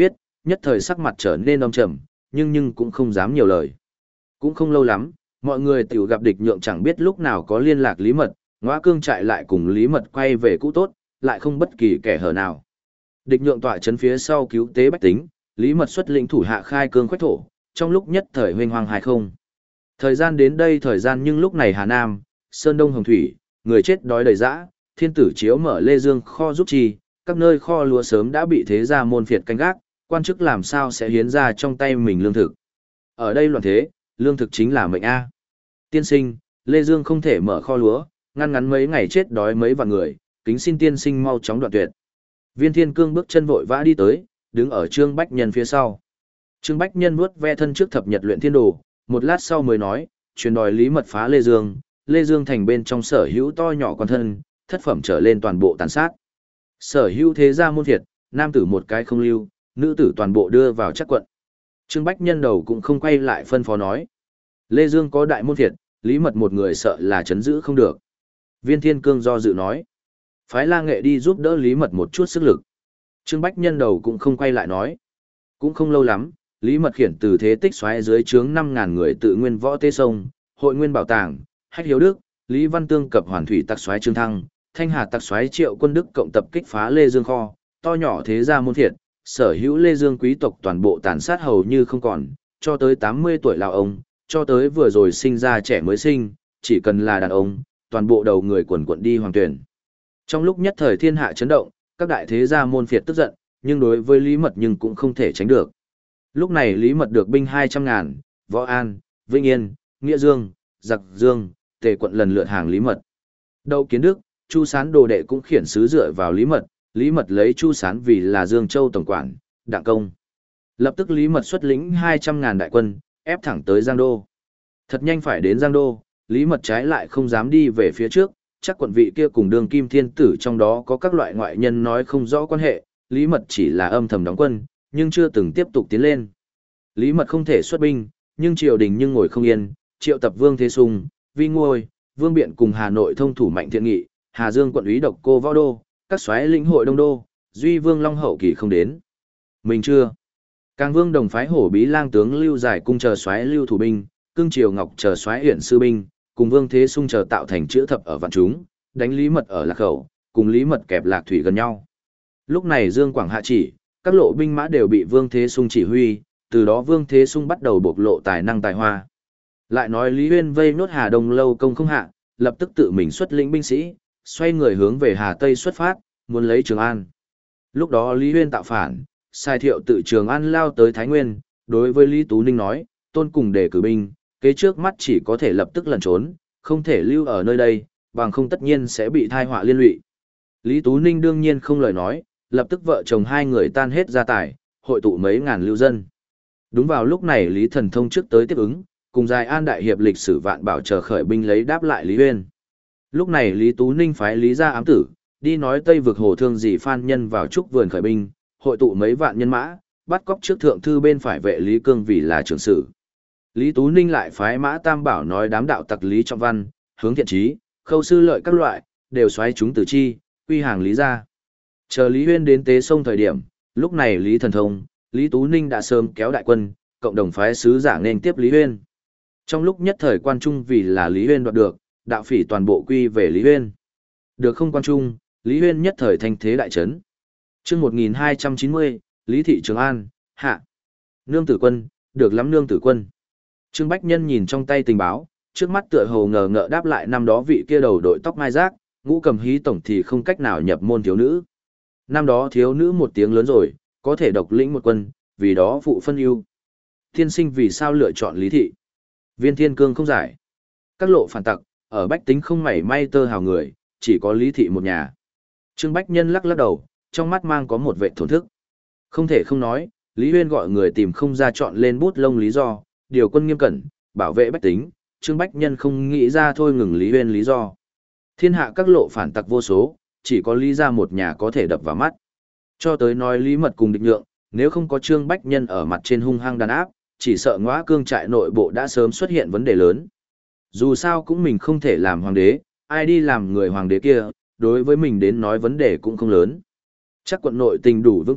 nhất thời sắc mặt trở nên âm trầm, nhưng nhưng cũng không dám nhiều lời. Cũng không lâu lắm, mọi người tiểu gặp địch nhượng chẳng biết lúc nào có liên lạc Lý Mật, Ngõa Cương Trại lại cùng Lý Mật quay về cũ tốt, lại không bất kỳ kẻ hở nào. Địch nhượng tọa chấn phía sau cứu tế bách tính, Lý Mật xuất lĩnh thủ hạ khai cương khoách thổ, trong lúc nhất thời huênh hoang hay không. Thời gian đến đây thời gian nhưng lúc này Hà Nam, Sơn Đông Hồng Thủy, người chết đói đầy dã, thiên tử chiếu mở Lê Dương kho giúp chi, các nơi kho lúa sớm đã bị thế gia môn phiệt canh gác, quan chức làm sao sẽ hiến ra trong tay mình lương thực. Ở đây loạn thế, lương thực chính là mệnh A. Tiên sinh, Lê Dương không thể mở kho lúa, ngăn ngắn mấy ngày chết đói mấy vạn người, kính xin tiên sinh mau chóng đoạn tuyệt. Viên Thiên Cương bước chân vội vã đi tới, đứng ở Trương Bách Nhân phía sau. Trương Bách Nhân vuốt ve thân trước thập nhật luyện thiên đồ, một lát sau mới nói, truyền đòi Lý Mật phá Lê Dương, Lê Dương thành bên trong sở hữu to nhỏ quan thân, thất phẩm trở lên toàn bộ tàn sát. Sở hữu thế gia môn phiệt, nam tử một cái không lưu, nữ tử toàn bộ đưa vào chắc quận. Trương Bách Nhân đầu cũng không quay lại phân phó nói. Lê Dương có đại môn phiệt, Lý Mật một người sợ là chấn giữ không được. Viên Thiên Cương do dự nói. Phái La Nghệ đi giúp đỡ Lý Mật một chút sức lực. Trương Bách Nhân đầu cũng không quay lại nói. Cũng không lâu lắm, Lý Mật khiển từ thế tích xoáy dưới trướng năm ngàn người tự nguyên võ tê sông, hội nguyên bảo tàng, Hách Hiếu Đức, Lý Văn Tương cập hoàn thủy tặc xoáy Trương Thăng, Thanh Hà tặc xoáy Triệu Quân Đức cộng tập kích phá Lê Dương kho, to nhỏ thế gia môn phiệt, sở hữu Lê Dương quý tộc toàn bộ tàn sát hầu như không còn, cho tới tám mươi tuổi lão ông, cho tới vừa rồi sinh ra trẻ mới sinh, chỉ cần là đàn ông, toàn bộ đầu người quần quận đi hoàng tuyển. Trong lúc nhất thời thiên hạ chấn động, các đại thế gia môn phiệt tức giận, nhưng đối với Lý Mật nhưng cũng không thể tránh được. Lúc này Lý Mật được binh hai trăm ngàn, Võ An, Vĩnh Yên, Nghĩa Dương, Giặc Dương, Tề quận lần lượt hàng Lý Mật. Đậu Kiến Đức, Chu Sán đồ đệ cũng khiển sứ dựa vào Lý Mật, Lý Mật lấy Chu Sán vì là Dương Châu tổng quản, đặng công. Lập tức Lý Mật xuất lĩnh hai trăm ngàn đại quân, ép thẳng tới Giang Đô. Thật nhanh phải đến Giang Đô, Lý Mật trái lại không dám đi về phía trước, chắc quận vị kia cùng đường kim thiên tử trong đó có các loại ngoại nhân nói không rõ quan hệ, Lý Mật chỉ là âm thầm đóng quân, nhưng chưa từng tiếp tục tiến lên. Lý Mật không thể xuất binh, nhưng triều đình nhưng ngồi không yên, triệu tập Vương Thế Sung, Vi Ngôi, Vương Biện cùng Hà Nội thông thủ mạnh thiện nghị, Hà Dương quận úy độc cô võ đô, các soái lĩnh hội đông đô, duy Vương Long hậu kỳ không đến. Mình chưa. Càng Vương đồng phái hổ bí lang tướng Lưu Giải cung chờ soái Lưu thủ binh, Cương Triều Ngọc chờ soái Uyển sư binh, cùng Vương Thế Sung chờ tạo thành chữ thập ở vạn chúng, đánh Lý Mật ở Lạc Khẩu, cùng Lý Mật kẹp Lạc Thủy gần nhau. Lúc này Dương Quảng hạ chỉ, các lộ binh mã đều bị Vương Thế Sung chỉ huy, từ đó Vương Thế Sung bắt đầu bộc lộ tài năng tài hoa. Lại nói Lý Huyên vây nốt Hà Đông lâu công không hạ, lập tức tự mình xuất lĩnh binh sĩ, xoay người hướng về Hà Tây xuất phát, muốn lấy Trường An. Lúc đó Lý Huyên tạo phản, sai thiệu tự Trường An lao tới Thái Nguyên, đối với Lý Tú Ninh nói, tôn cùng đề cử binh, kế trước mắt chỉ có thể lập tức lẩn trốn, không thể lưu ở nơi đây, bằng không tất nhiên sẽ bị thai họa liên lụy. Lý Tú Ninh đương nhiên không lời nói, lập tức vợ chồng hai người tan hết gia tài, hội tụ mấy ngàn lưu dân. Đúng vào lúc này Lý Thần Thông trước tới tiếp ứng, cùng Dài An đại hiệp lịch sử vạn bảo chờ khởi binh lấy đáp lại Lý Huyên. Lúc này Lý Tú Ninh phái Lý gia ám tử, đi nói Tây vực hồ thương dì Phan Nhân vào trúc vườn khởi binh, hội tụ mấy vạn nhân mã, bắt cóc trước thượng thư bên phải vệ Lý Cương vì là trưởng sử. Lý Tú Ninh lại phái Mã Tam Bảo nói đám đạo tặc Lý Trọng Văn, Hướng Thiện Trí, Khâu Sư Lợi các loại, đều xoáy chúng từ chi, quy hàng Lý gia. Chờ Lý Huyên đến tế sông thời điểm, lúc này Lý Thần Thông, Lý Tú Ninh đã sớm kéo đại quân, cộng đồng phái sứ giả nên tiếp Lý Huyên. Trong lúc nhất thời quan trung vì là Lý Huyên đoạt được, đạo phỉ toàn bộ quy về Lý Huyên. Được không quan trung, Lý Huyên nhất thời thanh thế đại trấn. Chương một nghìn hai trăm chín mươi, Lý thị Trường An, hạ. Nương tử quân, được lắm nương tử quân. Trương Bách Nhân nhìn trong tay tình báo, trước mắt tựa hồ ngờ ngợ đáp lại năm đó vị kia đầu đội tóc mai rác, ngũ cầm hí tổng thì không cách nào nhập môn thiếu nữ. Năm đó thiếu nữ một tiếng lớn rồi, có thể độc lĩnh một quân, vì đó phụ phân ưu. Thiên sinh vì sao lựa chọn Lý thị? Viên Thiên Cương không giải. Các lộ phản tặc, ở bách tính không mảy may tơ hào người, chỉ có Lý thị một nhà. Trương Bách Nhân lắc lắc đầu, trong mắt mang có một vẻ thổn thức. Không thể không nói, Lý Huyên gọi người tìm không ra chọn lên bút lông lý do, điều quân nghiêm cẩn, bảo vệ bách tính, Trương Bách Nhân không nghĩ ra thôi ngừng Lý Huyên lý do. Thiên hạ các lộ phản tặc vô số, chỉ có Lý gia một nhà có thể đập vào mắt. Cho tới nói Lý Mật cùng địch nhượng, nếu không có Trương Bách Nhân ở mặt trên hung hăng đàn áp, chỉ sợ Ngõa Cương trại nội bộ đã sớm xuất hiện vấn đề lớn. Dù sao cũng mình không thể làm hoàng đế, ai đi làm người hoàng đế kia, đối với mình đến nói vấn đề cũng không lớn. Chắc quận nội tình đủ vững chắc,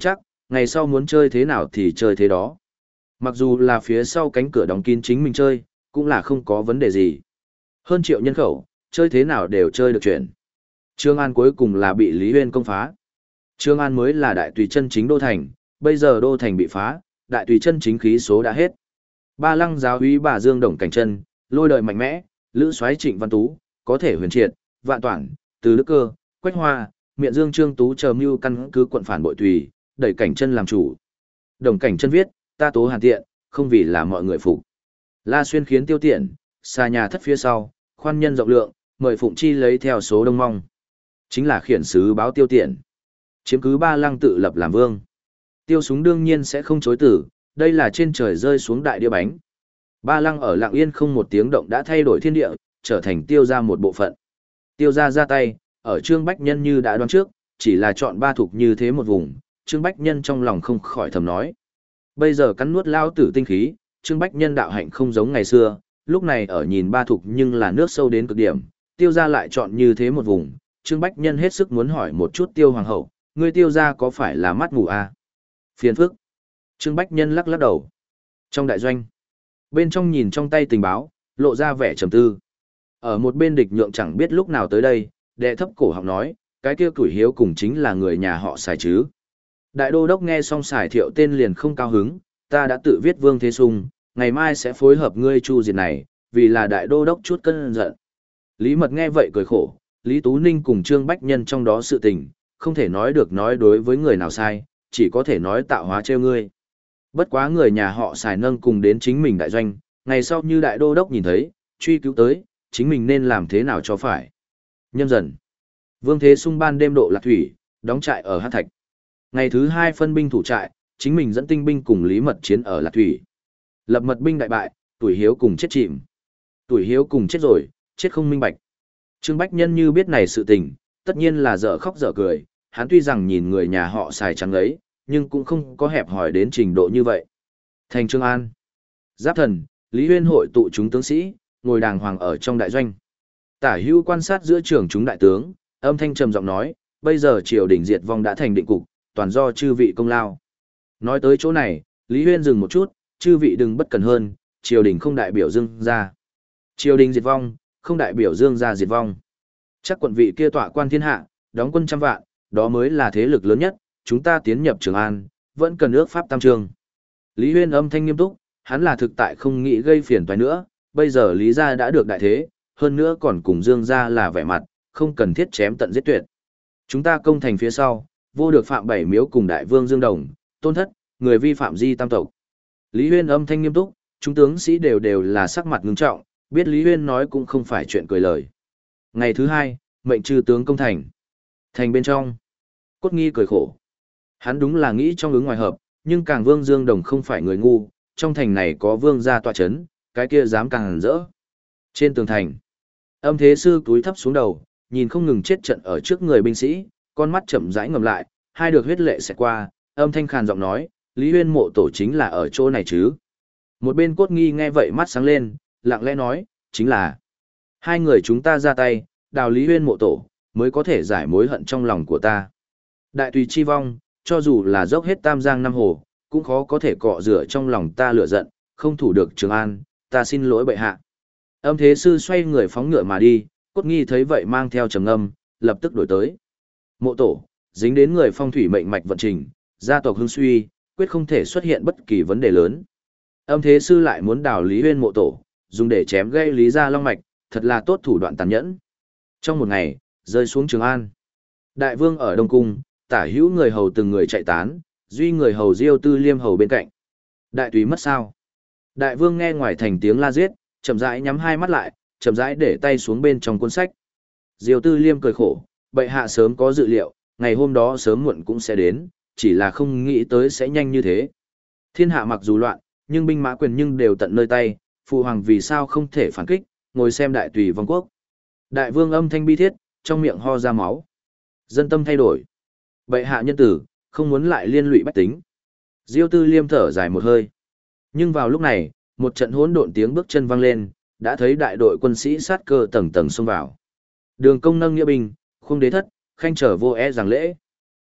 ngày sau muốn chơi thế nào thì chơi thế đó. Mặc dù là phía sau cánh cửa đóng kín chính mình chơi, cũng là không có vấn đề gì. Hơn triệu nhân khẩu, chơi thế nào đều chơi được chuyện. Trương An cuối cùng là bị Lý Huyên công phá. Trương An mới là đại tùy chân chính đô thành, bây giờ đô thành bị phá, đại tùy chân chính khí số đã hết. Ba Lăng giáo úy bà Dương Đồng Cảnh Chân, lôi đời mạnh mẽ, lữ soái Trịnh Văn Tú, có thể huyền triệt, vạn toản, từ đức cơ, quách hoa, miện Dương Trương Tú chờ mưu căn cứ quận phản bội tùy, đẩy Cảnh Chân làm chủ. Đồng Cảnh Chân viết, ta tố hàn tiện, không vì là mọi người phục. La Xuyên khiến tiêu tiện, xa nhà thất phía sau, khoan nhân rộng lượng, mời Phụng Chi lấy theo số đông mong. Chính là khiển sứ báo tiêu tiện. Chiếm cứ Ba Lăng tự lập làm vương. Tiêu Súng đương nhiên sẽ không chối tử, đây là trên trời rơi xuống đại đĩa bánh. Ba Lăng ở lặng yên không một tiếng động đã thay đổi thiên địa, trở thành tiêu gia một bộ phận. Tiêu gia ra tay, ở Trương Bách Nhân như đã đoán trước, chỉ là chọn ba thuộc như thế một vùng, Trương Bách Nhân trong lòng không khỏi thầm nói. Bây giờ cắn nuốt lao tử tinh khí, Trương Bách Nhân đạo hạnh không giống ngày xưa, lúc này ở nhìn ba thuộc nhưng là nước sâu đến cực điểm, tiêu gia lại chọn như thế một vùng, Trương Bách Nhân hết sức muốn hỏi một chút tiêu hoàng hậu, ngươi tiêu gia có phải là mắt mù à? Phiền phức. Trương Bách Nhân lắc lắc đầu. Trong đại doanh, bên trong nhìn trong tay tình báo, lộ ra vẻ trầm tư. Ở một bên địch nhượng chẳng biết lúc nào tới đây, đệ thấp cổ họng nói, cái kia Cửi Hiếu cùng chính là người nhà họ Sài chứ. Đại đô đốc nghe xong Sài Thiệu tên liền không cao hứng, ta đã tự viết Vương Thế Sung, ngày mai sẽ phối hợp ngươi chu diệt này, vì là đại đô đốc chút cân giận. Lý Mật nghe vậy cười khổ, Lý Tú Ninh cùng Trương Bách Nhân trong đó sự tình, không thể nói được nói đối với người nào sai, chỉ có thể nói tạo hóa trêu ngươi. Bất quá người nhà họ Sài nâng cùng đến chính mình đại doanh, ngày sau như đại đô đốc nhìn thấy, truy cứu tới, chính mình nên làm thế nào cho phải. Nhâm dần, Vương Thế Sung ban đêm độ lạc thủy, đóng trại ở Hát Thạch. Ngày thứ hai phân binh thủ trại, chính mình dẫn tinh binh cùng Lý Mật chiến ở Lạc Thủy. Lập mật binh đại bại, Tuổi Hiếu cùng chết chìm. Tuổi Hiếu cùng chết rồi, chết không minh bạch. Trương Bách Nhân như biết này sự tình, tất nhiên là dở khóc dở cười, hắn tuy rằng nhìn người nhà họ Sài trắng ấy, nhưng cũng không có hẹp hỏi đến trình độ như vậy. Thành Trương An, Giáp Thần, Lý Huyên hội tụ chúng tướng sĩ, ngồi đàng hoàng ở trong đại doanh. Tả Hữu quan sát giữa trường chúng đại tướng, âm thanh trầm giọng nói, bây giờ triều đình diệt vong đã thành định cục, toàn do chư vị công lao. Nói tới chỗ này, Lý Huyên dừng một chút, chư vị đừng bất cần hơn, triều đình không đại biểu Dương gia. Triều đình diệt vong, không đại biểu Dương gia diệt vong. Chắc quận vị kia tọa quan thiên hạ, đóng quân trăm vạn, đó mới là thế lực lớn nhất, chúng ta tiến nhập Trường An, vẫn cần ước pháp tam trường. Lý Huyên âm thanh nghiêm túc, hắn là thực tại không nghĩ gây phiền toái nữa, bây giờ Lý gia đã được đại thế, hơn nữa còn cùng Dương gia là vẻ mặt, không cần thiết chém tận giết tuyệt. Chúng ta công thành phía sau, vô được phạm bảy miếu cùng đại vương Dương Đồng, tôn thất, người vi phạm di tam tộc. Lý Huyên âm thanh nghiêm túc, chúng tướng sĩ đều đều là sắc mặt ngưng trọng, biết Lý Huyên nói cũng không phải chuyện cười lời. Ngày thứ hai, mệnh trừ tướng công thành. Thành bên trong, Cốt Nghi cười khổ. Hắn đúng là nghĩ trong ứng ngoài hợp, nhưng càng vương Dương Đồng không phải người ngu, trong thành này có vương gia tọa chấn, cái kia dám càng hẳn rỡ. Trên tường thành, Âm Thế Sư túi thấp xuống đầu, nhìn không ngừng chết trận ở trước người binh sĩ, con mắt chậm rãi ngầm lại, hai được huyết lệ sẽ qua, âm thanh khàn giọng nói, Lý Huyên mộ tổ chính là ở chỗ này chứ. Một bên Cốt Nghi nghe vậy mắt sáng lên, lặng lẽ nói, chính là hai người chúng ta ra tay, đào Lý Huyên mộ tổ, mới có thể giải mối hận trong lòng của ta. Đại tùy chi vong, cho dù là dốc hết tam giang năm hồ, cũng khó có thể cọ rửa trong lòng ta lửa giận, không thủ được Trường An, ta xin lỗi bệ hạ. Âm Thế Sư xoay người phóng ngựa mà đi, Cốt Nghi thấy vậy mang theo trầm ngâm, lập tức đổi tới. Mộ tổ, dính đến người phong thủy mệnh mạch vận trình, gia tộc hưng suy, quyết không thể xuất hiện bất kỳ vấn đề lớn. Âm Thế Sư lại muốn đào Lý Huyên mộ tổ, dùng để chém gây Lý gia long mạch, thật là tốt thủ đoạn tàn nhẫn. Trong một ngày, rơi xuống Trường An. Đại vương ở Đông Cung, Tả Hữu người hầu từng người chạy tán, duy người hầu Diêu Tư Liêm hầu bên cạnh. Đại tùy mất sao? Đại vương nghe ngoài thành tiếng la giết, chậm rãi nhắm hai mắt lại, chậm rãi để tay xuống bên trong cuốn sách. Diêu Tư Liêm cười khổ, bệ hạ sớm có dự liệu, ngày hôm đó sớm muộn cũng sẽ đến, chỉ là không nghĩ tới sẽ nhanh như thế. Thiên hạ mặc dù loạn, nhưng binh mã quyền nhưng đều tận nơi tay, phụ hoàng vì sao không thể phản kích, ngồi xem đại tùy vong quốc. Đại vương âm thanh bi thiết, trong miệng ho ra máu. Dân tâm thay đổi. Bệ hạ nhân tử, không muốn lại liên lụy bách tính. Diêu Tư Liêm thở dài một hơi. Nhưng vào lúc này, một trận hỗn độn tiếng bước chân vang lên, đã thấy đại đội quân sĩ sát cơ tầng tầng xông vào. Đường công nâng nghĩa binh, khung đế thất, khanh trở vô e giảng lễ.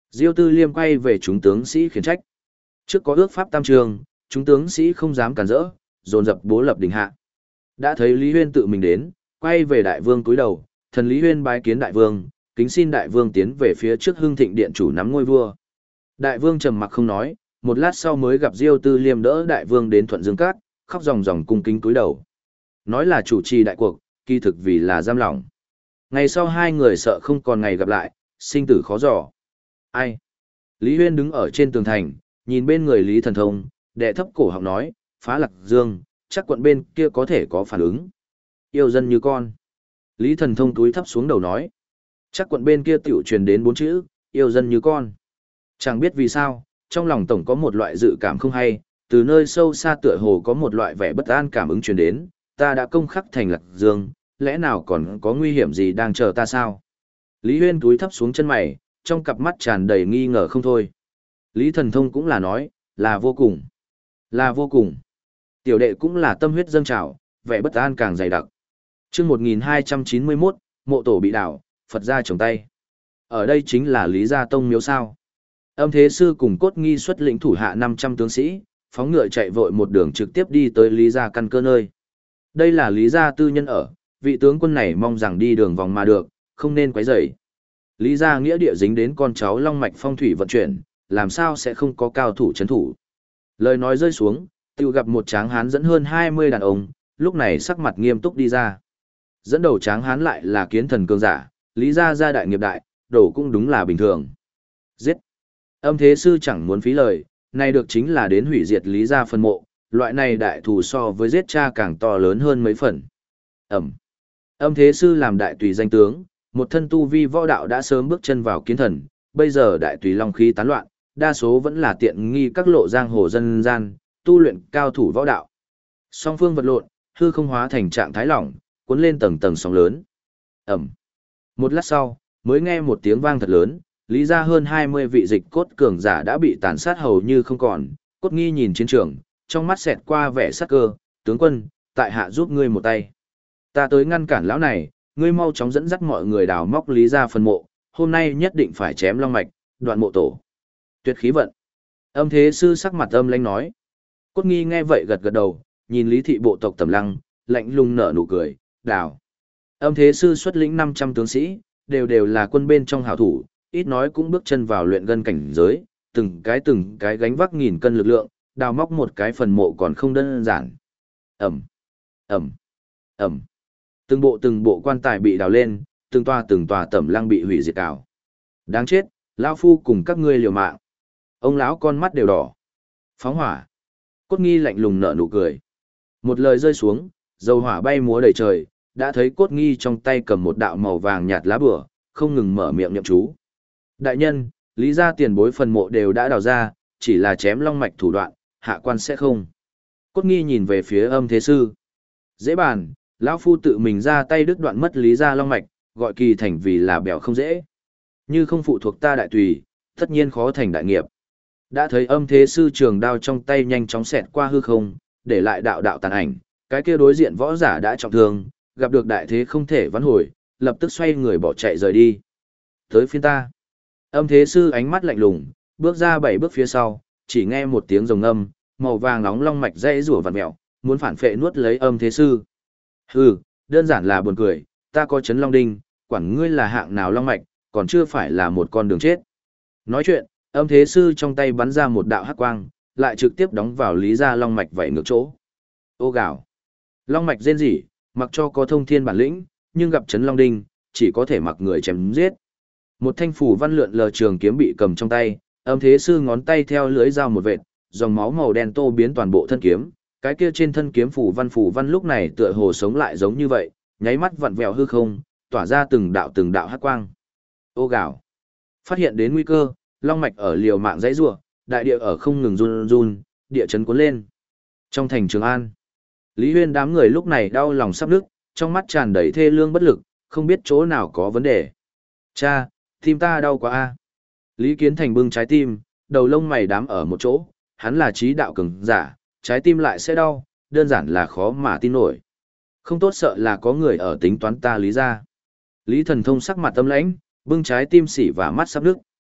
Diêu Tư Liêm quay về chúng tướng sĩ khiển trách. Trước có ước pháp tam trường, chúng tướng sĩ không dám cản rỡ, dồn dập bố lập đình hạ. Đã thấy Lý Huyên tự mình đến, quay về đại vương cúi đầu, thần Lý Huyên bái kiến đại vương, kính xin đại vương tiến về phía trước Hưng Thịnh điện chủ nắm ngôi vua. Đại vương trầm mặc không nói, một lát sau mới gặp Diêu Tư Liêm đỡ đại vương đến Thuận Dương Cát, khóc ròng ròng cung kính cúi đầu. Nói là chủ trì đại cuộc, kỳ thực vì là giam lỏng. Ngày sau hai người sợ không còn ngày gặp lại, sinh tử khó dò. Ai? Lý Huyên đứng ở trên tường thành, nhìn bên người Lý Thần Thông, đệ thấp cổ họng nói, phá Lạc Dương, chắc quận bên kia có thể có phản ứng. Yêu dân như con. Lý Thần Thông túi thấp xuống đầu nói, chắc quận bên kia tiểu truyền đến bốn chữ, yêu dân như con. Chẳng biết vì sao, trong lòng tổng có một loại dự cảm không hay, từ nơi sâu xa tựa hồ có một loại vẻ bất an cảm ứng truyền đến, ta đã công khắc thành Lạc Dương, lẽ nào còn có nguy hiểm gì đang chờ ta sao? Lý Huyên túi thấp xuống chân mày, trong cặp mắt tràn đầy nghi ngờ không thôi. Lý Thần Thông cũng là nói, là vô cùng, là vô cùng. Tiểu đệ cũng là tâm huyết dâng trào, vẻ bất an càng dày đặc. Chương một nghìn hai trăm chín mươi mốt, mộ tổ bị đảo, Phật gia trồng tay. Ở đây chính là Lý Gia Tông miếu sao. Âm Thế Sư cùng Cốt Nghi xuất lĩnh thủ hạ năm trăm tướng sĩ, phóng ngựa chạy vội một đường trực tiếp đi tới Lý Gia căn cơ nơi. Đây là Lý Gia tư nhân ở, vị tướng quân này mong rằng đi đường vòng mà được, không nên quấy rầy. Lý Gia nghĩa địa dính đến con cháu long mạch phong thủy vận chuyển, làm sao sẽ không có cao thủ chấn thủ. Lời nói rơi xuống, tiêu gặp một tráng hán dẫn hơn hai mươi đàn ông, lúc này sắc mặt nghiêm túc đi ra. Dẫn đầu tráng hán lại là kiến thần cường giả, Lý Gia gia đại nghiệp đại, đổ cũng đúng là bình thường. Giết! Âm Thế Sư chẳng muốn phí lời, này được chính là đến hủy diệt Lý Gia phân mộ, loại này đại thù so với giết cha càng to lớn hơn mấy phần. Ẩm! Âm Thế Sư làm đại tùy danh tướng, một thân tu vi võ đạo đã sớm bước chân vào kiến thần, bây giờ đại tùy long khí tán loạn, đa số vẫn là tiện nghi các lộ giang hồ dân gian, tu luyện cao thủ võ đạo. Song phương vật lộn, hư không hóa thành trạng thái lỏng, cuốn lên tầng tầng sóng lớn. Ẩm. Một lát sau, mới nghe một tiếng vang thật lớn, Lý Gia hơn hai mươi vị dịch cốt cường giả đã bị tàn sát hầu như không còn. Cốt Nghi nhìn chiến trường, trong mắt xẹt qua vẻ sắc cơ, tướng quân, tại hạ giúp ngươi một tay. Ta tới ngăn cản lão này, ngươi mau chóng dẫn dắt mọi người đào móc Lý Gia phần mộ, hôm nay nhất định phải chém long mạch, đoạn mộ tổ. Tuyệt khí vận. Âm Thế Sư sắc mặt âm lãnh nói. Cốt Nghi nghe vậy gật gật đầu, nhìn Lý thị bộ tộc Tầm Lăng, lạnh lùng nở nụ cười, đào. Âm Thế Sư xuất lĩnh năm trăm tướng sĩ, đều đều là quân bên trong hảo thủ, ít nói cũng bước chân vào luyện gân cảnh giới, từng cái từng cái gánh vác nghìn cân lực lượng, đào móc một cái phần mộ còn không đơn giản. Ẩm, Ẩm, Ẩm. Từng bộ từng bộ quan tài bị đào lên, từng tòa từng tòa Tầm Lăng bị hủy diệt cào. Đáng chết, lão phu cùng các ngươi liều mạng. Ông lão con mắt đều đỏ. Phóng hỏa. Cốt Nghi lạnh lùng nở nụ cười. Một lời rơi xuống, dầu hỏa bay múa đầy trời, đã thấy Cốt Nghi trong tay cầm một đạo màu vàng nhạt lá bửa, không ngừng mở miệng niệm chú. Đại nhân, Lý Gia tiền bối phần mộ đều đã đào ra, chỉ là chém long mạch thủ đoạn, hạ quan sẽ không. Cốt Nghi nhìn về phía Âm Thế Sư. Dễ bàn, lão phu tự mình ra tay đứt đoạn mất Lý Gia long mạch, gọi kỳ thành vì là bèo không dễ. Như không phụ thuộc ta đại tùy, tất nhiên khó thành đại nghiệp. Đã thấy Âm Thế Sư trường đao trong tay nhanh chóng xẹt qua hư không, để lại đạo đạo tàn ảnh, cái kia đối diện võ giả đã trọng thương, gặp được đại thế không thể vãn hồi, lập tức xoay người bỏ chạy rời đi. Tới phiên ta. Âm Thế Sư ánh mắt lạnh lùng, bước ra bảy bước phía sau, chỉ nghe một tiếng rồng âm, màu vàng nóng long mạch dãy rủa vặn mèo, muốn phản phệ nuốt lấy Âm Thế Sư. Hừ, đơn giản là buồn cười, ta có chấn long đinh, quản ngươi là hạng nào long mạch, còn chưa phải là một con đường chết. Nói chuyện, Âm Thế Sư trong tay bắn ra một đạo hắc quang, lại trực tiếp đóng vào Lý Gia long mạch vảy ngược chỗ. Ô gào. Long mạch rên rỉ, mặc cho có thông thiên bản lĩnh, nhưng gặp chấn long đinh, chỉ có thể mặc người chém giết. Một thanh phủ văn lượn lờ trường kiếm bị cầm trong tay, Âm Thế Sư ngón tay theo lưới dao một vệt, dòng máu màu đen tô biến toàn bộ thân kiếm, cái kia trên thân kiếm phủ văn phủ văn lúc này tựa hồ sống lại giống như vậy, nháy mắt vặn vẹo hư không, tỏa ra từng đạo từng đạo hắc quang. Ô gào. Phát hiện đến nguy cơ, long mạch ở liều mạng dãy rủa, đại địa ở không ngừng run run, địa chấn cuốn lên. Trong thành Trường An, Lý Huyên đám người lúc này đau lòng sắp nức, trong mắt tràn đầy thê lương bất lực, không biết chỗ nào có vấn đề. Cha, tim ta đau quá a. Lý Kiến Thành bưng trái tim, đầu lông mày đám ở một chỗ, hắn là trí đạo cường giả, trái tim lại sẽ đau, đơn giản là khó mà tin nổi. Không tốt sợ là có người ở tính toán ta Lý gia. Lý Thần Thông sắc mặt tâm lãnh, bưng trái tim xỉ và mắt sắp nức.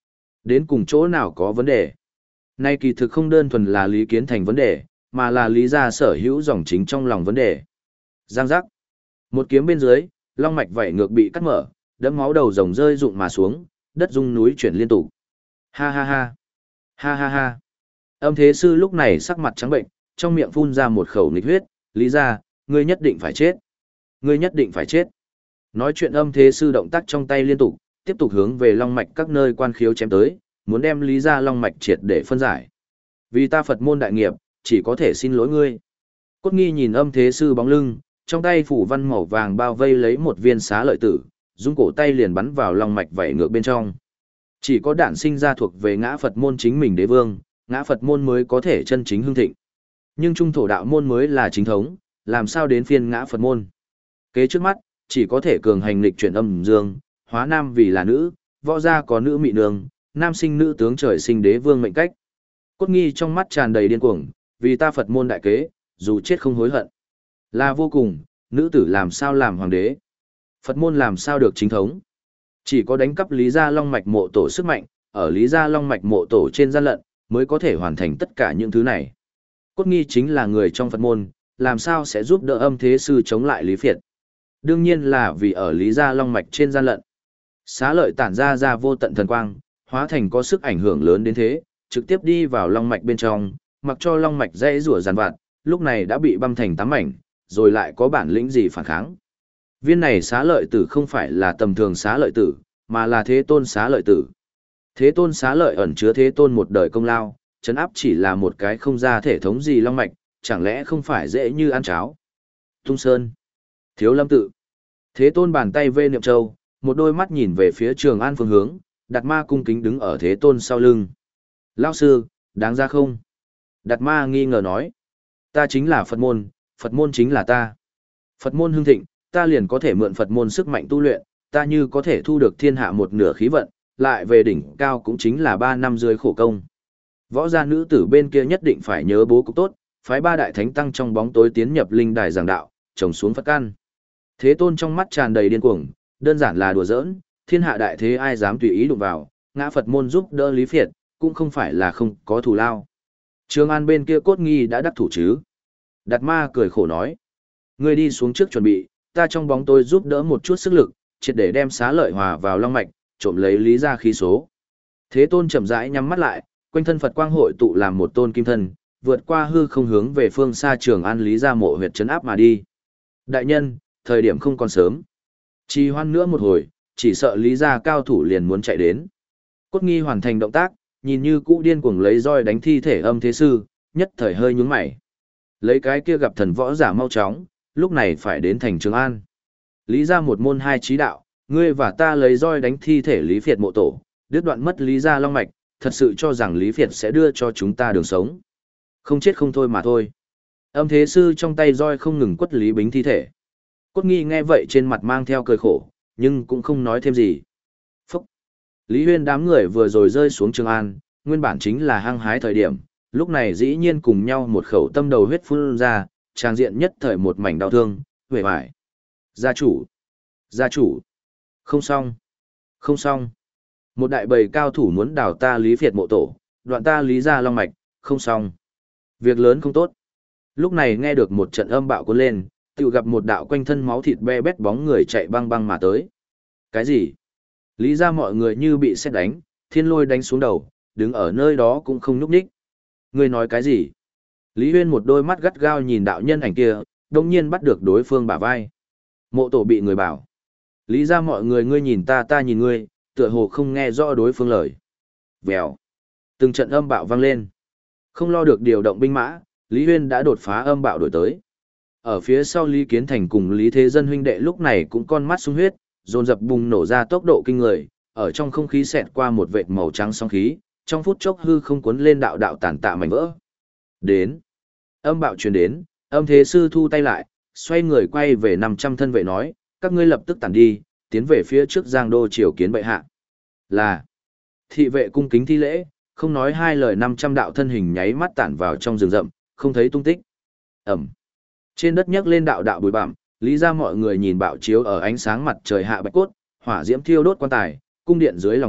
Đến cùng chỗ nào có vấn đề? Nay kỳ thực không đơn thuần là Lý Kiến Thành vấn đề, mà là Lý gia sở hữu dòng chính trong lòng vấn đề. Giang giác. Một kiếm bên dưới, long mạch vảy ngược bị cắt mở, đẫm máu đầu rồng rơi rụng mà xuống, đất rung núi chuyển liên tục. Ha ha ha. Ha ha ha. Âm thế sư lúc này sắc mặt trắng bệnh, trong miệng phun ra một khẩu nghịch huyết, Lý gia, ngươi nhất định phải chết. Ngươi nhất định phải chết. Nói chuyện âm thế sư động tác trong tay liên tục, tiếp tục hướng về long mạch các nơi quan khiếu chém tới, muốn đem Lý gia long mạch triệt để phân giải. Vì ta Phật môn đại nghiệp, chỉ có thể xin lỗi ngươi. Cốt nghi nhìn âm thế sư bóng lưng, trong tay phủ văn màu vàng bao vây lấy một viên xá lợi tử, dung cổ tay liền bắn vào long mạch vảy ngược bên trong. Chỉ có đản sinh ra thuộc về ngã Phật môn chính mình đế vương, ngã Phật môn mới có thể chân chính hưng thịnh. Nhưng trung thổ đạo môn mới là chính thống, làm sao đến phiên ngã Phật môn. Kế trước mắt, chỉ có thể cường hành lịch chuyển âm dương, hóa nam vì là nữ, võ gia có nữ mị nương, nam sinh nữ tướng trời sinh đế vương mệnh cách. Cốt nghi trong mắt tràn đầy điên cuồng, vì ta Phật môn đại kế, dù chết không hối hận. Là vô cùng, nữ tử làm sao làm hoàng đế? Phật môn làm sao được chính thống? Chỉ có đánh cắp Lý Gia Long mạch mộ tổ sức mạnh, ở Lý Gia Long mạch mộ tổ trên gian lận, mới có thể hoàn thành tất cả những thứ này. Cốt nghi chính là người trong Phật môn, làm sao sẽ giúp đỡ âm thế sư chống lại Lý Phiệt? Đương nhiên là vì ở Lý Gia Long mạch trên gian lận. Xá lợi tản ra ra vô tận thần quang, hóa thành có sức ảnh hưởng lớn đến thế, trực tiếp đi vào long mạch bên trong, mặc cho long mạch dãy rủa giàn vặt, lúc này đã bị băm thành tám mảnh, rồi lại có bản lĩnh gì phản kháng. Viên này xá lợi tử không phải là tầm thường xá lợi tử, mà là thế tôn xá lợi tử. Thế tôn xá lợi ẩn chứa thế tôn một đời công lao, chấn áp chỉ là một cái không ra thể thống gì long mạch, chẳng lẽ không phải dễ như ăn cháo. Tung Sơn, Thiếu Lâm Tự. Thế tôn bàn tay vê niệm châu, một đôi mắt nhìn về phía Trường An phương hướng, Đạt Ma cung kính đứng ở thế tôn sau lưng. Lão sư, đáng ra không? Đạt Ma nghi ngờ nói. Ta chính là Phật môn, Phật môn chính là ta. Phật môn hưng thịnh, ta liền có thể mượn Phật môn sức mạnh tu luyện, ta như có thể thu được thiên hạ một nửa khí vận, lại về đỉnh cao cũng chính là ba năm dưới khổ công. Võ gia nữ tử bên kia nhất định phải nhớ bố cục tốt, phái ba đại thánh tăng trong bóng tối tiến nhập linh đài giảng đạo, trồng xuống Phật căn. Thế tôn trong mắt tràn đầy điên cuồng, đơn giản là đùa giỡn, thiên hạ đại thế ai dám tùy ý đụng vào, ngã Phật môn giúp đỡ Lý Phiệt, cũng không phải là không có thù lao. Trường An bên kia cốt nghi đã đắc thủ chứ. Đạt Ma cười khổ nói. Ngươi đi xuống trước chuẩn bị, ta trong bóng tôi giúp đỡ một chút sức lực, triệt để đem xá lợi hòa vào long mạch, trộm lấy Lý gia khí số. Thế tôn chậm rãi nhắm mắt lại, quanh thân Phật quang hội tụ làm một tôn kim thân, vượt qua hư không hướng về phương xa Trường An Lý gia mộ huyệt trấn áp mà đi. Đại nhân, thời điểm không còn sớm. Trì hoãn nữa một hồi, chỉ sợ Lý gia cao thủ liền muốn chạy đến. Cốt nghi hoàn thành động tác, nhìn như cũ điên cuồng lấy roi đánh thi thể âm thế sư, nhất thời hơi nhướng mày. Lấy cái kia gặp thần võ giả mau chóng, lúc này phải đến thành Trường An. Lý gia một môn hai trí đạo, ngươi và ta lấy roi đánh thi thể Lý Phiệt mộ tổ, đứt đoạn mất Lý gia long mạch, thật sự cho rằng Lý Phiệt sẽ đưa cho chúng ta đường sống. Không chết không thôi mà thôi. Âm thế sư trong tay roi không ngừng quất Lý Bính thi thể. Cốt nghi nghe vậy trên mặt mang theo cười khổ, nhưng cũng không nói thêm gì. Phúc! Lý Huyên đám người vừa rồi rơi xuống Trường An, nguyên bản chính là hăng hái thời điểm, lúc này dĩ nhiên cùng nhau một khẩu tâm đầu huyết phun ra, tràng diện nhất thời một mảnh đau thương, vẻ vải. Gia chủ! Gia chủ! Không xong! Không xong! Một đại bầy cao thủ muốn đào ta Lý Phiệt mộ tổ, đoạn ta Lý gia long mạch, không xong! Việc lớn không tốt! Lúc này nghe được một trận âm bạo cuốn lên, tự gặp một đạo quanh thân máu thịt be bét bóng người chạy băng băng mà tới. Cái gì? Lý ra mọi người như bị sét đánh, thiên lôi đánh xuống đầu, đứng ở nơi đó cũng không nhúc nhích. Ngươi nói cái gì? Lý Huyên một đôi mắt gắt gao nhìn đạo nhân ảnh kia, đồng nhiên bắt được đối phương bả vai. Mộ tổ bị người bảo. Lý ra mọi người ngươi nhìn ta ta nhìn ngươi, tựa hồ không nghe rõ đối phương lời. Vèo. Từng trận âm bạo vang lên. Không lo được điều động binh mã, Lý Huyên đã đột phá âm bạo đổi tới. Ở phía sau Lý Kiến Thành cùng Lý Thế Dân huynh đệ lúc này cũng con mắt sung huyết, dồn dập bùng nổ ra tốc độ kinh người, ở trong không khí xẹt qua một vệt màu trắng sóng khí, trong phút chốc hư không cuốn lên đạo đạo tàn tạ mảnh vỡ. Đến. Âm bạo truyền đến, âm thế sư thu tay lại, xoay người quay về năm trăm thân vệ nói, các ngươi lập tức tản đi, tiến về phía trước Giang Đô triều kiến bệ hạ. Là. Thị vệ cung kính thi lễ, không nói hai lời năm trăm đạo thân hình nháy mắt tản vào trong rừng rậm, không thấy tung tích. Ẩm. Trên đất nhấc lên đạo đạo bụi bặm, lý ra mọi người nhìn bạo chiếu ở ánh sáng mặt trời hạ bạch cốt, hỏa diễm thiêu đốt quan tài, cung điện dưới lòng đất,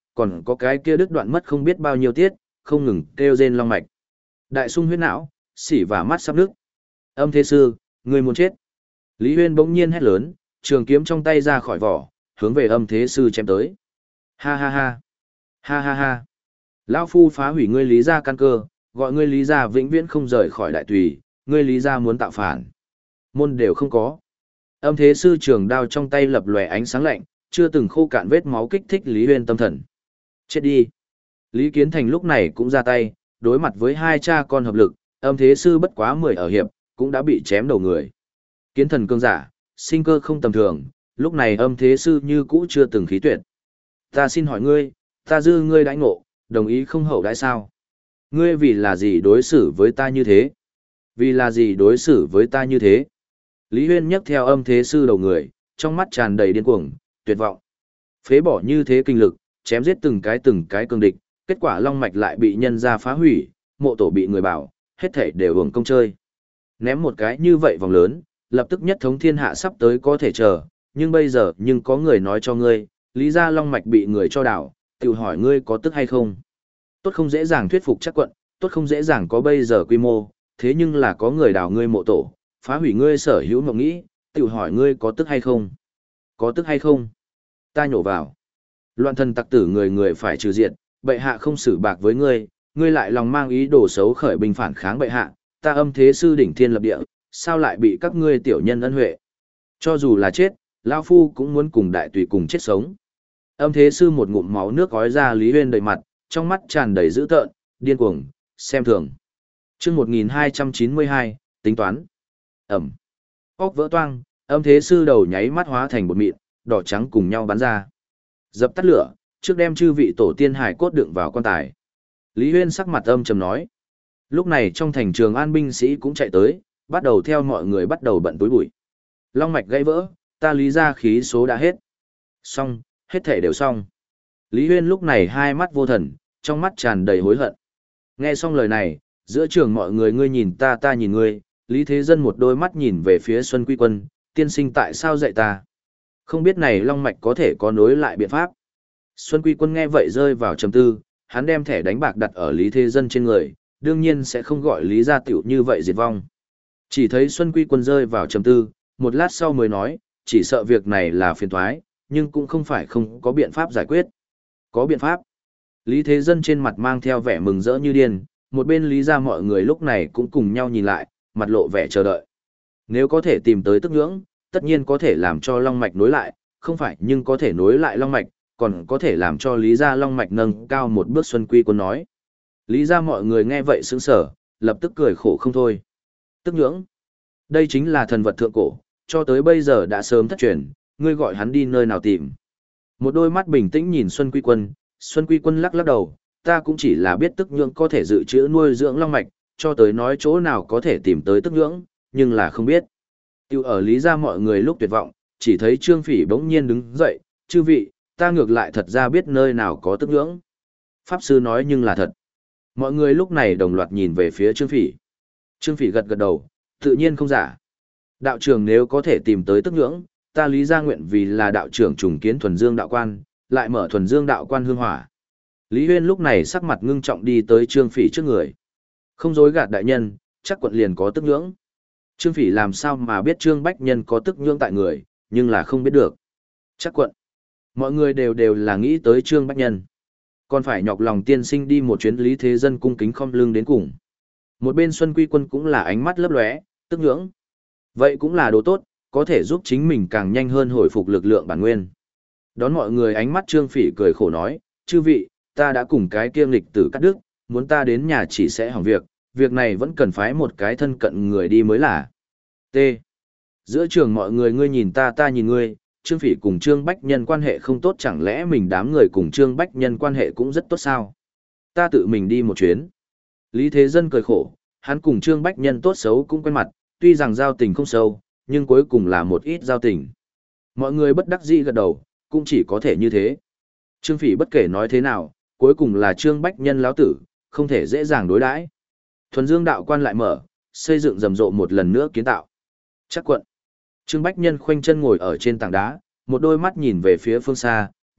còn có cái kia đứt đoạn mất không biết bao nhiêu tiết, không ngừng kêu rên long mạch. Đại sung huyết não, xỉ và mắt sắp nước. Âm thế sư, người muốn chết. Lý Huyên bỗng nhiên hét lớn, trường kiếm trong tay ra khỏi vỏ, hướng về âm thế sư chém tới. Ha ha ha. Ha ha ha. Lão phu phá hủy ngươi Lý gia căn cơ, gọi ngươi Lý gia vĩnh viễn không rời khỏi đại tùy, ngươi Lý gia muốn tạo phản. Môn đều không có. Âm thế sư trường đao trong tay lập lòe ánh sáng lạnh, chưa từng khô cạn vết máu kích thích Lý Huyên tâm thần. Chết đi. Lý Kiến Thành lúc này cũng ra tay, đối mặt với hai cha con hợp lực, âm thế sư bất quá mười ở hiệp, cũng đã bị chém đầu người. Kiến thần cương giả, sinh cơ không tầm thường, lúc này âm thế sư như cũ chưa từng khí tuyệt. Ta xin hỏi ngươi, ta dư ngươi đãi ngộ, đồng ý không hậu đãi sao? Ngươi vì là gì đối xử với ta như thế? Vì là gì đối xử với ta như thế? Lý Huyên nhấc theo âm thế sư đầu người, trong mắt tràn đầy điên cuồng, tuyệt vọng. Phế bỏ như thế kinh lực, chém giết từng cái từng cái cường địch, kết quả long mạch lại bị nhân ra phá hủy, mộ tổ bị người bảo, hết thảy đều hưởng công chơi. Ném một cái như vậy vòng lớn, lập tức nhất thống thiên hạ sắp tới có thể chờ, nhưng bây giờ nhưng có người nói cho ngươi, lý ra long mạch bị người cho đảo, tự hỏi ngươi có tức hay không. Tốt không dễ dàng thuyết phục chắc quận, tốt không dễ dàng có bây giờ quy mô, thế nhưng là có người đảo ngươi mộ tổ, phá hủy ngươi sở hữu mộng nghĩ, tự hỏi ngươi có tức hay không. Có tức hay không? Ta nhổ vào. Loạn thần tặc tử người người phải trừ diệt, bệ hạ không xử bạc với ngươi, ngươi lại lòng mang ý đồ xấu khởi binh phản kháng bệ hạ, ta âm thế sư đỉnh thiên lập địa, sao lại bị các ngươi tiểu nhân ân huệ? Cho dù là chết, lão phu cũng muốn cùng đại tùy cùng chết sống. Âm thế sư một ngụm máu nước gói ra Lý Huyên đầy mặt, trong mắt tràn đầy dữ tợn, điên cuồng, xem thường. Chương một nghìn hai trăm chín mươi hai, tính toán. Ẩm. Óc vỡ toang, âm thế sư đầu nháy mắt hóa thành bột mịn, đỏ trắng cùng nhau bắn ra. Dập tắt lửa, trước đem chư vị tổ tiên hải cốt đựng vào quan tài. Lý Huyên sắc mặt âm trầm nói. Lúc này trong thành Trường An binh sĩ cũng chạy tới, bắt đầu theo mọi người bắt đầu bận túi bụi. Long mạch gãy vỡ, ta lý ra khí số đã hết. Xong, hết thể đều xong. Lý Huyên lúc này hai mắt vô thần, trong mắt tràn đầy hối hận. Nghe xong lời này, giữa trường mọi người ngươi nhìn ta ta nhìn ngươi, Lý Thế Dân một đôi mắt nhìn về phía Xuân Quy Quân, tiên sinh tại sao dạy ta? Không biết này long mạch có thể có nối lại biện pháp. Xuân Quy Quân nghe vậy rơi vào trầm tư, hắn đem thẻ đánh bạc đặt ở Lý Thế Dân trên người, đương nhiên sẽ không gọi Lý gia tiểu như vậy diệt vong. Chỉ thấy Xuân Quy Quân rơi vào trầm tư, một lát sau mới nói, chỉ sợ việc này là phiền toái, nhưng cũng không phải không có biện pháp giải quyết. Có biện pháp. Lý Thế Dân trên mặt mang theo vẻ mừng rỡ như điên, một bên Lý gia mọi người lúc này cũng cùng nhau nhìn lại, mặt lộ vẻ chờ đợi. Nếu có thể tìm tới tức nhưỡng, tất nhiên có thể làm cho long mạch nối lại, không phải nhưng có thể nối lại long mạch, còn có thể làm cho Lý gia long mạch nâng cao một bước. Xuân Quy Quân nói. Lý gia mọi người nghe vậy sững sờ, lập tức cười khổ không thôi. Tức nhưỡng. Đây chính là thần vật thượng cổ, cho tới bây giờ đã sớm thất truyền, ngươi gọi hắn đi nơi nào tìm. Một đôi mắt bình tĩnh nhìn Xuân Quy Quân, Xuân Quy Quân lắc lắc đầu, ta cũng chỉ là biết tức nhưỡng có thể dự trữ nuôi dưỡng long mạch, cho tới nói chỗ nào có thể tìm tới tức nhưỡng, nhưng là không biết. Tiêu ở Lý gia mọi người lúc tuyệt vọng, chỉ thấy Trương Phỉ bỗng nhiên đứng dậy, chư vị, ta ngược lại thật ra biết nơi nào có tức nhưỡng. Pháp sư nói nhưng là thật. Mọi người lúc này đồng loạt nhìn về phía Trương Phỉ. Trương Phỉ gật gật đầu, tự nhiên không giả. Đạo trưởng nếu có thể tìm tới tức nhưỡng, ta Lý gia nguyện vì là đạo trưởng trùng kiến thuần dương đạo quan, lại mở thuần dương đạo quan hương hỏa. Lý Huyên lúc này sắc mặt ngưng trọng đi tới Trương Phỉ trước người. Không dối gạt đại nhân, chắc quận liền có tức nhưỡng. Trương Phỉ làm sao mà biết Trương Bách Nhân có tức nhưỡng tại người, nhưng là không biết được. Chắc quận. Mọi người đều đều là nghĩ tới Trương Bách Nhân. Còn phải nhọc lòng tiên sinh đi một chuyến Lý Thế Dân cung kính khom lưng đến cùng. Một bên Xuân Quy Quân cũng là ánh mắt lấp lóe, tức nhưỡng. Vậy cũng là đồ tốt, có thể giúp chính mình càng nhanh hơn hồi phục lực lượng bản nguyên. Đón mọi người ánh mắt Trương Phỉ cười khổ nói, chư vị, ta đã cùng cái kiêm lịch tử cắt đứt, muốn ta đến nhà chỉ sẽ hỏng việc, việc này vẫn cần phái một cái thân cận người đi mới là. T. Giữa trường mọi người ngươi nhìn ta ta nhìn ngươi, Trương Phỉ cùng Trương Bách Nhân quan hệ không tốt, chẳng lẽ mình đám người cùng Trương Bách Nhân quan hệ cũng rất tốt sao? Ta tự mình đi một chuyến. Lý Thế Dân cười khổ, hắn cùng Trương Bách Nhân tốt xấu cũng quen mặt, tuy rằng giao tình không sâu, nhưng cuối cùng là một ít giao tình. Mọi người bất đắc dĩ gật đầu, cũng chỉ có thể như thế. Trương Phỉ bất kể nói thế nào, cuối cùng là Trương Bách Nhân lão tử, không thể dễ dàng đối đãi. Thuần Dương đạo quan lại mở, xây dựng rầm rộ một lần nữa kiến tạo. Chắc quận. Trương Bách Nhân khoanh chân ngồi ở trên tảng đá, một đôi mắt nhìn về phía phương xa,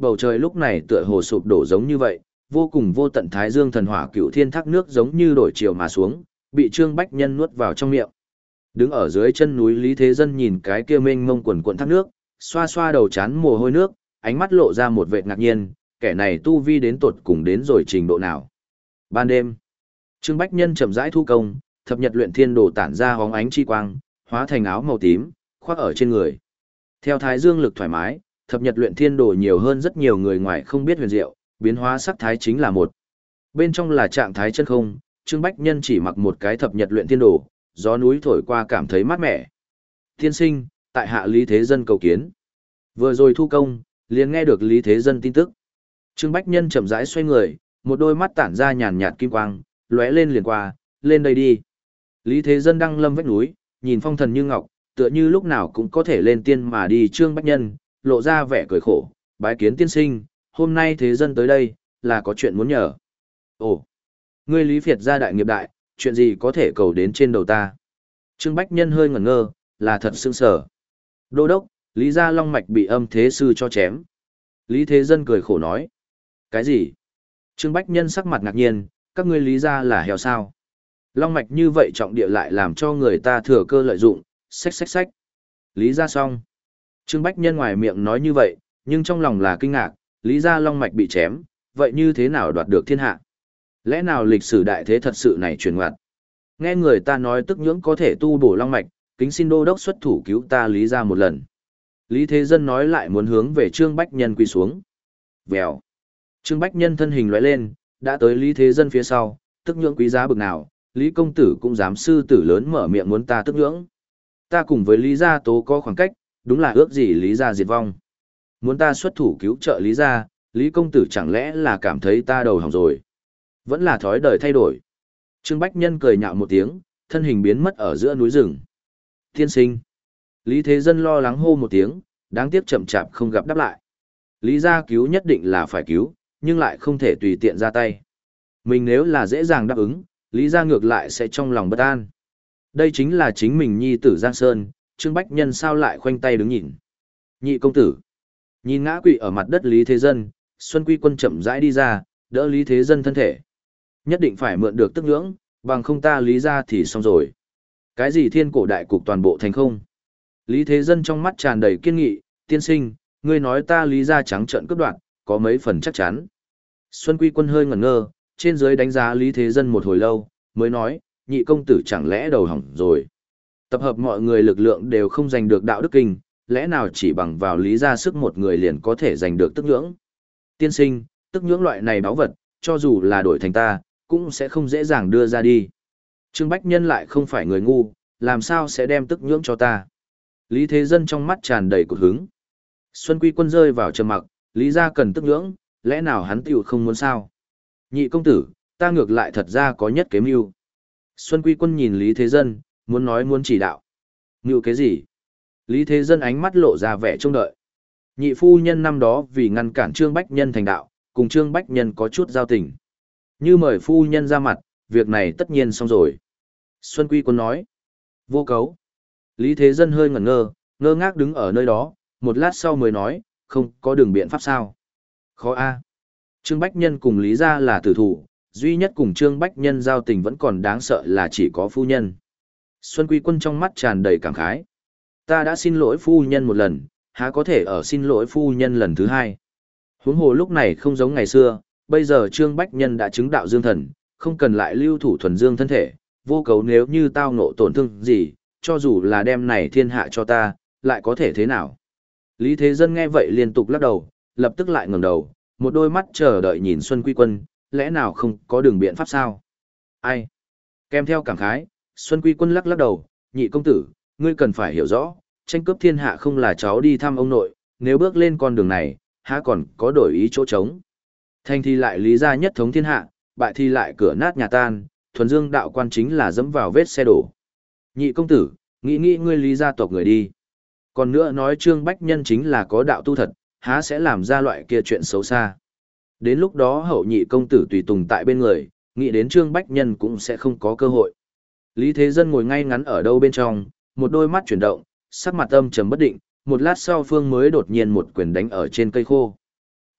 bầu trời lúc này tựa hồ sụp đổ giống như vậy, vô cùng vô tận thái dương thần hỏa cựu thiên thác nước giống như đổi chiều mà xuống, bị Trương Bách Nhân nuốt vào trong miệng. Đứng ở dưới chân núi Lý Thế Dân nhìn cái kia mênh mông quần quần thác nước, xoa xoa đầu chán mồ hôi nước, ánh mắt lộ ra một vệt ngạc nhiên, kẻ này tu vi đến tột cùng đến rồi trình độ nào. Ban đêm, Trương Bách Nhân chậm rãi thu công, thập nhật luyện thiên đồ tản ra hóng ánh chi quang, hóa thành áo màu tím, khoác ở trên người. Theo thái dương lực thoải mái, thập nhật luyện thiên đồ nhiều hơn rất nhiều người ngoài không biết huyền diệu, biến hóa sắc thái chính là một. Bên trong là trạng thái chân không, Trương Bách Nhân chỉ mặc một cái thập nhật luyện thiên đồ, gió núi thổi qua cảm thấy mát mẻ. Tiên sinh, tại hạ Lý Thế Dân cầu kiến. Vừa rồi thu công, liền nghe được Lý Thế Dân tin tức. Trương Bách Nhân chậm rãi xoay người, một đôi mắt tản ra nhàn nhạt kim quang, lóe lên liền qua, lên đây đi. Lý Thế Dân đăng lâm vách núi, nhìn phong thần như ngọc, tựa như lúc nào cũng có thể lên tiên mà đi. Trương Bách Nhân, lộ ra vẻ cười khổ, bái kiến tiên sinh, hôm nay Thế Dân tới đây, là có chuyện muốn nhờ. Ồ, ngươi Lý Việt gia đại nghiệp đại, chuyện gì có thể cầu đến trên đầu ta? Trương Bách Nhân hơi ngẩn ngơ, là thật sững sờ. Đô đốc, Lý gia long mạch bị âm thế sư cho chém. Lý Thế Dân cười khổ nói. Cái gì? Trương Bách Nhân sắc mặt ngạc nhiên, các ngươi Lý gia là heo sao? Long mạch như vậy trọng địa lại làm cho người ta thừa cơ lợi dụng, xách xách xách. Lý gia xong. Trương Bách Nhân ngoài miệng nói như vậy, nhưng trong lòng là kinh ngạc, Lý gia long mạch bị chém, vậy như thế nào đoạt được thiên hạ? Lẽ nào lịch sử đại thế thật sự này truyền ngoặt? Nghe người ta nói tức nhưỡng có thể tu bổ long mạch, kính xin đô đốc xuất thủ cứu ta Lý gia một lần. Lý Thế Dân nói lại muốn hướng về Trương Bách Nhân quỳ xuống. Vèo. Trương Bách Nhân thân hình lóe lên, đã tới Lý Thế Dân phía sau, tức nhưỡng quý giá bực nào, Lý công tử cũng dám sư tử lớn mở miệng muốn ta tức nhưỡng. Ta cùng với Lý gia tố có khoảng cách, đúng là ước gì Lý gia diệt vong. Muốn ta xuất thủ cứu trợ Lý gia, Lý công tử chẳng lẽ là cảm thấy ta đầu hỏng rồi. Vẫn là thói đời thay đổi. Trương Bách Nhân cười nhạo một tiếng, thân hình biến mất ở giữa núi rừng. Tiên sinh. Lý Thế Dân lo lắng hô một tiếng, đáng tiếc chậm chạp không gặp đáp lại. Lý gia cứu nhất định là phải cứu, nhưng lại không thể tùy tiện ra tay. Mình nếu là dễ dàng đáp ứng, Lý gia ngược lại sẽ trong lòng bất an. Đây chính là chính mình nhi tử Giang Sơn, Trương Bách Nhân sao lại khoanh tay đứng nhìn. Nhị công tử. Nhìn ngã quỵ ở mặt đất Lý Thế Dân, Xuân Quy Quân chậm rãi đi ra, đỡ Lý Thế Dân thân thể. Nhất định phải mượn được tức nhưỡng, bằng không ta Lý gia thì xong rồi. Cái gì thiên cổ đại cục toàn bộ thành không? Lý Thế Dân trong mắt tràn đầy kiên nghị, tiên sinh, ngươi nói ta Lý gia trắng trợn cướp đoạt, có mấy phần chắc chắn. Xuân Quy Quân hơi ngẩn ngơ, trên dưới đánh giá Lý Thế Dân một hồi lâu, mới nói, nhị công tử chẳng lẽ đầu hỏng rồi. Tập hợp mọi người lực lượng đều không giành được đạo đức kinh, lẽ nào chỉ bằng vào Lý gia sức một người liền có thể giành được tức nhưỡng. Tiên sinh, tức nhưỡng loại này báu vật, cho dù là đổi thành ta, cũng sẽ không dễ dàng đưa ra đi. Trương Bách Nhân lại không phải người ngu, làm sao sẽ đem tức nhưỡng cho ta. Lý Thế Dân trong mắt tràn đầy cột hứng. Xuân Quy Quân rơi vào trầm mặc, Lý gia cần tức nhưỡng, lẽ nào hắn tiểu không muốn sao? Nhị công tử, ta ngược lại thật ra có nhất kế mưu. Xuân Quy Quân nhìn Lý Thế Dân, muốn nói muốn chỉ đạo. Mưu cái gì? Lý Thế Dân ánh mắt lộ ra vẻ trông đợi. Nhị phu nhân năm đó vì ngăn cản Trương Bách Nhân thành đạo, cùng Trương Bách Nhân có chút giao tình. Như mời phu nhân ra mặt, việc này tất nhiên xong rồi. Xuân Quy Quân nói. Vô cấu. Lý Thế Dân hơi ngẩn ngơ, ngơ ngác đứng ở nơi đó, một lát sau mới nói, không có đường biện pháp sao. Khó a. Trương Bách Nhân cùng Lý gia là tử thủ, duy nhất cùng Trương Bách Nhân giao tình vẫn còn đáng sợ là chỉ có phu nhân. Xuân Quy Quân trong mắt tràn đầy cảm khái. Ta đã xin lỗi phu nhân một lần, há có thể ở xin lỗi phu nhân lần thứ hai. Huống hồ lúc này không giống ngày xưa, bây giờ Trương Bách Nhân đã chứng đạo dương thần, không cần lại lưu thủ thuần dương thân thể, vô cấu nếu như tao ngộ tổn thương gì, cho dù là đem này thiên hạ cho ta, lại có thể thế nào. Lý Thế Dân nghe vậy liên tục lắc đầu, lập tức lại ngẩng đầu, một đôi mắt chờ đợi nhìn Xuân Quy Quân, lẽ nào không có đường biện pháp sao? Ai? Kèm theo cảm khái, Xuân Quy Quân lắc lắc đầu, nhị công tử, ngươi cần phải hiểu rõ, tranh cướp thiên hạ không là cháu đi thăm ông nội, nếu bước lên con đường này, há còn có đổi ý chỗ trống. Thành thì lại Lý gia nhất thống thiên hạ, bại thì lại cửa nát nhà tan, thuần dương đạo quan chính là dẫm vào vết xe đổ. Nhị công tử, nghĩ nghĩ ngươi Lý gia tộc người đi. Còn nữa nói Trương Bách Nhân chính là có đạo tu thật, há sẽ làm ra loại kia chuyện xấu xa. Đến lúc đó hậu nhị công tử tùy tùng tại bên người, nghĩ đến Trương Bách Nhân cũng sẽ không có cơ hội. Lý Thế Dân ngồi ngay ngắn ở đâu bên trong, một đôi mắt chuyển động, sắc mặt âm trầm bất định, một lát sau phương mới đột nhiên một quyền đánh ở trên cây khô.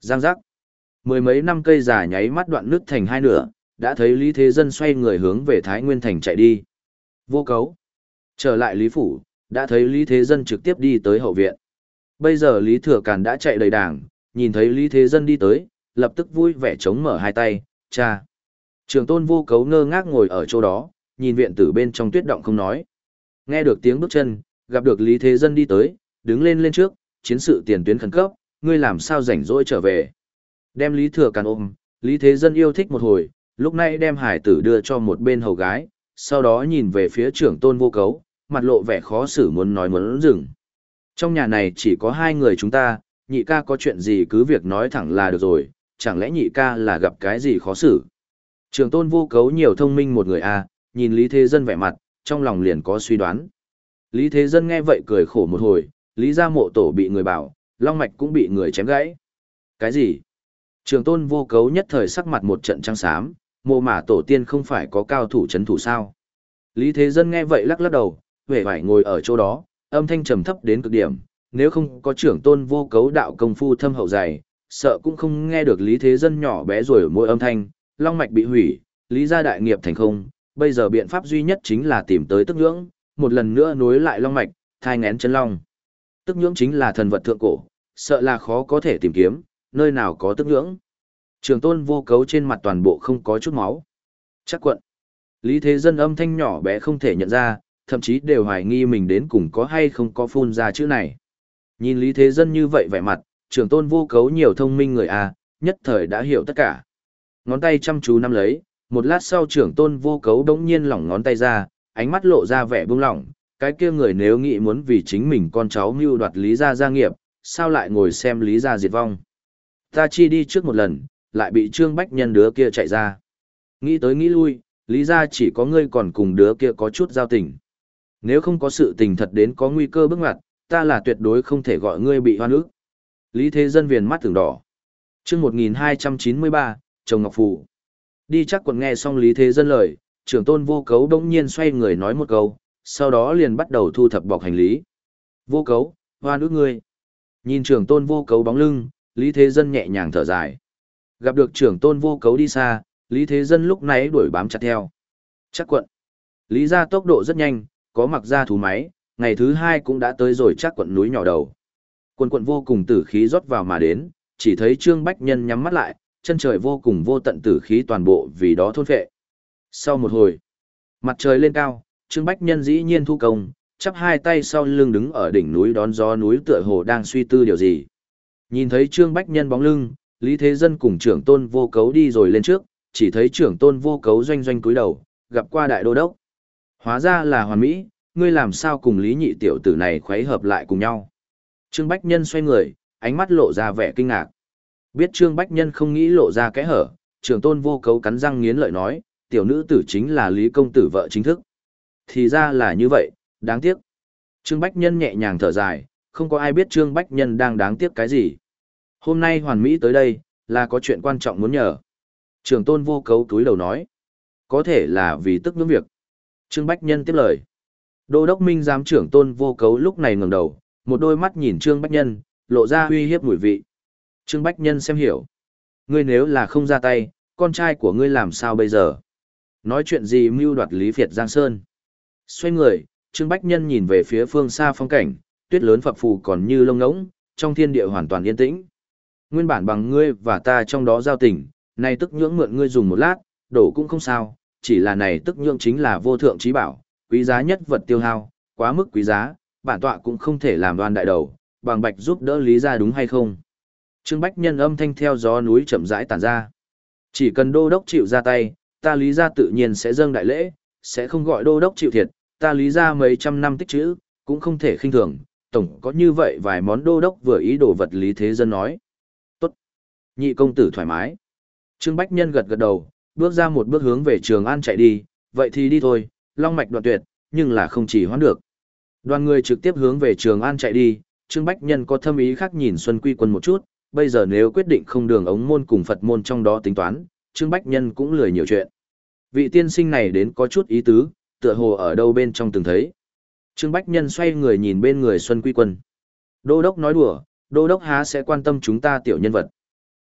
Giang giác. Mười mấy năm cây già nháy mắt đoạn nứt thành hai nửa, đã thấy Lý Thế Dân xoay người hướng về Thái Nguyên Thành chạy đi. Vô cấu. Trở lại Lý Phủ, đã thấy Lý Thế Dân trực tiếp đi tới hậu viện. Bây giờ Lý Thừa Càn đã chạy đầy đảng, nhìn thấy Lý Thế Dân đi tới, lập tức vui vẻ chống mở hai tay, cha. Trường tôn vô cấu ngơ ngác ngồi ở chỗ đó, nhìn viện tử bên trong tuyết động không nói. Nghe được tiếng bước chân, gặp được Lý Thế Dân đi tới, đứng lên lên trước, chiến sự tiền tuyến khẩn cấp, ngươi làm sao rảnh rỗi trở về. Đem Lý Thừa Càn ôm, Lý Thế Dân yêu thích một hồi, lúc này đem hải tử đưa cho một bên hầu gái, sau đó nhìn về phía trưởng tôn vô cấu, mặt lộ vẻ khó xử muốn nói muốn dừng. Trong nhà này chỉ có hai người chúng ta, nhị ca có chuyện gì cứ việc nói thẳng là được rồi, chẳng lẽ nhị ca là gặp cái gì khó xử. Trưởng tôn vô cấu nhiều thông minh một người a, à, nhìn Lý Thế Dân vẻ mặt, trong lòng liền có suy đoán. Lý Thế Dân nghe vậy cười khổ một hồi, Lý gia mộ tổ bị người bảo, long mạch cũng bị người chém gãy. Cái gì? Trường tôn vô cấu nhất thời sắc mặt một trận trắng xám, mộ mả tổ tiên không phải có cao thủ chấn thủ sao. Lý Thế Dân nghe vậy lắc lắc đầu, vẻ vải ngồi ở chỗ đó, âm thanh trầm thấp đến cực điểm, nếu không có trưởng tôn vô cấu đạo công phu thâm hậu dày, sợ cũng không nghe được Lý Thế Dân nhỏ bé rồi ở mỗi âm thanh, long mạch bị hủy, Lý gia đại nghiệp thành không, bây giờ biện pháp duy nhất chính là tìm tới tức nhưỡng, một lần nữa nối lại long mạch, thai ngén chân long. Tức nhưỡng chính là thần vật thượng cổ, sợ là khó có thể tìm kiếm, nơi nào có tức nhưỡng. Trường tôn vô cấu trên mặt toàn bộ không có chút máu. Chắc quận. Lý Thế Dân âm thanh nhỏ bé không thể nhận ra, thậm chí đều hoài nghi mình đến cùng có hay không có phun ra chữ này. Nhìn Lý Thế Dân như vậy vẻ mặt, trường tôn vô cấu nhiều thông minh người a, nhất thời đã hiểu tất cả. Ngón tay chăm chú nắm lấy, một lát sau trưởng tôn vô cấu đống nhiên lỏng ngón tay ra, ánh mắt lộ ra vẻ buông lỏng, cái kia người nếu nghĩ muốn vì chính mình con cháu mưu đoạt Lý gia gia nghiệp, sao lại ngồi xem Lý gia diệt vong. Ta chi đi trước một lần, lại bị Trương Bách Nhân đứa kia chạy ra. Nghĩ tới nghĩ lui, Lý gia chỉ có ngươi còn cùng đứa kia có chút giao tình. Nếu không có sự tình thật đến có nguy cơ bước ngoặt, ta là tuyệt đối không thể gọi ngươi bị hoan ức. Lý Thế Dân viền mắt tưởng đỏ. Chương một nghìn hai trăm chín mươi ba, Chồng Ngọc Phù. Đi chắc quần nghe xong Lý Thế Dân lời, trưởng tôn vô cấu đống nhiên xoay người nói một câu, sau đó liền bắt đầu thu thập bọc hành lý. Vô cấu, hoan ức ngươi. Nhìn trưởng tôn vô cấu bóng lưng, Lý Thế Dân nhẹ nhàng thở dài. Gặp được trưởng tôn vô cấu đi xa, Lý Thế Dân lúc nãy đuổi bám chặt theo. Chắc quận. Lý gia tốc độ rất nhanh, có mặc ra thú máy, ngày thứ hai cũng đã tới rồi chắc quận núi nhỏ đầu. Quần quận vô cùng tử khí rót vào mà đến, chỉ thấy Trương Bách Nhân nhắm mắt lại, chân trời vô cùng vô tận tử khí toàn bộ vì đó thôn phệ. Sau một hồi, mặt trời lên cao, Trương Bách Nhân dĩ nhiên thu công, chắp hai tay sau lưng đứng ở đỉnh núi đón gió núi tựa hồ đang suy tư điều gì. Nhìn thấy Trương Bách Nhân bóng lưng, Lý Thế Dân cùng trưởng tôn vô cấu đi rồi lên trước, chỉ thấy trưởng tôn vô cấu doanh doanh cúi đầu, gặp qua đại đô đốc. Hóa ra là Hoàn Mỹ, ngươi làm sao cùng Lý nhị tiểu tử này khuấy hợp lại cùng nhau. Trương Bách Nhân xoay người, ánh mắt lộ ra vẻ kinh ngạc. Biết Trương Bách Nhân không nghĩ lộ ra cái hở, trưởng tôn vô cấu cắn răng nghiến lợi nói, tiểu nữ tử chính là Lý công tử vợ chính thức. Thì ra là như vậy, đáng tiếc. Trương Bách Nhân nhẹ nhàng thở dài, không có ai biết Trương Bách Nhân đang đáng tiếc cái gì. Hôm nay Hoàn Mỹ tới đây, là có chuyện quan trọng muốn nhờ. Trưởng tôn vô cấu túi đầu nói, có thể là vì tức những việc. Trương Bách Nhân tiếp lời. Đô đốc Minh giám trưởng tôn vô cấu lúc này ngẩng đầu, một đôi mắt nhìn Trương Bách Nhân, lộ ra uy hiếp mùi vị. Trương Bách Nhân xem hiểu. Ngươi nếu là không ra tay, con trai của ngươi làm sao bây giờ? Nói chuyện gì mưu đoạt Lý Việt Giang Sơn? Xoay người, Trương Bách Nhân nhìn về phía phương xa phong cảnh, tuyết lớn phập phù còn như lông ngỗng, trong thiên địa hoàn toàn yên tĩnh. Nguyên bản bằng ngươi và ta trong đó giao tình, nay tức nhưỡng mượn ngươi dùng một lát, đổ cũng không sao, chỉ là này tức nhưỡng chính là vô thượng trí bảo, quý giá nhất vật tiêu hao, quá mức quý giá, bản tọa cũng không thể làm đoan đại đầu, bằng bạch giúp đỡ Lý gia đúng hay không? Trương Bách Nhân âm thanh theo gió núi chậm rãi tản ra. Chỉ cần đô đốc chịu ra tay, ta Lý gia tự nhiên sẽ dâng đại lễ, sẽ không gọi đô đốc chịu thiệt, ta Lý gia mấy trăm năm tích trữ, cũng không thể khinh thường, tổng có như vậy vài món đô đốc vừa ý đồ vật Lý Thế Dân nói. Tốt. Nhị công tử thoải mái. Trương Bách Nhân gật gật đầu, bước ra một bước hướng về Trường An chạy đi, vậy thì đi thôi, long mạch đoạn tuyệt, nhưng là không chỉ hoãn được. Đoàn người trực tiếp hướng về Trường An chạy đi, Trương Bách Nhân có thâm ý khác nhìn Xuân Quy Quân một chút, bây giờ nếu quyết định không đường ống môn cùng Phật môn trong đó tính toán, Trương Bách Nhân cũng lười nhiều chuyện. Vị tiên sinh này đến có chút ý tứ, tựa hồ ở đâu bên trong từng thấy. Trương Bách Nhân xoay người nhìn bên người Xuân Quy Quân. Đô đốc nói đùa, đô đốc há sẽ quan tâm chúng ta tiểu nhân vật.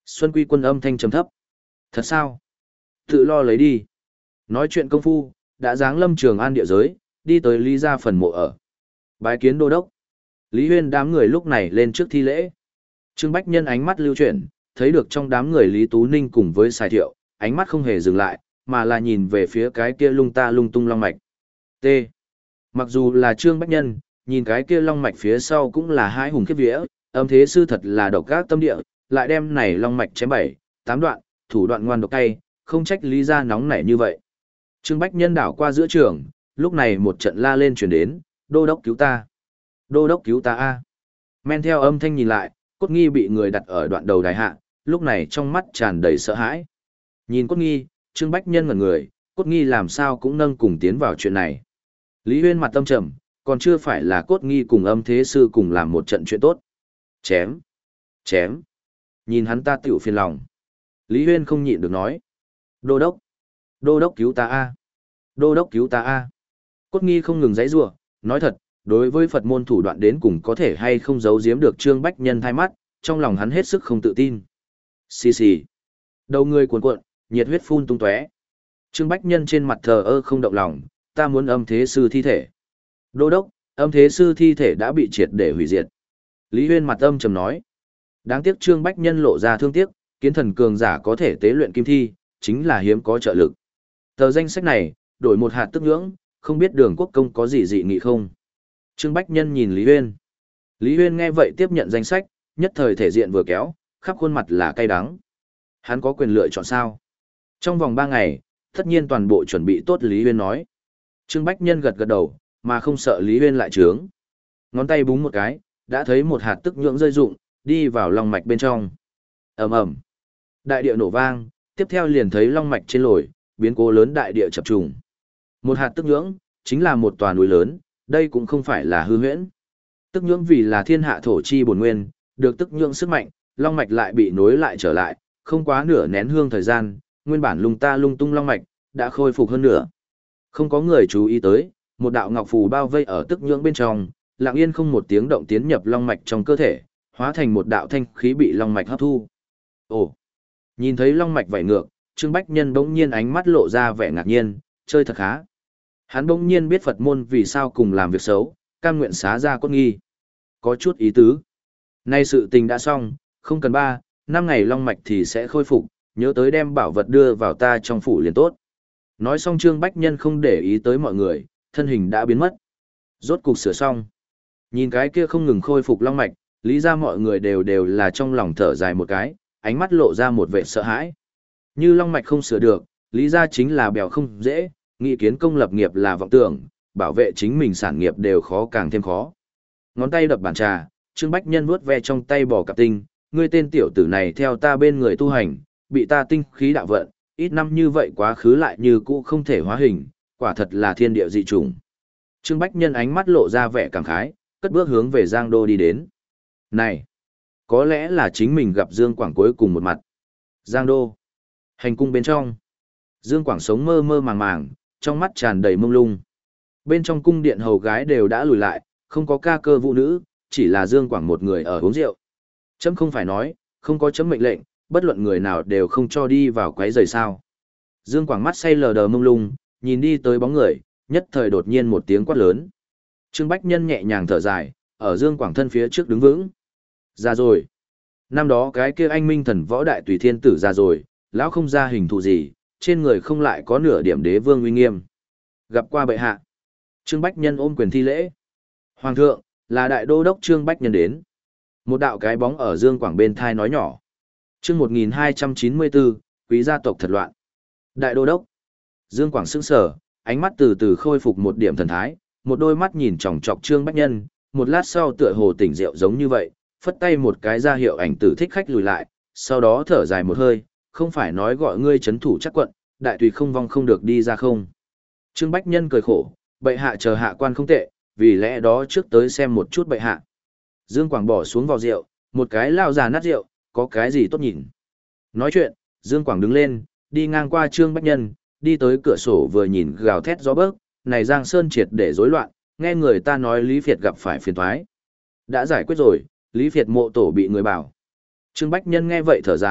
Xuân Quy Quân âm thanh trầm thấp. Thật sao? Tự lo lấy đi. Nói chuyện công phu, đã giáng lâm Trường An địa giới, đi tới Lý gia phần mộ ở. Bái kiến đô đốc. Lý Huyên đám người lúc này lên trước thi lễ. Trương Bách Nhân ánh mắt lưu chuyển, thấy được trong đám người Lý Tú Ninh cùng với Sài Thiệu, ánh mắt không hề dừng lại, mà là nhìn về phía cái kia lung ta lung tung long mạch. T. Mặc dù là Trương Bách Nhân, nhìn cái kia long mạch phía sau cũng là hai hùng khiếp vía, âm thế sư thật là độc ác tâm địa, lại đem này long mạch chém bảy, tám đoạn, thủ đoạn ngoan độc cay, không trách Lý gia nóng nảy như vậy. Trương Bách Nhân đảo qua giữa trường, lúc này một trận la lên truyền đến, đô đốc cứu ta. Đô đốc cứu ta a. Men theo âm thanh nhìn lại, Cốt Nghi bị người đặt ở đoạn đầu đài hạ, lúc này trong mắt tràn đầy sợ hãi. Nhìn Cốt Nghi, Trương Bách Nhân ngẩn người, Cốt Nghi làm sao cũng nâng cùng tiến vào chuyện này. Lý Huyên mặt tâm trầm, còn chưa phải là Cốt Nghi cùng âm thế sư cùng làm một trận chuyện tốt. Chém, chém. Nhìn hắn ta tiểu phiền lòng. Lý Huyên không nhịn được nói. Đô đốc, đô đốc cứu ta a, đô đốc cứu ta a. Cốt Nghi không ngừng giãy giụa, nói thật, đối với Phật môn thủ đoạn đến cùng có thể hay không giấu giếm được Trương Bách Nhân thay mắt, trong lòng hắn hết sức không tự tin. Xì xì. Đầu người cuồn cuộn, nhiệt huyết phun tung tóe. Trương Bách Nhân trên mặt thờ ơ không động lòng, ta muốn âm thế sư thi thể. Đô đốc, âm thế sư thi thể đã bị triệt để hủy diệt. Lý Huyên mặt âm trầm nói. Đáng tiếc Trương Bách Nhân lộ ra thương tiếc, kiến thần cường giả có thể tế luyện kim thi, chính là hiếm có trợ lực. Tờ danh sách này, đổi một hạt tức nhưỡng, không biết Đường Quốc Công có gì dị nghị không? Trương Bách Nhân nhìn Lý Huyên. Lý Huyên nghe vậy tiếp nhận danh sách, nhất thời thể diện vừa kéo, khắp khuôn mặt là cay đắng. Hắn có quyền lựa chọn sao? Trong vòng ba ngày, tất nhiên toàn bộ chuẩn bị tốt Lý Huyên nói. Trương Bách Nhân gật gật đầu, mà không sợ Lý Huyên lại trướng. Ngón tay búng một cái, đã thấy một hạt tức nhưỡng rơi rụng, đi vào long mạch bên trong. Ầm ầm. Đại địa nổ vang, tiếp theo liền thấy long mạch trên lồi, biến cố lớn đại địa chập trùng. Một hạt tức nhưỡng, chính là một tòa núi lớn, đây cũng không phải là hư huyễn. Tức nhưỡng vì là thiên hạ thổ chi bổn nguyên, được tức nhưỡng sức mạnh, long mạch lại bị nối lại trở lại, không quá nửa nén hương thời gian, nguyên bản lung ta lung tung long mạch, đã khôi phục hơn nữa. Không có người chú ý tới, một đạo ngọc phù bao vây ở tức nhưỡng bên trong, lặng yên không một tiếng động tiến nhập long mạch trong cơ thể, hóa thành một đạo thanh khí bị long mạch hấp thu. Ồ! Nhìn thấy long mạch vảy ngược, Trương Bách Nhân bỗng nhiên ánh mắt lộ ra vẻ ngạc nhiên, chơi thật khá. Hắn bỗng nhiên biết Phật môn vì sao cùng làm việc xấu, cam nguyện xá ra Cốt Nghi. Có chút ý tứ. Nay sự tình đã xong, không cần ba, năm ngày long mạch thì sẽ khôi phục, nhớ tới đem bảo vật đưa vào ta trong phủ liền tốt. Nói xong Trương Bách Nhân không để ý tới mọi người, thân hình đã biến mất. Rốt cục sửa xong. Nhìn cái kia không ngừng khôi phục long mạch, lý ra mọi người đều đều là trong lòng thở dài một cái, ánh mắt lộ ra một vẻ sợ hãi. Như long mạch không sửa được, lý ra chính là bèo không dễ, nghị kiến công lập nghiệp là vọng tưởng, bảo vệ chính mình sản nghiệp đều khó càng thêm khó. Ngón tay đập bàn trà, Trương Bách Nhân vuốt ve trong tay bò cạp tinh, ngươi tên tiểu tử này theo ta bên người tu hành, bị ta tinh khí đạo vận, ít năm như vậy quá khứ lại như cũ không thể hóa hình, quả thật là thiên địa dị chủng. Trương Bách Nhân ánh mắt lộ ra vẻ cảm khái, cất bước hướng về Giang Đô đi đến. Này, có lẽ là chính mình gặp Dương Quảng cuối cùng một mặt. Giang Đô, hành cung bên trong. Dương Quảng sống mơ mơ màng màng, trong mắt tràn đầy mông lung. Bên trong cung điện hầu gái đều đã lùi lại, không có ca cơ vũ nữ, chỉ là Dương Quảng một người ở uống rượu. Chấm không phải nói, không có chấm mệnh lệnh, bất luận người nào đều không cho đi vào quấy rầy sao. Dương Quảng mắt say lờ đờ mông lung, nhìn đi tới bóng người, nhất thời đột nhiên một tiếng quát lớn. Trương Bách Nhân nhẹ nhàng thở dài, ở Dương Quảng thân phía trước đứng vững. Ra rồi. Năm đó cái kia anh minh thần võ đại tùy thiên tử ra rồi, lão không ra hình thù gì, trên người không lại có nửa điểm đế vương uy nghiêm. Gặp qua bệ hạ. Trương Bách Nhân ôm quyền thi lễ. Hoàng thượng, là đại đô đốc Trương Bách Nhân đến. Một đạo cái bóng ở Dương Quảng bên thai nói nhỏ. Chương một nghìn hai trăm chín mươi bốn, quý gia tộc thật loạn. Đại đô đốc. Dương Quảng sững sờ, ánh mắt từ từ khôi phục một điểm thần thái, một đôi mắt nhìn chòng chọc Trương Bách Nhân, một lát sau tựa hồ tỉnh rượu giống như vậy, phất tay một cái ra hiệu ảnh tử thích khách lùi lại, sau đó thở dài một hơi, không phải nói gọi ngươi chấn thủ chắc quận, đại tùy không vong không được đi ra không. Trương Bách Nhân cười khổ, bệ hạ chờ hạ quan không tệ, vì lẽ đó trước tới xem một chút bệ hạ. Dương Quảng bỏ xuống vò rượu, một cái lao già nát rượu, có cái gì tốt nhìn. Nói chuyện, Dương Quảng đứng lên, đi ngang qua Trương Bách Nhân, đi tới cửa sổ vừa nhìn gào thét gió bấc, này Giang Sơn triệt để rối loạn, nghe người ta nói Lý Việt gặp phải phiền toái. Đã giải quyết rồi, Lý Việt mộ tổ bị người bảo. Trương Bách Nhân nghe vậy thở dài,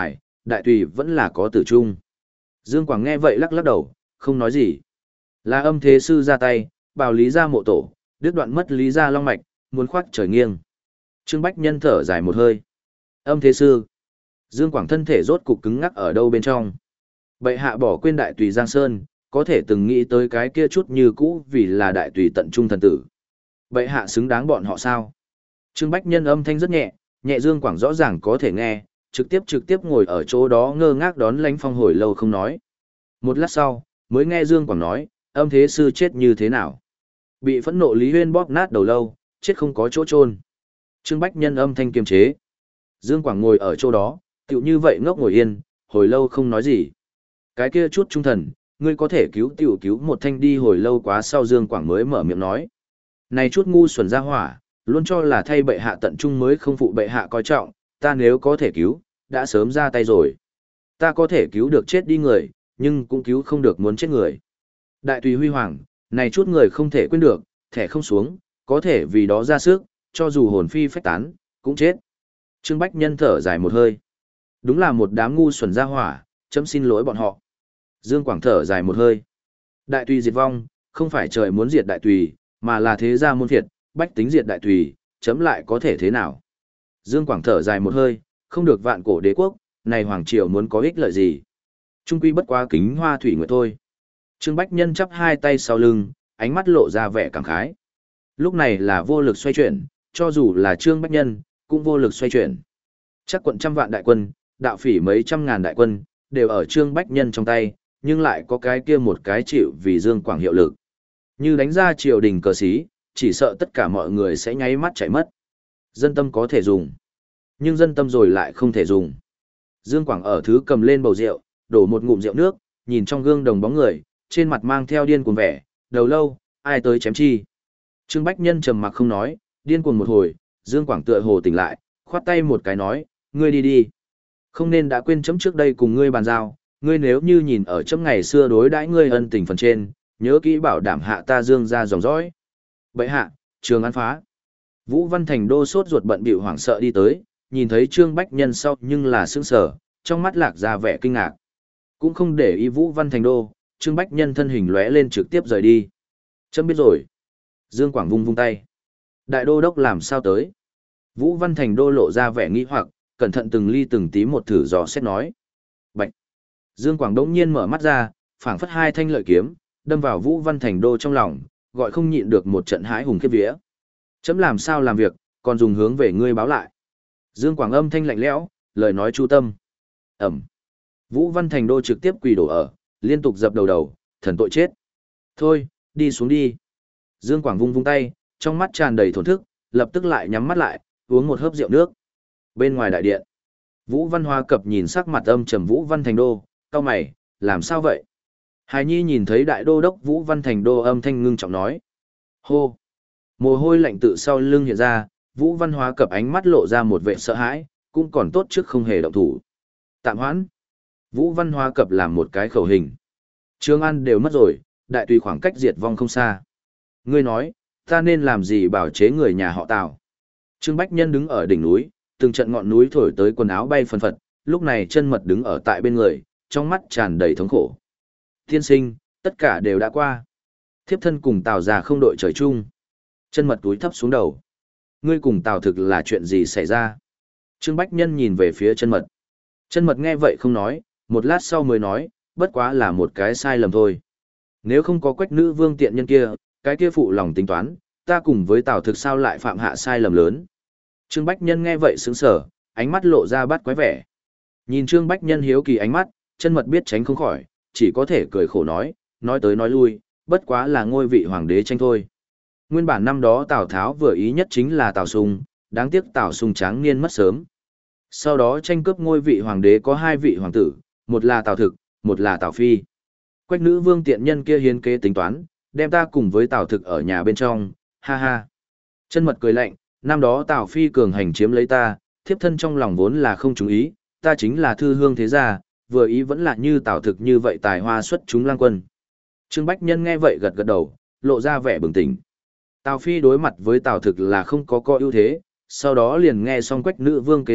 đại tùy vẫn là có tử trung. Dương Quảng nghe vậy lắc lắc đầu, không nói gì. Là Âm Thế Sư ra tay, bảo Lý Gia mộ tổ, đứt đoạn mất Lý Gia long mạch, muốn khoác trời nghiêng. Trương Bách Nhân thở dài một hơi. Âm Thế Sư. Dương Quảng thân thể rốt cục cứng ngắc ở đâu bên trong. Bệ hạ bỏ quên đại tùy Giang Sơn, có thể từng nghĩ tới cái kia chút như cũ vì là đại tùy tận trung thần tử. Bệ hạ xứng đáng bọn họ sao? Trương Bách Nhân âm thanh rất nhẹ, nhẹ Dương Quảng rõ ràng có thể nghe, trực tiếp trực tiếp ngồi ở chỗ đó ngơ ngác đón Lãnh Phong hồi lâu không nói. Một lát sau, mới nghe Dương Quảng nói, Âm Thế Sư chết như thế nào? Bị phẫn nộ Lý Huyên bóp nát đầu lâu, chết không có chỗ chôn. Trương Bách Nhân âm thanh kiềm chế. Dương Quảng ngồi ở chỗ đó, tựu như vậy ngốc ngồi yên, hồi lâu không nói gì. Cái kia chút trung thần, ngươi có thể cứu tiểu cứu một thanh đi hồi lâu quá sau Dương Quảng mới mở miệng nói. Này chút ngu xuẩn ra hỏa, luôn cho là thay bệ hạ tận trung mới không phụ bệ hạ coi trọng, ta nếu có thể cứu, đã sớm ra tay rồi. Ta có thể cứu được chết đi người, nhưng cũng cứu không được muốn chết người. Đại tùy huy hoàng, này chút người không thể quên được, thẻ không xuống, có thể vì đó ra sức, cho dù hồn phi phách tán, cũng chết. Trương Bách Nhân thở dài một hơi. Đúng là một đám ngu xuẩn ra hỏa, chấm xin lỗi bọn họ. Dương Quảng thở dài một hơi. Đại tùy diệt vong, không phải trời muốn diệt đại tùy, mà là thế gia môn phiệt, bách tính diệt đại tùy, chấm lại có thể thế nào. Dương Quảng thở dài một hơi, không được vạn cổ đế quốc, này hoàng triều muốn có ích lợi gì. Trung quy bất quá kính hoa thủy nguyệt thôi. Trương Bách Nhân chắp hai tay sau lưng, ánh mắt lộ ra vẻ cảm khái. Lúc này là vô lực xoay chuyển, cho dù là Trương Bách Nhân, cũng vô lực xoay chuyển. Chắc quận trăm vạn đại quân, đạo phỉ mấy trăm ngàn đại quân, đều ở Trương Bách Nhân trong tay, nhưng lại có cái kia một cái chịu vì Dương Quảng hiệu lực. Như đánh ra triều đình cờ xí, chỉ sợ tất cả mọi người sẽ nháy mắt chạy mất. Dân tâm có thể dùng, nhưng dân tâm rồi lại không thể dùng. Dương Quảng ở thứ cầm lên bầu rượu, đổ một ngụm rượu nước, nhìn trong gương đồng bóng người, trên mặt mang theo điên cuồng vẻ, đầu lâu, ai tới chém chi. Trương Bách Nhân trầm mặc không nói, điên cuồng một hồi, Dương Quảng tựa hồ tỉnh lại, khoát tay một cái nói, ngươi đi đi. Không nên đã quên chấm trước đây cùng ngươi bàn giao, ngươi nếu như nhìn ở chấm ngày xưa đối đãi ngươi ân tình phần trên, nhớ kỹ bảo đảm hạ ta Dương ra dòng dõi. Bệ hạ, Trường An phá. Vũ Văn Thành Đô sốt ruột bận bịu hoảng sợ đi tới, nhìn thấy Trương Bách Nhân sau nhưng là sững sờ, trong mắt lạc ra vẻ kinh ngạc. Cũng không để ý Vũ Văn Thành Đô, Trương Bách Nhân thân hình lóe lên trực tiếp rời đi. Chấm biết rồi. Dương Quảng vung vung tay. Đại đô đốc làm sao tới? Vũ Văn Thành Đô lộ ra vẻ nghi hoặc, cẩn thận từng ly từng tí một thử dò xét nói. Bạch. Dương Quảng đống nhiên mở mắt ra, phảng phất hai thanh lợi kiếm, đâm vào Vũ Văn Thành Đô trong lòng, gọi không nhịn được một trận hãi hùng khiếp vía. Chấm làm sao làm việc, còn dùng hướng về ngươi báo lại. Dương Quảng âm thanh lạnh lẽo, lời nói chu tâm. Ẩm. Vũ Văn Thành Đô trực tiếp quỳ đổ ở, liên tục dập đầu đầu, thần tội chết. Thôi, đi xuống đi. Dương Quảng vung vung tay, trong mắt tràn đầy thổn thức, lập tức lại nhắm mắt lại, uống một hớp rượu nước. Bên ngoài đại điện, Vũ Văn Hoa Cập nhìn sắc mặt âm trầm Vũ Văn Thành Đô, cau mày, làm sao vậy? Hài Nhi nhìn thấy đại đô đốc Vũ Văn Thành Đô âm thanh ngưng trọng nói. Hô! Mồ hôi lạnh tự sau lưng hiện ra, Vũ Văn Hoa Cập ánh mắt lộ ra một vẻ sợ hãi, cũng còn tốt trước không hề động thủ. Tạm hoãn. Vũ Văn Hoa Cập làm một cái khẩu hình. Trường An đều mất rồi, đại tùy khoảng cách diệt vong không xa. Ngươi nói, ta nên làm gì bảo chế người nhà họ Tào? Trương Bách Nhân đứng ở đỉnh núi, từng trận ngọn núi thổi tới quần áo bay phần phật, lúc này chân mật đứng ở tại bên người, trong mắt tràn đầy thống khổ. Thiên sinh, tất cả đều đã qua. Thiếp thân cùng Tào già không đội trời chung. Chân mật túi thấp xuống đầu. Ngươi cùng Tào thực là chuyện gì xảy ra? Trương Bách Nhân nhìn về phía chân mật. Chân mật nghe vậy không nói, một lát sau mới nói, bất quá là một cái sai lầm thôi. Nếu không có Quách nữ vương tiện nhân kia, cái kia phụ lòng tính toán, ta cùng với Tào thực sao lại phạm hạ sai lầm lớn. Trương Bách Nhân nghe vậy sững sờ, ánh mắt lộ ra bắt quái vẻ. Nhìn Trương Bách Nhân hiếu kỳ ánh mắt, chân mật biết tránh không khỏi, chỉ có thể cười khổ nói, nói tới nói lui, bất quá là ngôi vị hoàng đế tranh thôi. Nguyên bản năm đó Tào Tháo vừa ý nhất chính là Tào Sung, đáng tiếc Tào Sung tráng niên mất sớm. Sau đó tranh cướp ngôi vị hoàng đế có hai vị hoàng tử, một là Tào Thực, một là Tào Phi. Quách nữ vương tiện nhân kia hiến kế tính toán, đem ta cùng với Tào Thực ở nhà bên trong, ha ha. Chân mật cười lạnh, năm đó Tào Phi cường hành chiếm lấy ta, thiếp thân trong lòng vốn là không chú ý, ta chính là thư hương thế gia, vừa ý vẫn là như Tào Thực như vậy tài hoa xuất chúng lang quân. Trương Bách Nhân nghe vậy gật gật đầu, lộ ra vẻ bừng tỉnh. Tào Phi đối mặt với Tào Thực là không có có ưu thế, sau đó liền nghe xong Quách nữ vương kế sách,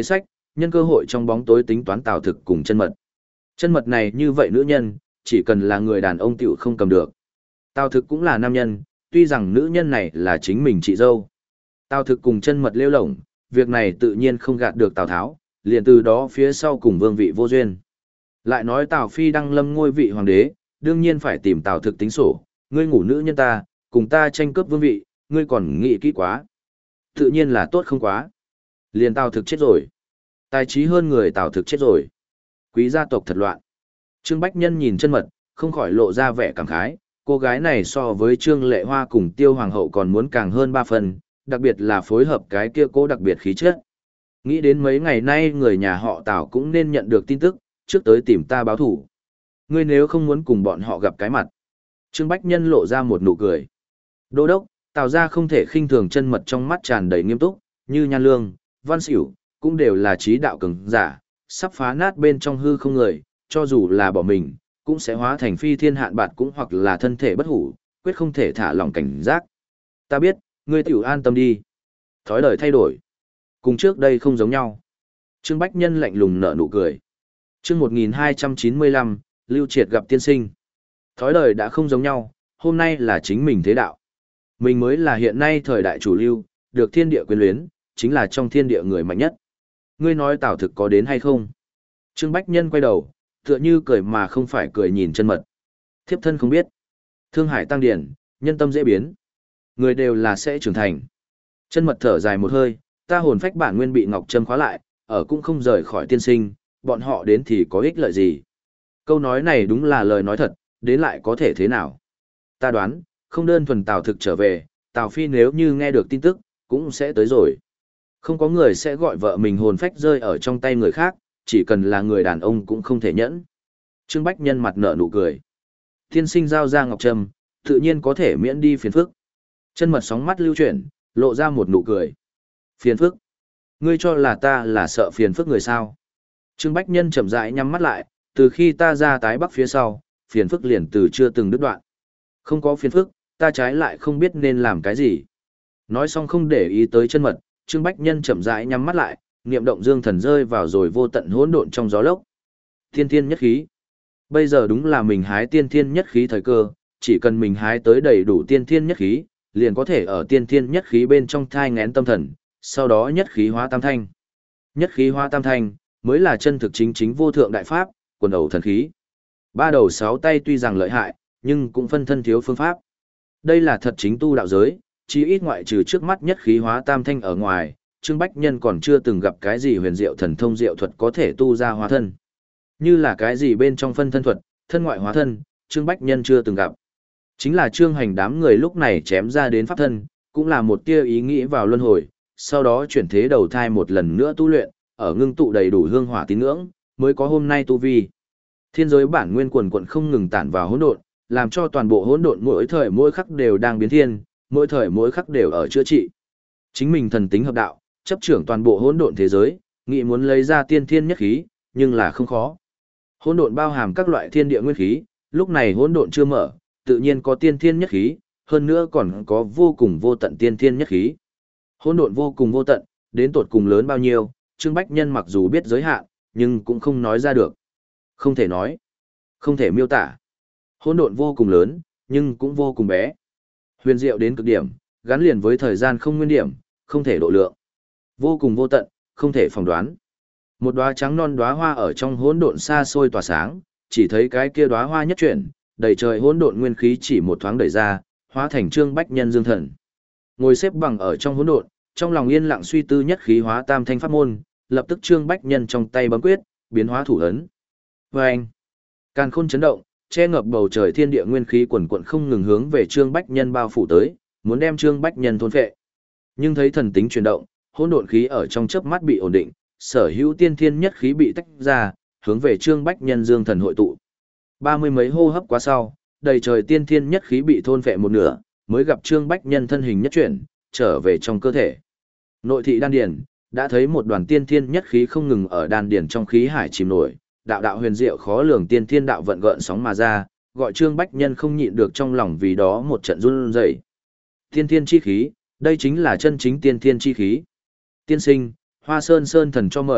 nhân cơ hội trong bóng tối tính toán Tào Thực cùng Chân Mật. Chân Mật này như vậy nữ nhân, chỉ cần là người đàn ông tiểu không cầm được. Tào Thực cũng là nam nhân, tuy rằng nữ nhân này là chính mình chị dâu. Tào Thực cùng Chân Mật lêu lổng, việc này tự nhiên không gạt được Tào Tháo, liền từ đó phía sau cùng vương vị vô duyên. Lại nói Tào Phi đăng lâm ngôi vị hoàng đế, đương nhiên phải tìm Tào Thực tính sổ, ngươi ngủ nữ nhân ta, cùng ta tranh cướp vương vị, ngươi còn nghĩ kỹ quá. Tự nhiên là tốt không quá. Liền Tào Thực chết rồi. Tài trí hơn người Tào Thực chết rồi. Quý gia tộc thật loạn. Trương Bách Nhân nhìn Chân Mật, không khỏi lộ ra vẻ cảm khái, cô gái này so với Trương Lệ Hoa cùng Tiêu Hoàng hậu còn muốn càng hơn ba phần, đặc biệt là phối hợp cái kia cô đặc biệt khí chất. Nghĩ đến mấy ngày nay người nhà họ Tào cũng nên nhận được tin tức, trước tới tìm ta báo thủ. Ngươi nếu không muốn cùng bọn họ gặp cái mặt. Trương Bách Nhân lộ ra một nụ cười. Đô đốc, Tào gia không thể khinh thường Chân Mật trong mắt tràn đầy nghiêm túc, như Nhan Lương, Văn Xỉu, cũng đều là trí đạo cường giả, sắp phá nát bên trong hư không người, cho dù là bỏ mình, cũng sẽ hóa thành phi thiên hạn bạt cũng hoặc là thân thể bất hủ, quyết không thể thả lỏng cảnh giác. Ta biết, ngươi tiểu an tâm đi. Thói đời thay đổi. Cùng trước đây không giống nhau. Trương Bách Nhân lạnh lùng nở nụ cười. Chương một nghìn hai trăm chín mươi lăm, Lưu Triệt gặp tiên sinh. Thói đời đã không giống nhau, hôm nay là chính mình thế đạo. Mình mới là hiện nay thời đại chủ lưu, được thiên địa quyến luyến, chính là trong thiên địa người mạnh nhất. Ngươi nói Tào Thực có đến hay không? Trương Bách Nhân quay đầu, tựa như cười mà không phải cười nhìn Chân Mật. Thiếp thân không biết. Thương hải tăng điển, nhân tâm dễ biến. Người đều là sẽ trưởng thành. Chân Mật thở dài một hơi, ta hồn phách bản nguyên bị ngọc trâm khóa lại, ở cũng không rời khỏi tiên sinh, bọn họ đến thì có ích lợi gì? Câu nói này đúng là lời nói thật, đến lại có thể thế nào? Ta đoán, không đơn thuần Tào Thực trở về, Tào Phi nếu như nghe được tin tức, cũng sẽ tới rồi. Không có người sẽ gọi vợ mình hồn phách rơi ở trong tay người khác, chỉ cần là người đàn ông cũng không thể nhẫn. Trương Bách Nhân mặt nở nụ cười. Tiên sinh giao ra ngọc trâm, tự nhiên có thể miễn đi phiền phức. Chân Mật sóng mắt lưu chuyển, lộ ra một nụ cười. Phiền phức? Ngươi cho là ta là sợ phiền phức người sao? Trương Bách Nhân chậm rãi nhắm mắt lại, từ khi ta ra tái bắc phía sau, phiền phức liền từ chưa từng đứt đoạn. Không có phiền phức, ta trái lại không biết nên làm cái gì. Nói xong không để ý tới Chân Mật, Trương Bách Nhân chậm rãi nhắm mắt lại, niệm động dương thần rơi vào rồi vô tận hỗn độn trong gió lốc. Tiên thiên nhất khí. Bây giờ đúng là mình hái tiên thiên nhất khí thời cơ, chỉ cần mình hái tới đầy đủ tiên thiên nhất khí, liền có thể ở tiên thiên nhất khí bên trong thai ngén tâm thần, sau đó nhất khí hóa tam thanh. Nhất khí hóa tam thanh, mới là chân thực chính chính vô thượng đại pháp, quần ẩu thần khí. Ba đầu sáu tay tuy rằng lợi hại, nhưng cũng phân thân thiếu phương pháp. Đây là thật chính tu đạo giới, chí ít ngoại trừ trước mắt nhất khí hóa tam thanh ở ngoài, Trương Bách Nhân còn chưa từng gặp cái gì huyền diệu thần thông diệu thuật có thể tu ra hóa thân. Như là cái gì bên trong phân thân thuật, thân ngoại hóa thân, Trương Bách Nhân chưa từng gặp. Chính là Trương Hành đám người lúc này chém ra đến pháp thân, cũng là một tia ý nghĩ vào luân hồi, sau đó chuyển thế đầu thai một lần nữa tu luyện, ở ngưng tụ đầy đủ hương hỏa tín ngưỡng, mới có hôm nay tu vi. Thiên giới bản nguyên quần quần không ngừng tản vào hỗn độn, làm cho toàn bộ hỗn độn mỗi thời mỗi khắc đều đang biến thiên, mỗi thời mỗi khắc đều ở chữa trị. Chính mình thần tính hợp đạo, chấp trưởng toàn bộ hỗn độn thế giới, nghĩ muốn lấy ra tiên thiên nhất khí, nhưng là không khó. Hỗn độn bao hàm các loại thiên địa nguyên khí, lúc này hỗn độn chưa mở, tự nhiên có tiên thiên nhất khí, hơn nữa còn có vô cùng vô tận tiên thiên nhất khí. Hỗn độn vô cùng vô tận, đến tột cùng lớn bao nhiêu, Trương Bách Nhân mặc dù biết giới hạn, nhưng cũng không nói ra được. Không thể nói, không thể miêu tả. Hỗn độn vô cùng lớn, nhưng cũng vô cùng bé. Huyền diệu đến cực điểm, gắn liền với thời gian không nguyên điểm, không thể độ lượng. Vô cùng vô tận, không thể phỏng đoán. Một đóa trắng non đóa hoa ở trong hỗn độn xa xôi tỏa sáng, chỉ thấy cái kia đóa hoa nhất chuyển, đầy trời hỗn độn nguyên khí chỉ một thoáng đẩy ra, hóa thành Trương Bách Nhân dương thần. Ngồi xếp bằng ở trong hỗn độn, trong lòng yên lặng suy tư nhất khí hóa tam thanh pháp môn, lập tức Trương Bách Nhân trong tay bấm quyết, biến hóa thủ ấn. Oeng! Càn khôn chấn động, che ngập bầu trời thiên địa nguyên khí quần quần không ngừng hướng về Trương Bách Nhân bao phủ tới, muốn đem Trương Bách Nhân thôn phệ. Nhưng thấy thần tính chuyển động, hỗn độn khí ở trong chớp mắt bị ổn định, sở hữu tiên thiên nhất khí bị tách ra, hướng về Trương Bách Nhân dương thần hội tụ. Ba mươi mấy hô hấp quá sau, đầy trời tiên thiên nhất khí bị thôn phệ một nửa, mới gặp Trương Bách Nhân thân hình nhất chuyển, trở về trong cơ thể. Nội thị đan điền, đã thấy một đoàn tiên thiên nhất khí không ngừng ở đan điền trong khí hải chìm nổi, đạo đạo huyền diệu khó lường tiên thiên đạo vận gợn sóng mà ra, gọi Trương Bách Nhân không nhịn được trong lòng vì đó một trận run rẩy. Tiên thiên chi khí, đây chính là chân chính tiên thiên chi khí. Tiên sinh, Hoa Sơn Sơn thần cho mời,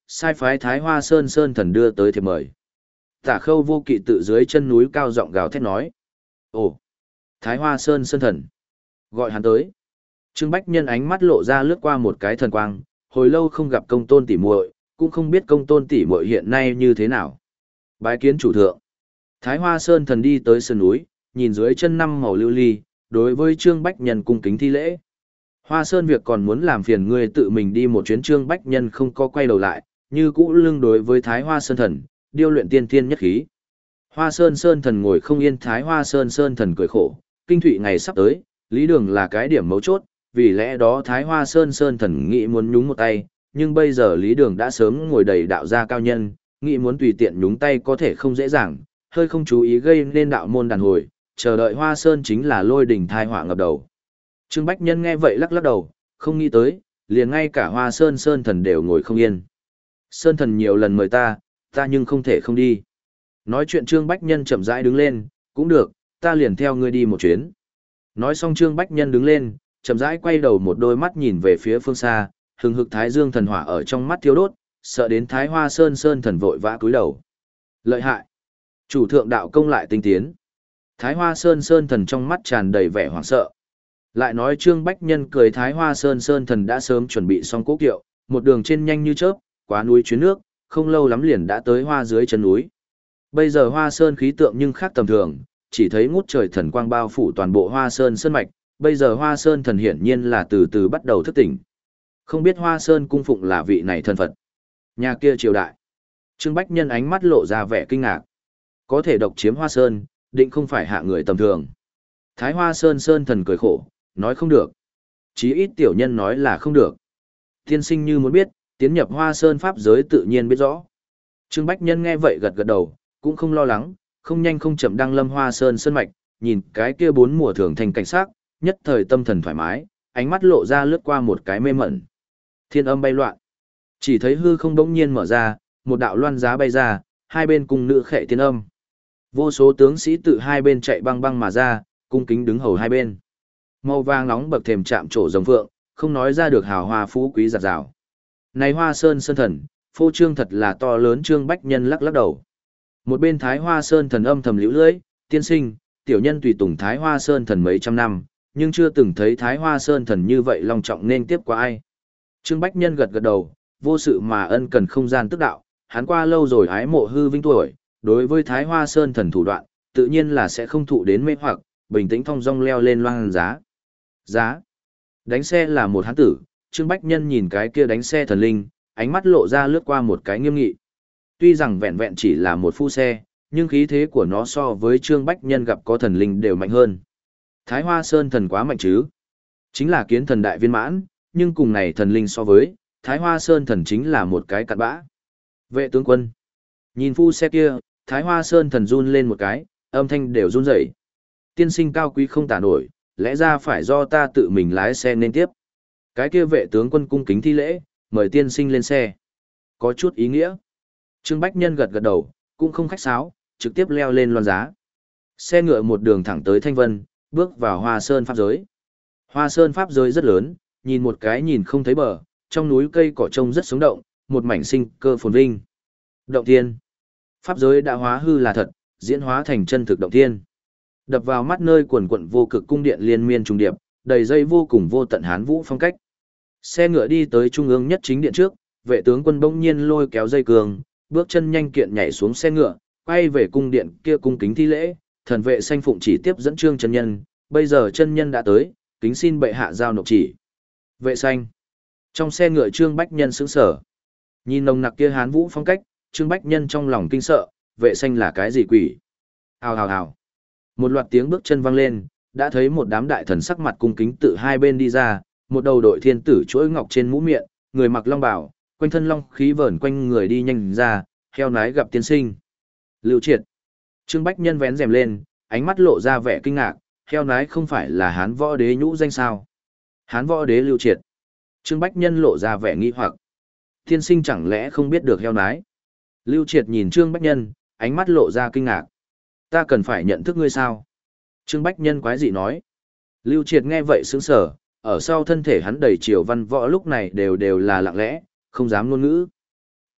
sai phái Thái Hoa Sơn Sơn Thần đưa tới thiệp mời. Tả Khâu Vô Kỵ tự dưới chân núi cao giọng gào thét nói: "Ồ, Thái Hoa Sơn Sơn Thần, gọi hắn tới." Trương Bách Nhân ánh mắt lộ ra lướt qua một cái thần quang, hồi lâu không gặp Công Tôn tỷ muội, cũng không biết Công Tôn tỷ muội hiện nay như thế nào. Bái kiến chủ thượng. Thái Hoa Sơn Thần đi tới sườn núi, nhìn dưới chân năm màu lưu ly, đối với Trương Bách Nhân cung kính thi lễ. Hoa Sơn việc còn muốn làm phiền ngươi tự mình đi một chuyến. Trương Bách Nhân không có quay đầu lại, như cũ lưng đối với Thái Hoa Sơn Thần, điêu luyện tiên thiên nhất khí. Hoa Sơn Sơn Thần ngồi không yên. Thái Hoa Sơn Sơn Thần cười khổ, kinh thụy ngày sắp tới, Lý Đường là cái điểm mấu chốt, vì lẽ đó Thái Hoa Sơn Sơn Thần nghĩ muốn nhúng một tay, nhưng bây giờ Lý Đường đã sớm ngồi đầy đạo gia cao nhân, nghĩ muốn tùy tiện nhúng tay có thể không dễ dàng, hơi không chú ý gây nên đạo môn đàn hồi, chờ đợi Hoa Sơn chính là lôi đỉnh thai họa ngập đầu. Trương Bách Nhân nghe vậy lắc lắc đầu, không nghĩ tới, liền ngay cả Hoa Sơn Sơn Thần đều ngồi không yên. Sơn Thần nhiều lần mời ta, ta nhưng không thể không đi. Nói chuyện Trương Bách Nhân chậm rãi đứng lên, cũng được, ta liền theo ngươi đi một chuyến. Nói xong Trương Bách Nhân đứng lên, chậm rãi quay đầu một đôi mắt nhìn về phía phương xa, hừng hực thái dương thần hỏa ở trong mắt thiêu đốt, sợ đến Thái Hoa Sơn Sơn Thần vội vã cúi đầu. Lợi hại! Chủ thượng đạo công lại tinh tiến. Thái Hoa Sơn Sơn Thần trong mắt tràn đầy vẻ hoảng sợ. Lại nói Trương Bách Nhân cười Thái Hoa Sơn Sơn Thần đã sớm chuẩn bị xong cố kiệu, một đường trên nhanh như chớp, quá núi chuyến nước, không lâu lắm liền đã tới hoa dưới chân núi. Bây giờ Hoa Sơn khí tượng nhưng khác tầm thường, chỉ thấy ngút trời thần quang bao phủ toàn bộ Hoa Sơn sơn mạch, bây giờ Hoa Sơn Thần hiển nhiên là từ từ bắt đầu thức tỉnh. Không biết Hoa Sơn cung phụng là vị này thân Phật. Nhà kia triều đại. Trương Bách Nhân ánh mắt lộ ra vẻ kinh ngạc. Có thể độc chiếm Hoa Sơn, định không phải hạ người tầm thường. Thái Hoa Sơn Sơn Thần cười khổ, nói không được. Chí ít tiểu nhân nói là không được. Tiên sinh như muốn biết, tiến nhập Hoa Sơn pháp giới tự nhiên biết rõ. Trương Bách Nhân nghe vậy gật gật đầu, cũng không lo lắng, không nhanh không chậm đăng lâm Hoa Sơn sơn mạch, nhìn cái kia bốn mùa thường thành cảnh sắc, nhất thời tâm thần thoải mái, ánh mắt lộ ra lướt qua một cái mê mẩn. Thiên âm bay loạn, chỉ thấy hư không bỗng nhiên mở ra, một đạo loan giá bay ra, hai bên cùng nữ khệ tiên âm. Vô số tướng sĩ tự hai bên chạy băng băng mà ra, cung kính đứng hầu hai bên. Màu vàng nóng bậc thềm chạm trổ rồng phượng, không nói ra được hào hoa phú quý giặt rào. Này Hoa Sơn Sơn Thần, phô trương thật là to lớn. Trương Bách Nhân lắc lắc đầu. Một bên Thái Hoa Sơn Thần âm thầm liễu lưỡi, tiên sinh, tiểu nhân tùy tùng Thái Hoa Sơn Thần mấy trăm năm, nhưng chưa từng thấy Thái Hoa Sơn Thần như vậy long trọng nên tiếp qua ai. Trương Bách Nhân gật gật đầu, vô sự mà ân cần không gian tức đạo, hắn qua lâu rồi ái mộ hư vinh tuổi, đối với Thái Hoa Sơn Thần thủ đoạn, tự nhiên là sẽ không thụ đến mê hoặc, bình tĩnh thong dong leo lên loan giá. Giá. Đánh xe là một hán tử, Trương Bách Nhân nhìn cái kia đánh xe thần linh, ánh mắt lộ ra lướt qua một cái nghiêm nghị. Tuy rằng vẹn vẹn chỉ là một phu xe, nhưng khí thế của nó so với Trương Bách Nhân gặp có thần linh đều mạnh hơn. Thái Hoa Sơn Thần quá mạnh chứ? Chính là kiến thần đại viên mãn, nhưng cùng này thần linh so với, Thái Hoa Sơn Thần chính là một cái cặn bã. Vệ tướng quân. Nhìn phu xe kia, Thái Hoa Sơn Thần run lên một cái, âm thanh đều run rẩy. Tiên sinh cao quý không tả nổi, lẽ ra phải do ta tự mình lái xe nên tiếp. Cái kia vệ tướng quân cung kính thi lễ, mời tiên sinh lên xe. Có chút ý nghĩa. Trương Bách Nhân gật gật đầu, cũng không khách sáo, trực tiếp leo lên loan giá. Xe ngựa một đường thẳng tới Thanh Vân, bước vào Hoa Sơn pháp giới. Hoa Sơn pháp giới rất lớn, nhìn một cái nhìn không thấy bờ, trong núi cây cỏ trông rất sống động, một mảnh sinh cơ phồn vinh. Động thiên. Pháp giới đã hóa hư là thật, diễn hóa thành chân thực động thiên. Đập vào mắt nơi quần quận vô cực cung điện liên miên trùng điệp, đầy dây vô cùng vô tận hán vũ phong cách. Xe ngựa đi tới trung ương nhất chính điện trước, vệ tướng quân bỗng nhiên lôi kéo dây cường, bước chân nhanh kiện nhảy xuống xe ngựa, quay về cung điện kia cung kính thi lễ, thần vệ xanh phụng chỉ tiếp dẫn Trương chân nhân, bây giờ chân nhân đã tới, kính xin bệ hạ giao nộp chỉ. Vệ xanh. Trong xe ngựa Trương Bách Nhân sững sờ. Nhìn nồng nặc kia hán vũ phong cách, Trương Bách Nhân trong lòng kinh sợ, vệ xanh là cái gì quỷ? Hào hào hào. Một loạt tiếng bước chân vang lên, đã thấy một đám đại thần sắc mặt cung kính tự hai bên đi ra, một đầu đội thiên tử chuỗi ngọc trên mũ miệng, người mặc long bào, quanh thân long khí vờn quanh người đi nhanh ra, heo nái gặp tiên sinh. Lưu Triệt. Trương Bách Nhân vén rèm lên, ánh mắt lộ ra vẻ kinh ngạc, heo nái không phải là Hán Võ Đế nhũ danh sao? Hán Võ Đế Lưu Triệt. Trương Bách Nhân lộ ra vẻ nghi hoặc. Tiên sinh chẳng lẽ không biết được heo nái? Lưu Triệt nhìn Trương Bách Nhân, ánh mắt lộ ra kinh ngạc. Ta cần phải nhận thức ngươi sao? Trương Bách Nhân quái dị nói. Lưu Triệt nghe vậy sững sờ, ở sau thân thể hắn đầy chiều văn võ lúc này đều đều là lặng lẽ, không dám ngôn ngữ.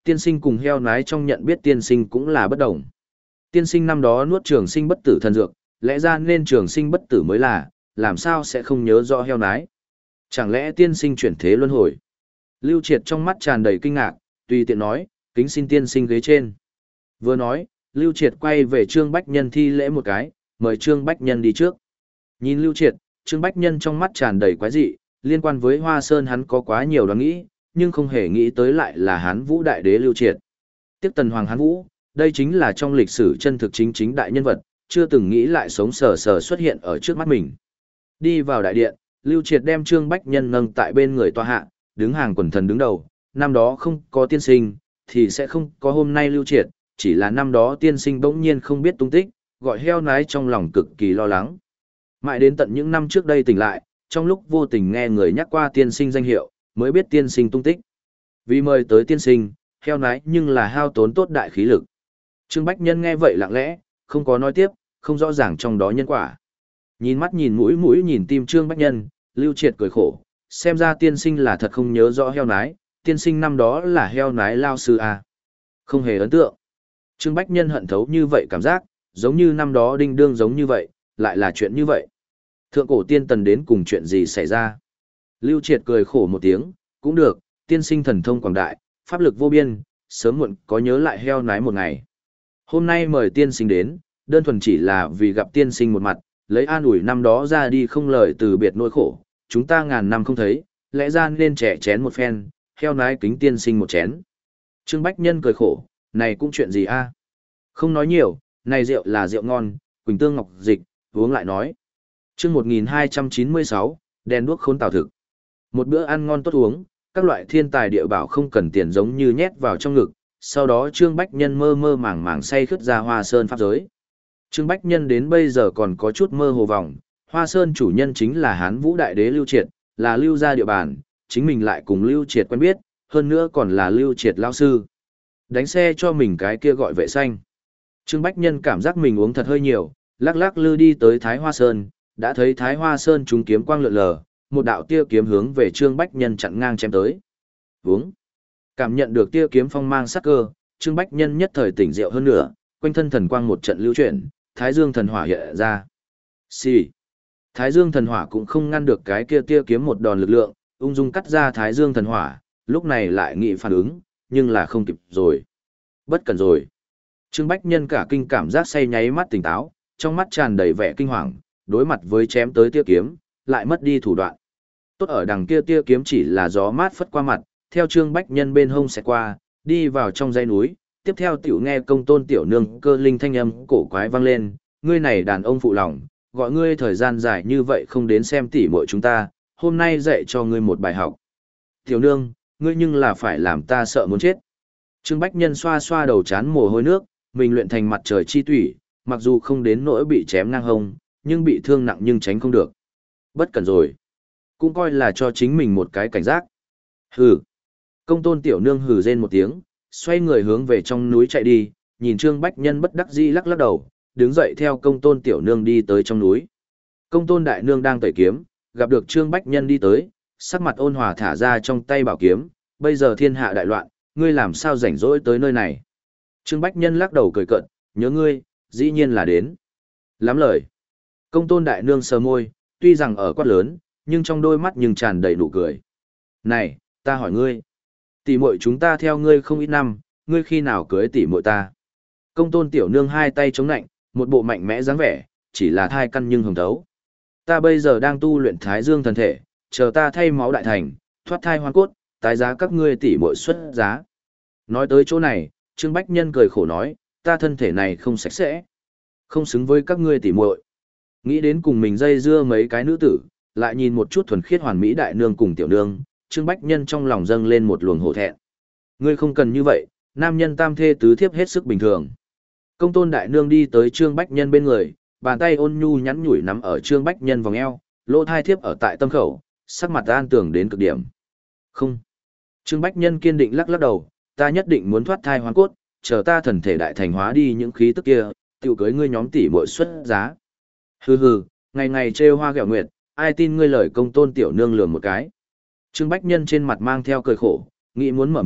Tiên sinh cùng heo nái trong nhận biết tiên sinh cũng là bất đồng. Tiên sinh năm đó nuốt trường sinh bất tử thần dược, lẽ ra nên trường sinh bất tử mới là, làm sao sẽ không nhớ rõ heo nái. Chẳng lẽ tiên sinh chuyển thế luân hồi? Lưu Triệt trong mắt tràn đầy kinh ngạc, tùy tiện nói, kính xin tiên sinh ghế trên. Vừa nói, Lưu Triệt quay về Trương Bách Nhân thi lễ một cái, mời Trương Bách Nhân đi trước. Nhìn Lưu Triệt, Trương Bách Nhân trong mắt tràn đầy quái dị, liên quan với Hoa Sơn hắn có quá nhiều đoán nghĩ, nhưng không hề nghĩ tới lại là Hán Vũ đại đế Lưu Triệt. Tiếp Tần Hoàng Hán Vũ, đây chính là trong lịch sử chân thực chính chính đại nhân vật, chưa từng nghĩ lại sống sờ sờ xuất hiện ở trước mắt mình. Đi vào đại điện, Lưu Triệt đem Trương Bách Nhân nâng tại bên người tòa hạ, đứng hàng quần thần đứng đầu, năm đó không có tiên sinh, thì sẽ không có hôm nay Lưu Triệt, chỉ là năm đó tiên sinh bỗng nhiên không biết tung tích, gọi heo nái trong lòng cực kỳ lo lắng. Mãi đến tận những năm trước đây tỉnh lại, trong lúc vô tình nghe người nhắc qua tiên sinh danh hiệu, mới biết tiên sinh tung tích. Vì mời tới tiên sinh, heo nái nhưng là hao tốn tốt đại khí lực. Trương Bách Nhân nghe vậy lặng lẽ, không có nói tiếp, không rõ ràng trong đó nhân quả. Nhìn mắt nhìn mũi mũi nhìn tim Trương Bách Nhân, Lưu Triệt cười khổ, xem ra tiên sinh là thật không nhớ rõ heo nái, tiên sinh năm đó là heo nái lao sư à. Không hề ấn tượng. Trương Bách Nhân hận thấu như vậy cảm giác, giống như năm đó đinh đương giống như vậy, lại là chuyện như vậy. Thượng cổ tiên tần đến cùng chuyện gì xảy ra? Lưu Triệt cười khổ một tiếng, cũng được, tiên sinh thần thông quảng đại, pháp lực vô biên, sớm muộn có nhớ lại heo nái một ngày. Hôm nay mời tiên sinh đến, đơn thuần chỉ là vì gặp tiên sinh một mặt, lấy an ủi năm đó ra đi không lời từ biệt nỗi khổ, chúng ta ngàn năm không thấy, lẽ ra nên trẻ chén một phen, heo nái kính tiên sinh một chén. Trương Bách Nhân cười khổ, này cũng chuyện gì a? Không nói nhiều, này rượu là rượu ngon, Quỳnh Tương Ngọc Dịch, uống lại nói. Chương một nghìn hai trăm chín mươi sáu, đèn đuốc khốn tảo thực. Một bữa ăn ngon tốt uống, các loại thiên tài địa bảo không cần tiền giống như nhét vào trong ngực, sau đó Trương Bách Nhân mơ mơ màng màng say khướt ra Hoa Sơn pháp giới. Trương Bách Nhân đến bây giờ còn có chút mơ hồ vòng, Hoa Sơn chủ nhân chính là Hán Vũ đại đế Lưu Triệt, là Lưu gia địa bàn, chính mình lại cùng Lưu Triệt quen biết, hơn nữa còn là Lưu Triệt lão sư. Đánh xe cho mình cái kia gọi vệ xanh. Trương Bách Nhân cảm giác mình uống thật hơi nhiều, lắc lắc lư đi tới Thái Hoa Sơn, đã thấy Thái Hoa Sơn trúng kiếm quang lượn lờ, một đạo tia kiếm hướng về Trương Bách Nhân chặn ngang chém tới. Uống. Cảm nhận được tia kiếm phong mang sắc cơ, Trương Bách Nhân nhất thời tỉnh rượu hơn nữa, quanh thân thần quang một trận lưu chuyển, Thái Dương thần hỏa hiện ra. Xì. Thái Dương thần hỏa cũng không ngăn được cái kia tia kiếm một đòn lực lượng, ung dung cắt ra Thái Dương thần hỏa, lúc này lại nghị phản ứng, nhưng là không kịp rồi. Bất cần rồi. Trương Bách Nhân cả kinh cảm giác say nháy mắt tỉnh táo, trong mắt tràn đầy vẻ kinh hoàng, đối mặt với chém tới tia kiếm, lại mất đi thủ đoạn. Tốt ở đằng kia tia kiếm chỉ là gió mát phất qua mặt, theo Trương Bách Nhân bên hông xẹt qua, đi vào trong dãy núi, tiếp theo tiểu nghe công tôn tiểu nương cơ linh thanh âm cổ quái vang lên, ngươi này đàn ông phụ lòng, gọi ngươi thời gian dài như vậy không đến xem tỉ muội chúng ta, hôm nay dạy cho ngươi một bài học. Tiểu nương, ngươi nhưng là phải làm ta sợ muốn chết. Trương Bách Nhân xoa xoa đầu chán mồ hôi nước, mình luyện thành mặt trời chi tủy, mặc dù không đến nỗi bị chém ngang hông, nhưng bị thương nặng nhưng tránh không được. Bất cẩn rồi. Cũng coi là cho chính mình một cái cảnh giác. Hừ. Công tôn tiểu nương hừ rên một tiếng, xoay người hướng về trong núi chạy đi, nhìn Trương Bách Nhân bất đắc dĩ lắc lắc đầu, đứng dậy theo công tôn tiểu nương đi tới trong núi. Công tôn đại nương đang tẩy kiếm, gặp được Trương Bách Nhân đi tới, sắc mặt ôn hòa thả ra trong tay bảo kiếm, bây giờ thiên hạ đại loạn, ngươi làm sao rảnh rỗi tới nơi này. Trương Bách Nhân lắc đầu cười cợt, nhớ ngươi, dĩ nhiên là đến. Lắm lời. Công tôn đại nương sờ môi, tuy rằng ở quát lớn, nhưng trong đôi mắt nhưng tràn đầy nụ cười. Này, ta hỏi ngươi, tỷ muội chúng ta theo ngươi không ít năm, ngươi khi nào cưới tỷ muội ta? Công tôn tiểu nương hai tay chống nạnh, một bộ mạnh mẽ dáng vẻ, chỉ là thai căn nhưng hồng thấu. Ta bây giờ đang tu luyện Thái Dương thần thể, chờ ta thay máu đại thành, thoát thai hoàn cốt, tái giá các ngươi tỷ muội xuất giá. Nói tới chỗ này, Trương Bách Nhân cười khổ nói, ta thân thể này không sạch sẽ, không xứng với các ngươi tỷ muội. Nghĩ đến cùng mình dây dưa mấy cái nữ tử, lại nhìn một chút thuần khiết hoàn mỹ đại nương cùng tiểu nương, Trương Bách Nhân trong lòng dâng lên một luồng hổ thẹn. Ngươi không cần như vậy, nam nhân tam thê tứ thiếp hết sức bình thường. Công tôn đại nương đi tới Trương Bách Nhân bên người, bàn tay ôn nhu nhắn nhủi nắm ở Trương Bách Nhân vòng eo, lỗ thai thiếp ở tại tâm khẩu, sắc mặt an tường đến cực điểm. Không. Trương Bách Nhân kiên định lắc lắc đầu, ta nhất định muốn thoát thai hoàn cốt, chờ ta thần thể đại thành hóa đi những khí tức kia, tiểu cưới ngươi nhóm tỷ muội xuất giá. Hừ hừ, ngày ngày trêu hoa ghẹo nguyệt, ai tin ngươi lời công tôn tiểu nương lừa một cái. Trương Bách Nhân trên mặt mang theo cười khổ, nghĩ muốn mở miệng,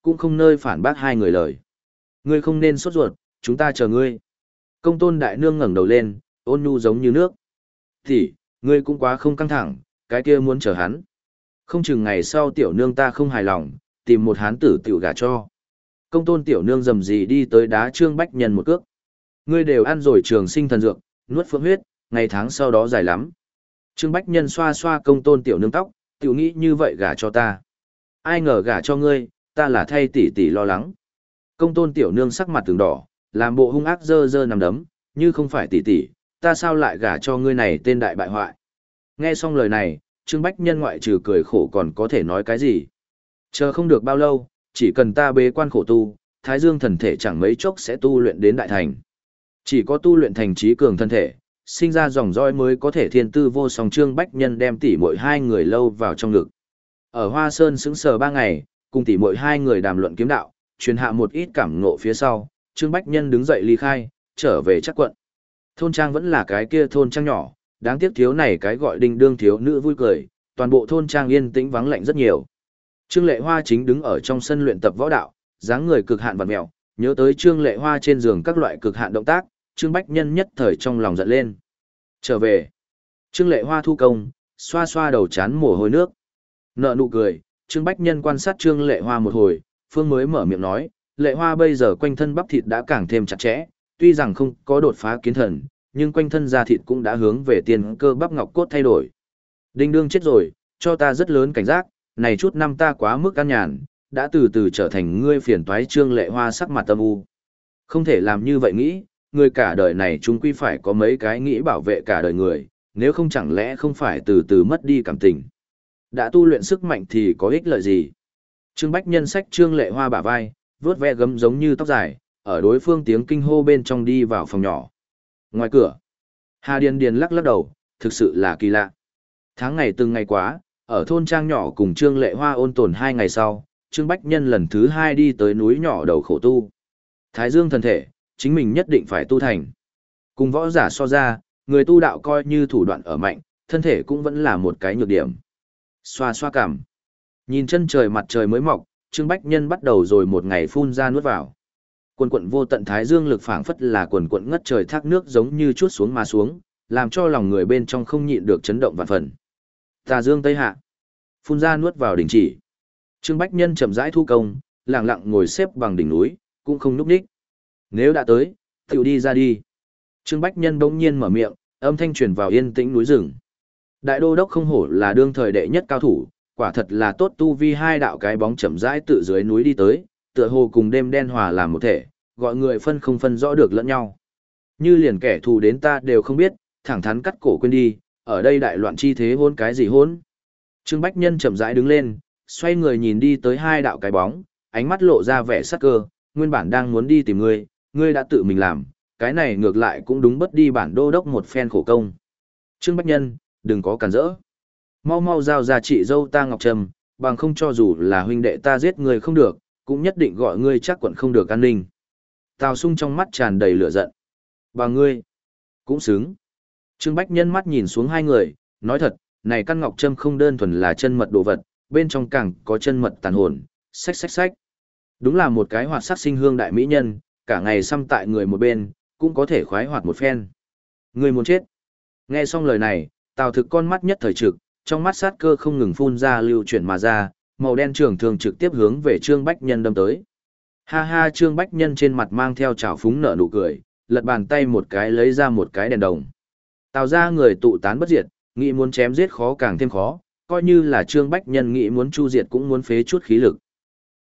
cũng không nơi phản bác hai người lời. Ngươi không nên sốt ruột, chúng ta chờ ngươi. Công tôn đại nương ngẩng đầu lên, ôn nhu giống như nước. Thì, ngươi cũng quá không căng thẳng, cái kia muốn chờ hắn. Không chừng ngày sau tiểu nương ta không hài lòng, tìm một hán tử tiểu gả cho. Công tôn tiểu nương dầm gì đi tới đá Trương Bách Nhân một cước. Ngươi đều ăn rồi trường sinh thần dược, nuốt phượng huyết, ngày tháng sau đó dài lắm. Trương Bách Nhân xoa xoa công tôn tiểu nương tóc, tiểu nghĩ như vậy gả cho ta. Ai ngờ gả cho ngươi, ta là thay tỷ tỷ lo lắng. Công tôn tiểu nương sắc mặt từng đỏ, làm bộ hung ác dơ dơ nằm đấm, như không phải tỷ tỷ, ta sao lại gả cho ngươi này tên đại bại hoại. Nghe xong lời này, Trương Bách Nhân ngoại trừ cười khổ còn có thể nói cái gì. Chờ không được bao lâu, chỉ cần ta bế quan khổ tu, Thái Dương thần thể chẳng mấy chốc sẽ tu luyện đến đại thành. Chỉ có tu luyện thành trí cường thân thể, sinh ra dòng dõi mới có thể thiên tư vô song. Trương Bách Nhân đem tỷ muội hai người lâu vào trong ngực. Ở Hoa Sơn sững sờ ba ngày, cùng tỷ muội hai người đàm luận kiếm đạo, truyền hạ một ít cảm ngộ phía sau, Trương Bách Nhân đứng dậy ly khai, trở về Trắc quận. Thôn trang vẫn là cái kia thôn trang nhỏ, đáng tiếc thiếu này cái gọi đinh đương thiếu nữ vui cười, toàn bộ thôn trang yên tĩnh vắng lạnh rất nhiều. Trương Lệ Hoa chính đứng ở trong sân luyện tập võ đạo, dáng người cực hạn vặn mèo, nhớ tới Trương Lệ Hoa trên giường các loại cực hạn động tác, Trương Bách Nhân nhất thời trong lòng giận lên. Trở về. Trương Lệ Hoa thu công, xoa xoa đầu chán mồ hôi nước. Nợ nụ cười, Trương Bách Nhân quan sát Trương Lệ Hoa một hồi, phương mới mở miệng nói, Lệ Hoa bây giờ quanh thân bắp thịt đã càng thêm chặt chẽ, tuy rằng không có đột phá kiến thần, nhưng quanh thân da thịt cũng đã hướng về tiền cơ bắp ngọc cốt thay đổi. Đinh đương chết rồi, cho ta rất lớn cảnh giác, này chút năm ta quá mức an nhàn, đã từ từ trở thành ngươi phiền toái. Trương Lệ Hoa sắc mặt âm u. Không thể làm như vậy nghĩ, người cả đời này chúng quy phải có mấy cái nghĩ bảo vệ cả đời người, nếu không chẳng lẽ không phải từ từ mất đi cảm tình. Đã tu luyện sức mạnh thì có ích lợi gì? Trương Bách Nhân xách Trương Lệ Hoa bả vai, vướt ve gấm giống như tóc dài, ở đối phương tiếng kinh hô bên trong đi vào phòng nhỏ. Ngoài cửa, Hà Điền Điền lắc lắc đầu, thực sự là kỳ lạ. Tháng ngày từng ngày quá, ở thôn trang nhỏ cùng Trương Lệ Hoa ôn tồn hai ngày sau, Trương Bách Nhân lần thứ hai đi tới núi nhỏ đầu khổ tu. Thái Dương thần thể, chính mình nhất định phải tu thành. Cùng võ giả so ra, người tu đạo coi như thủ đoạn ở mạnh, thân thể cũng vẫn là một cái nhược điểm. Xoa xoa cằm. Nhìn chân trời mặt trời mới mọc, Trương Bách Nhân bắt đầu rồi một ngày phun ra nuốt vào. Quần quận vô tận Thái Dương lực phảng phất là quần quận ngất trời thác nước giống như chuốt xuống mà xuống, làm cho lòng người bên trong không nhịn được chấn động vạn phần. Tà Dương Tây Hạ. Phun ra nuốt vào đình chỉ. Trương Bách Nhân chậm rãi thu công, lặng lặng ngồi xếp bằng đỉnh núi, cũng không núp đích. Nếu đã tới, tiểu đi ra đi. Trương Bách Nhân bỗng nhiên mở miệng, âm thanh truyền vào yên tĩnh núi rừng. Đại đô đốc không hổ là đương thời đệ nhất cao thủ, quả thật là tốt tu vi. Hai đạo cái bóng chậm rãi tự dưới núi đi tới, tựa hồ cùng đêm đen hòa làm một thể, gọi người phân không phân rõ được lẫn nhau. Như liền kẻ thù đến ta đều không biết, thẳng thắn cắt cổ quên đi, ở đây đại loạn chi thế hôn cái gì hôn. Trương Bách Nhân chậm rãi đứng lên, xoay người nhìn đi tới hai đạo cái bóng, ánh mắt lộ ra vẻ sắc cơ, nguyên bản đang muốn đi tìm ngươi, ngươi đã tự mình làm, cái này ngược lại cũng đúng bất đi bản đô đốc một phen khổ công. Trương Bách Nhân, đừng có cản rỡ. Mau mau giao ra chị dâu ta Ngọc Trầm, bằng không cho dù là huynh đệ ta giết người không được, cũng nhất định gọi ngươi chắc quận không được an ninh. Tào Sung trong mắt tràn đầy lửa giận. Bà ngươi, cũng xứng. Trương Bách Nhân mắt nhìn xuống hai người, nói thật, này căn ngọc trâm không đơn thuần là chân mật đồ vật, bên trong càng có chân mật tàn hồn, xách xách xách. Đúng là một cái hoạt sắc sinh hương đại mỹ nhân, cả ngày xăm tại người một bên, cũng có thể khoái hoạt một phen. Người muốn chết. Nghe xong lời này, Tào Thực con mắt nhất thời trực, trong mắt sát cơ không ngừng phun ra lưu chuyển mà ra, màu đen trường thường trực tiếp hướng về Trương Bách Nhân đâm tới. Ha ha, Trương Bách Nhân trên mặt mang theo trào phúng nở nụ cười, lật bàn tay một cái lấy ra một cái đèn đồng. Tào ra người tụ tán bất diệt, nghĩ muốn chém giết khó càng thêm khó, coi như là Trương Bách Nhân nghĩ muốn chu diệt cũng muốn phế chút khí lực.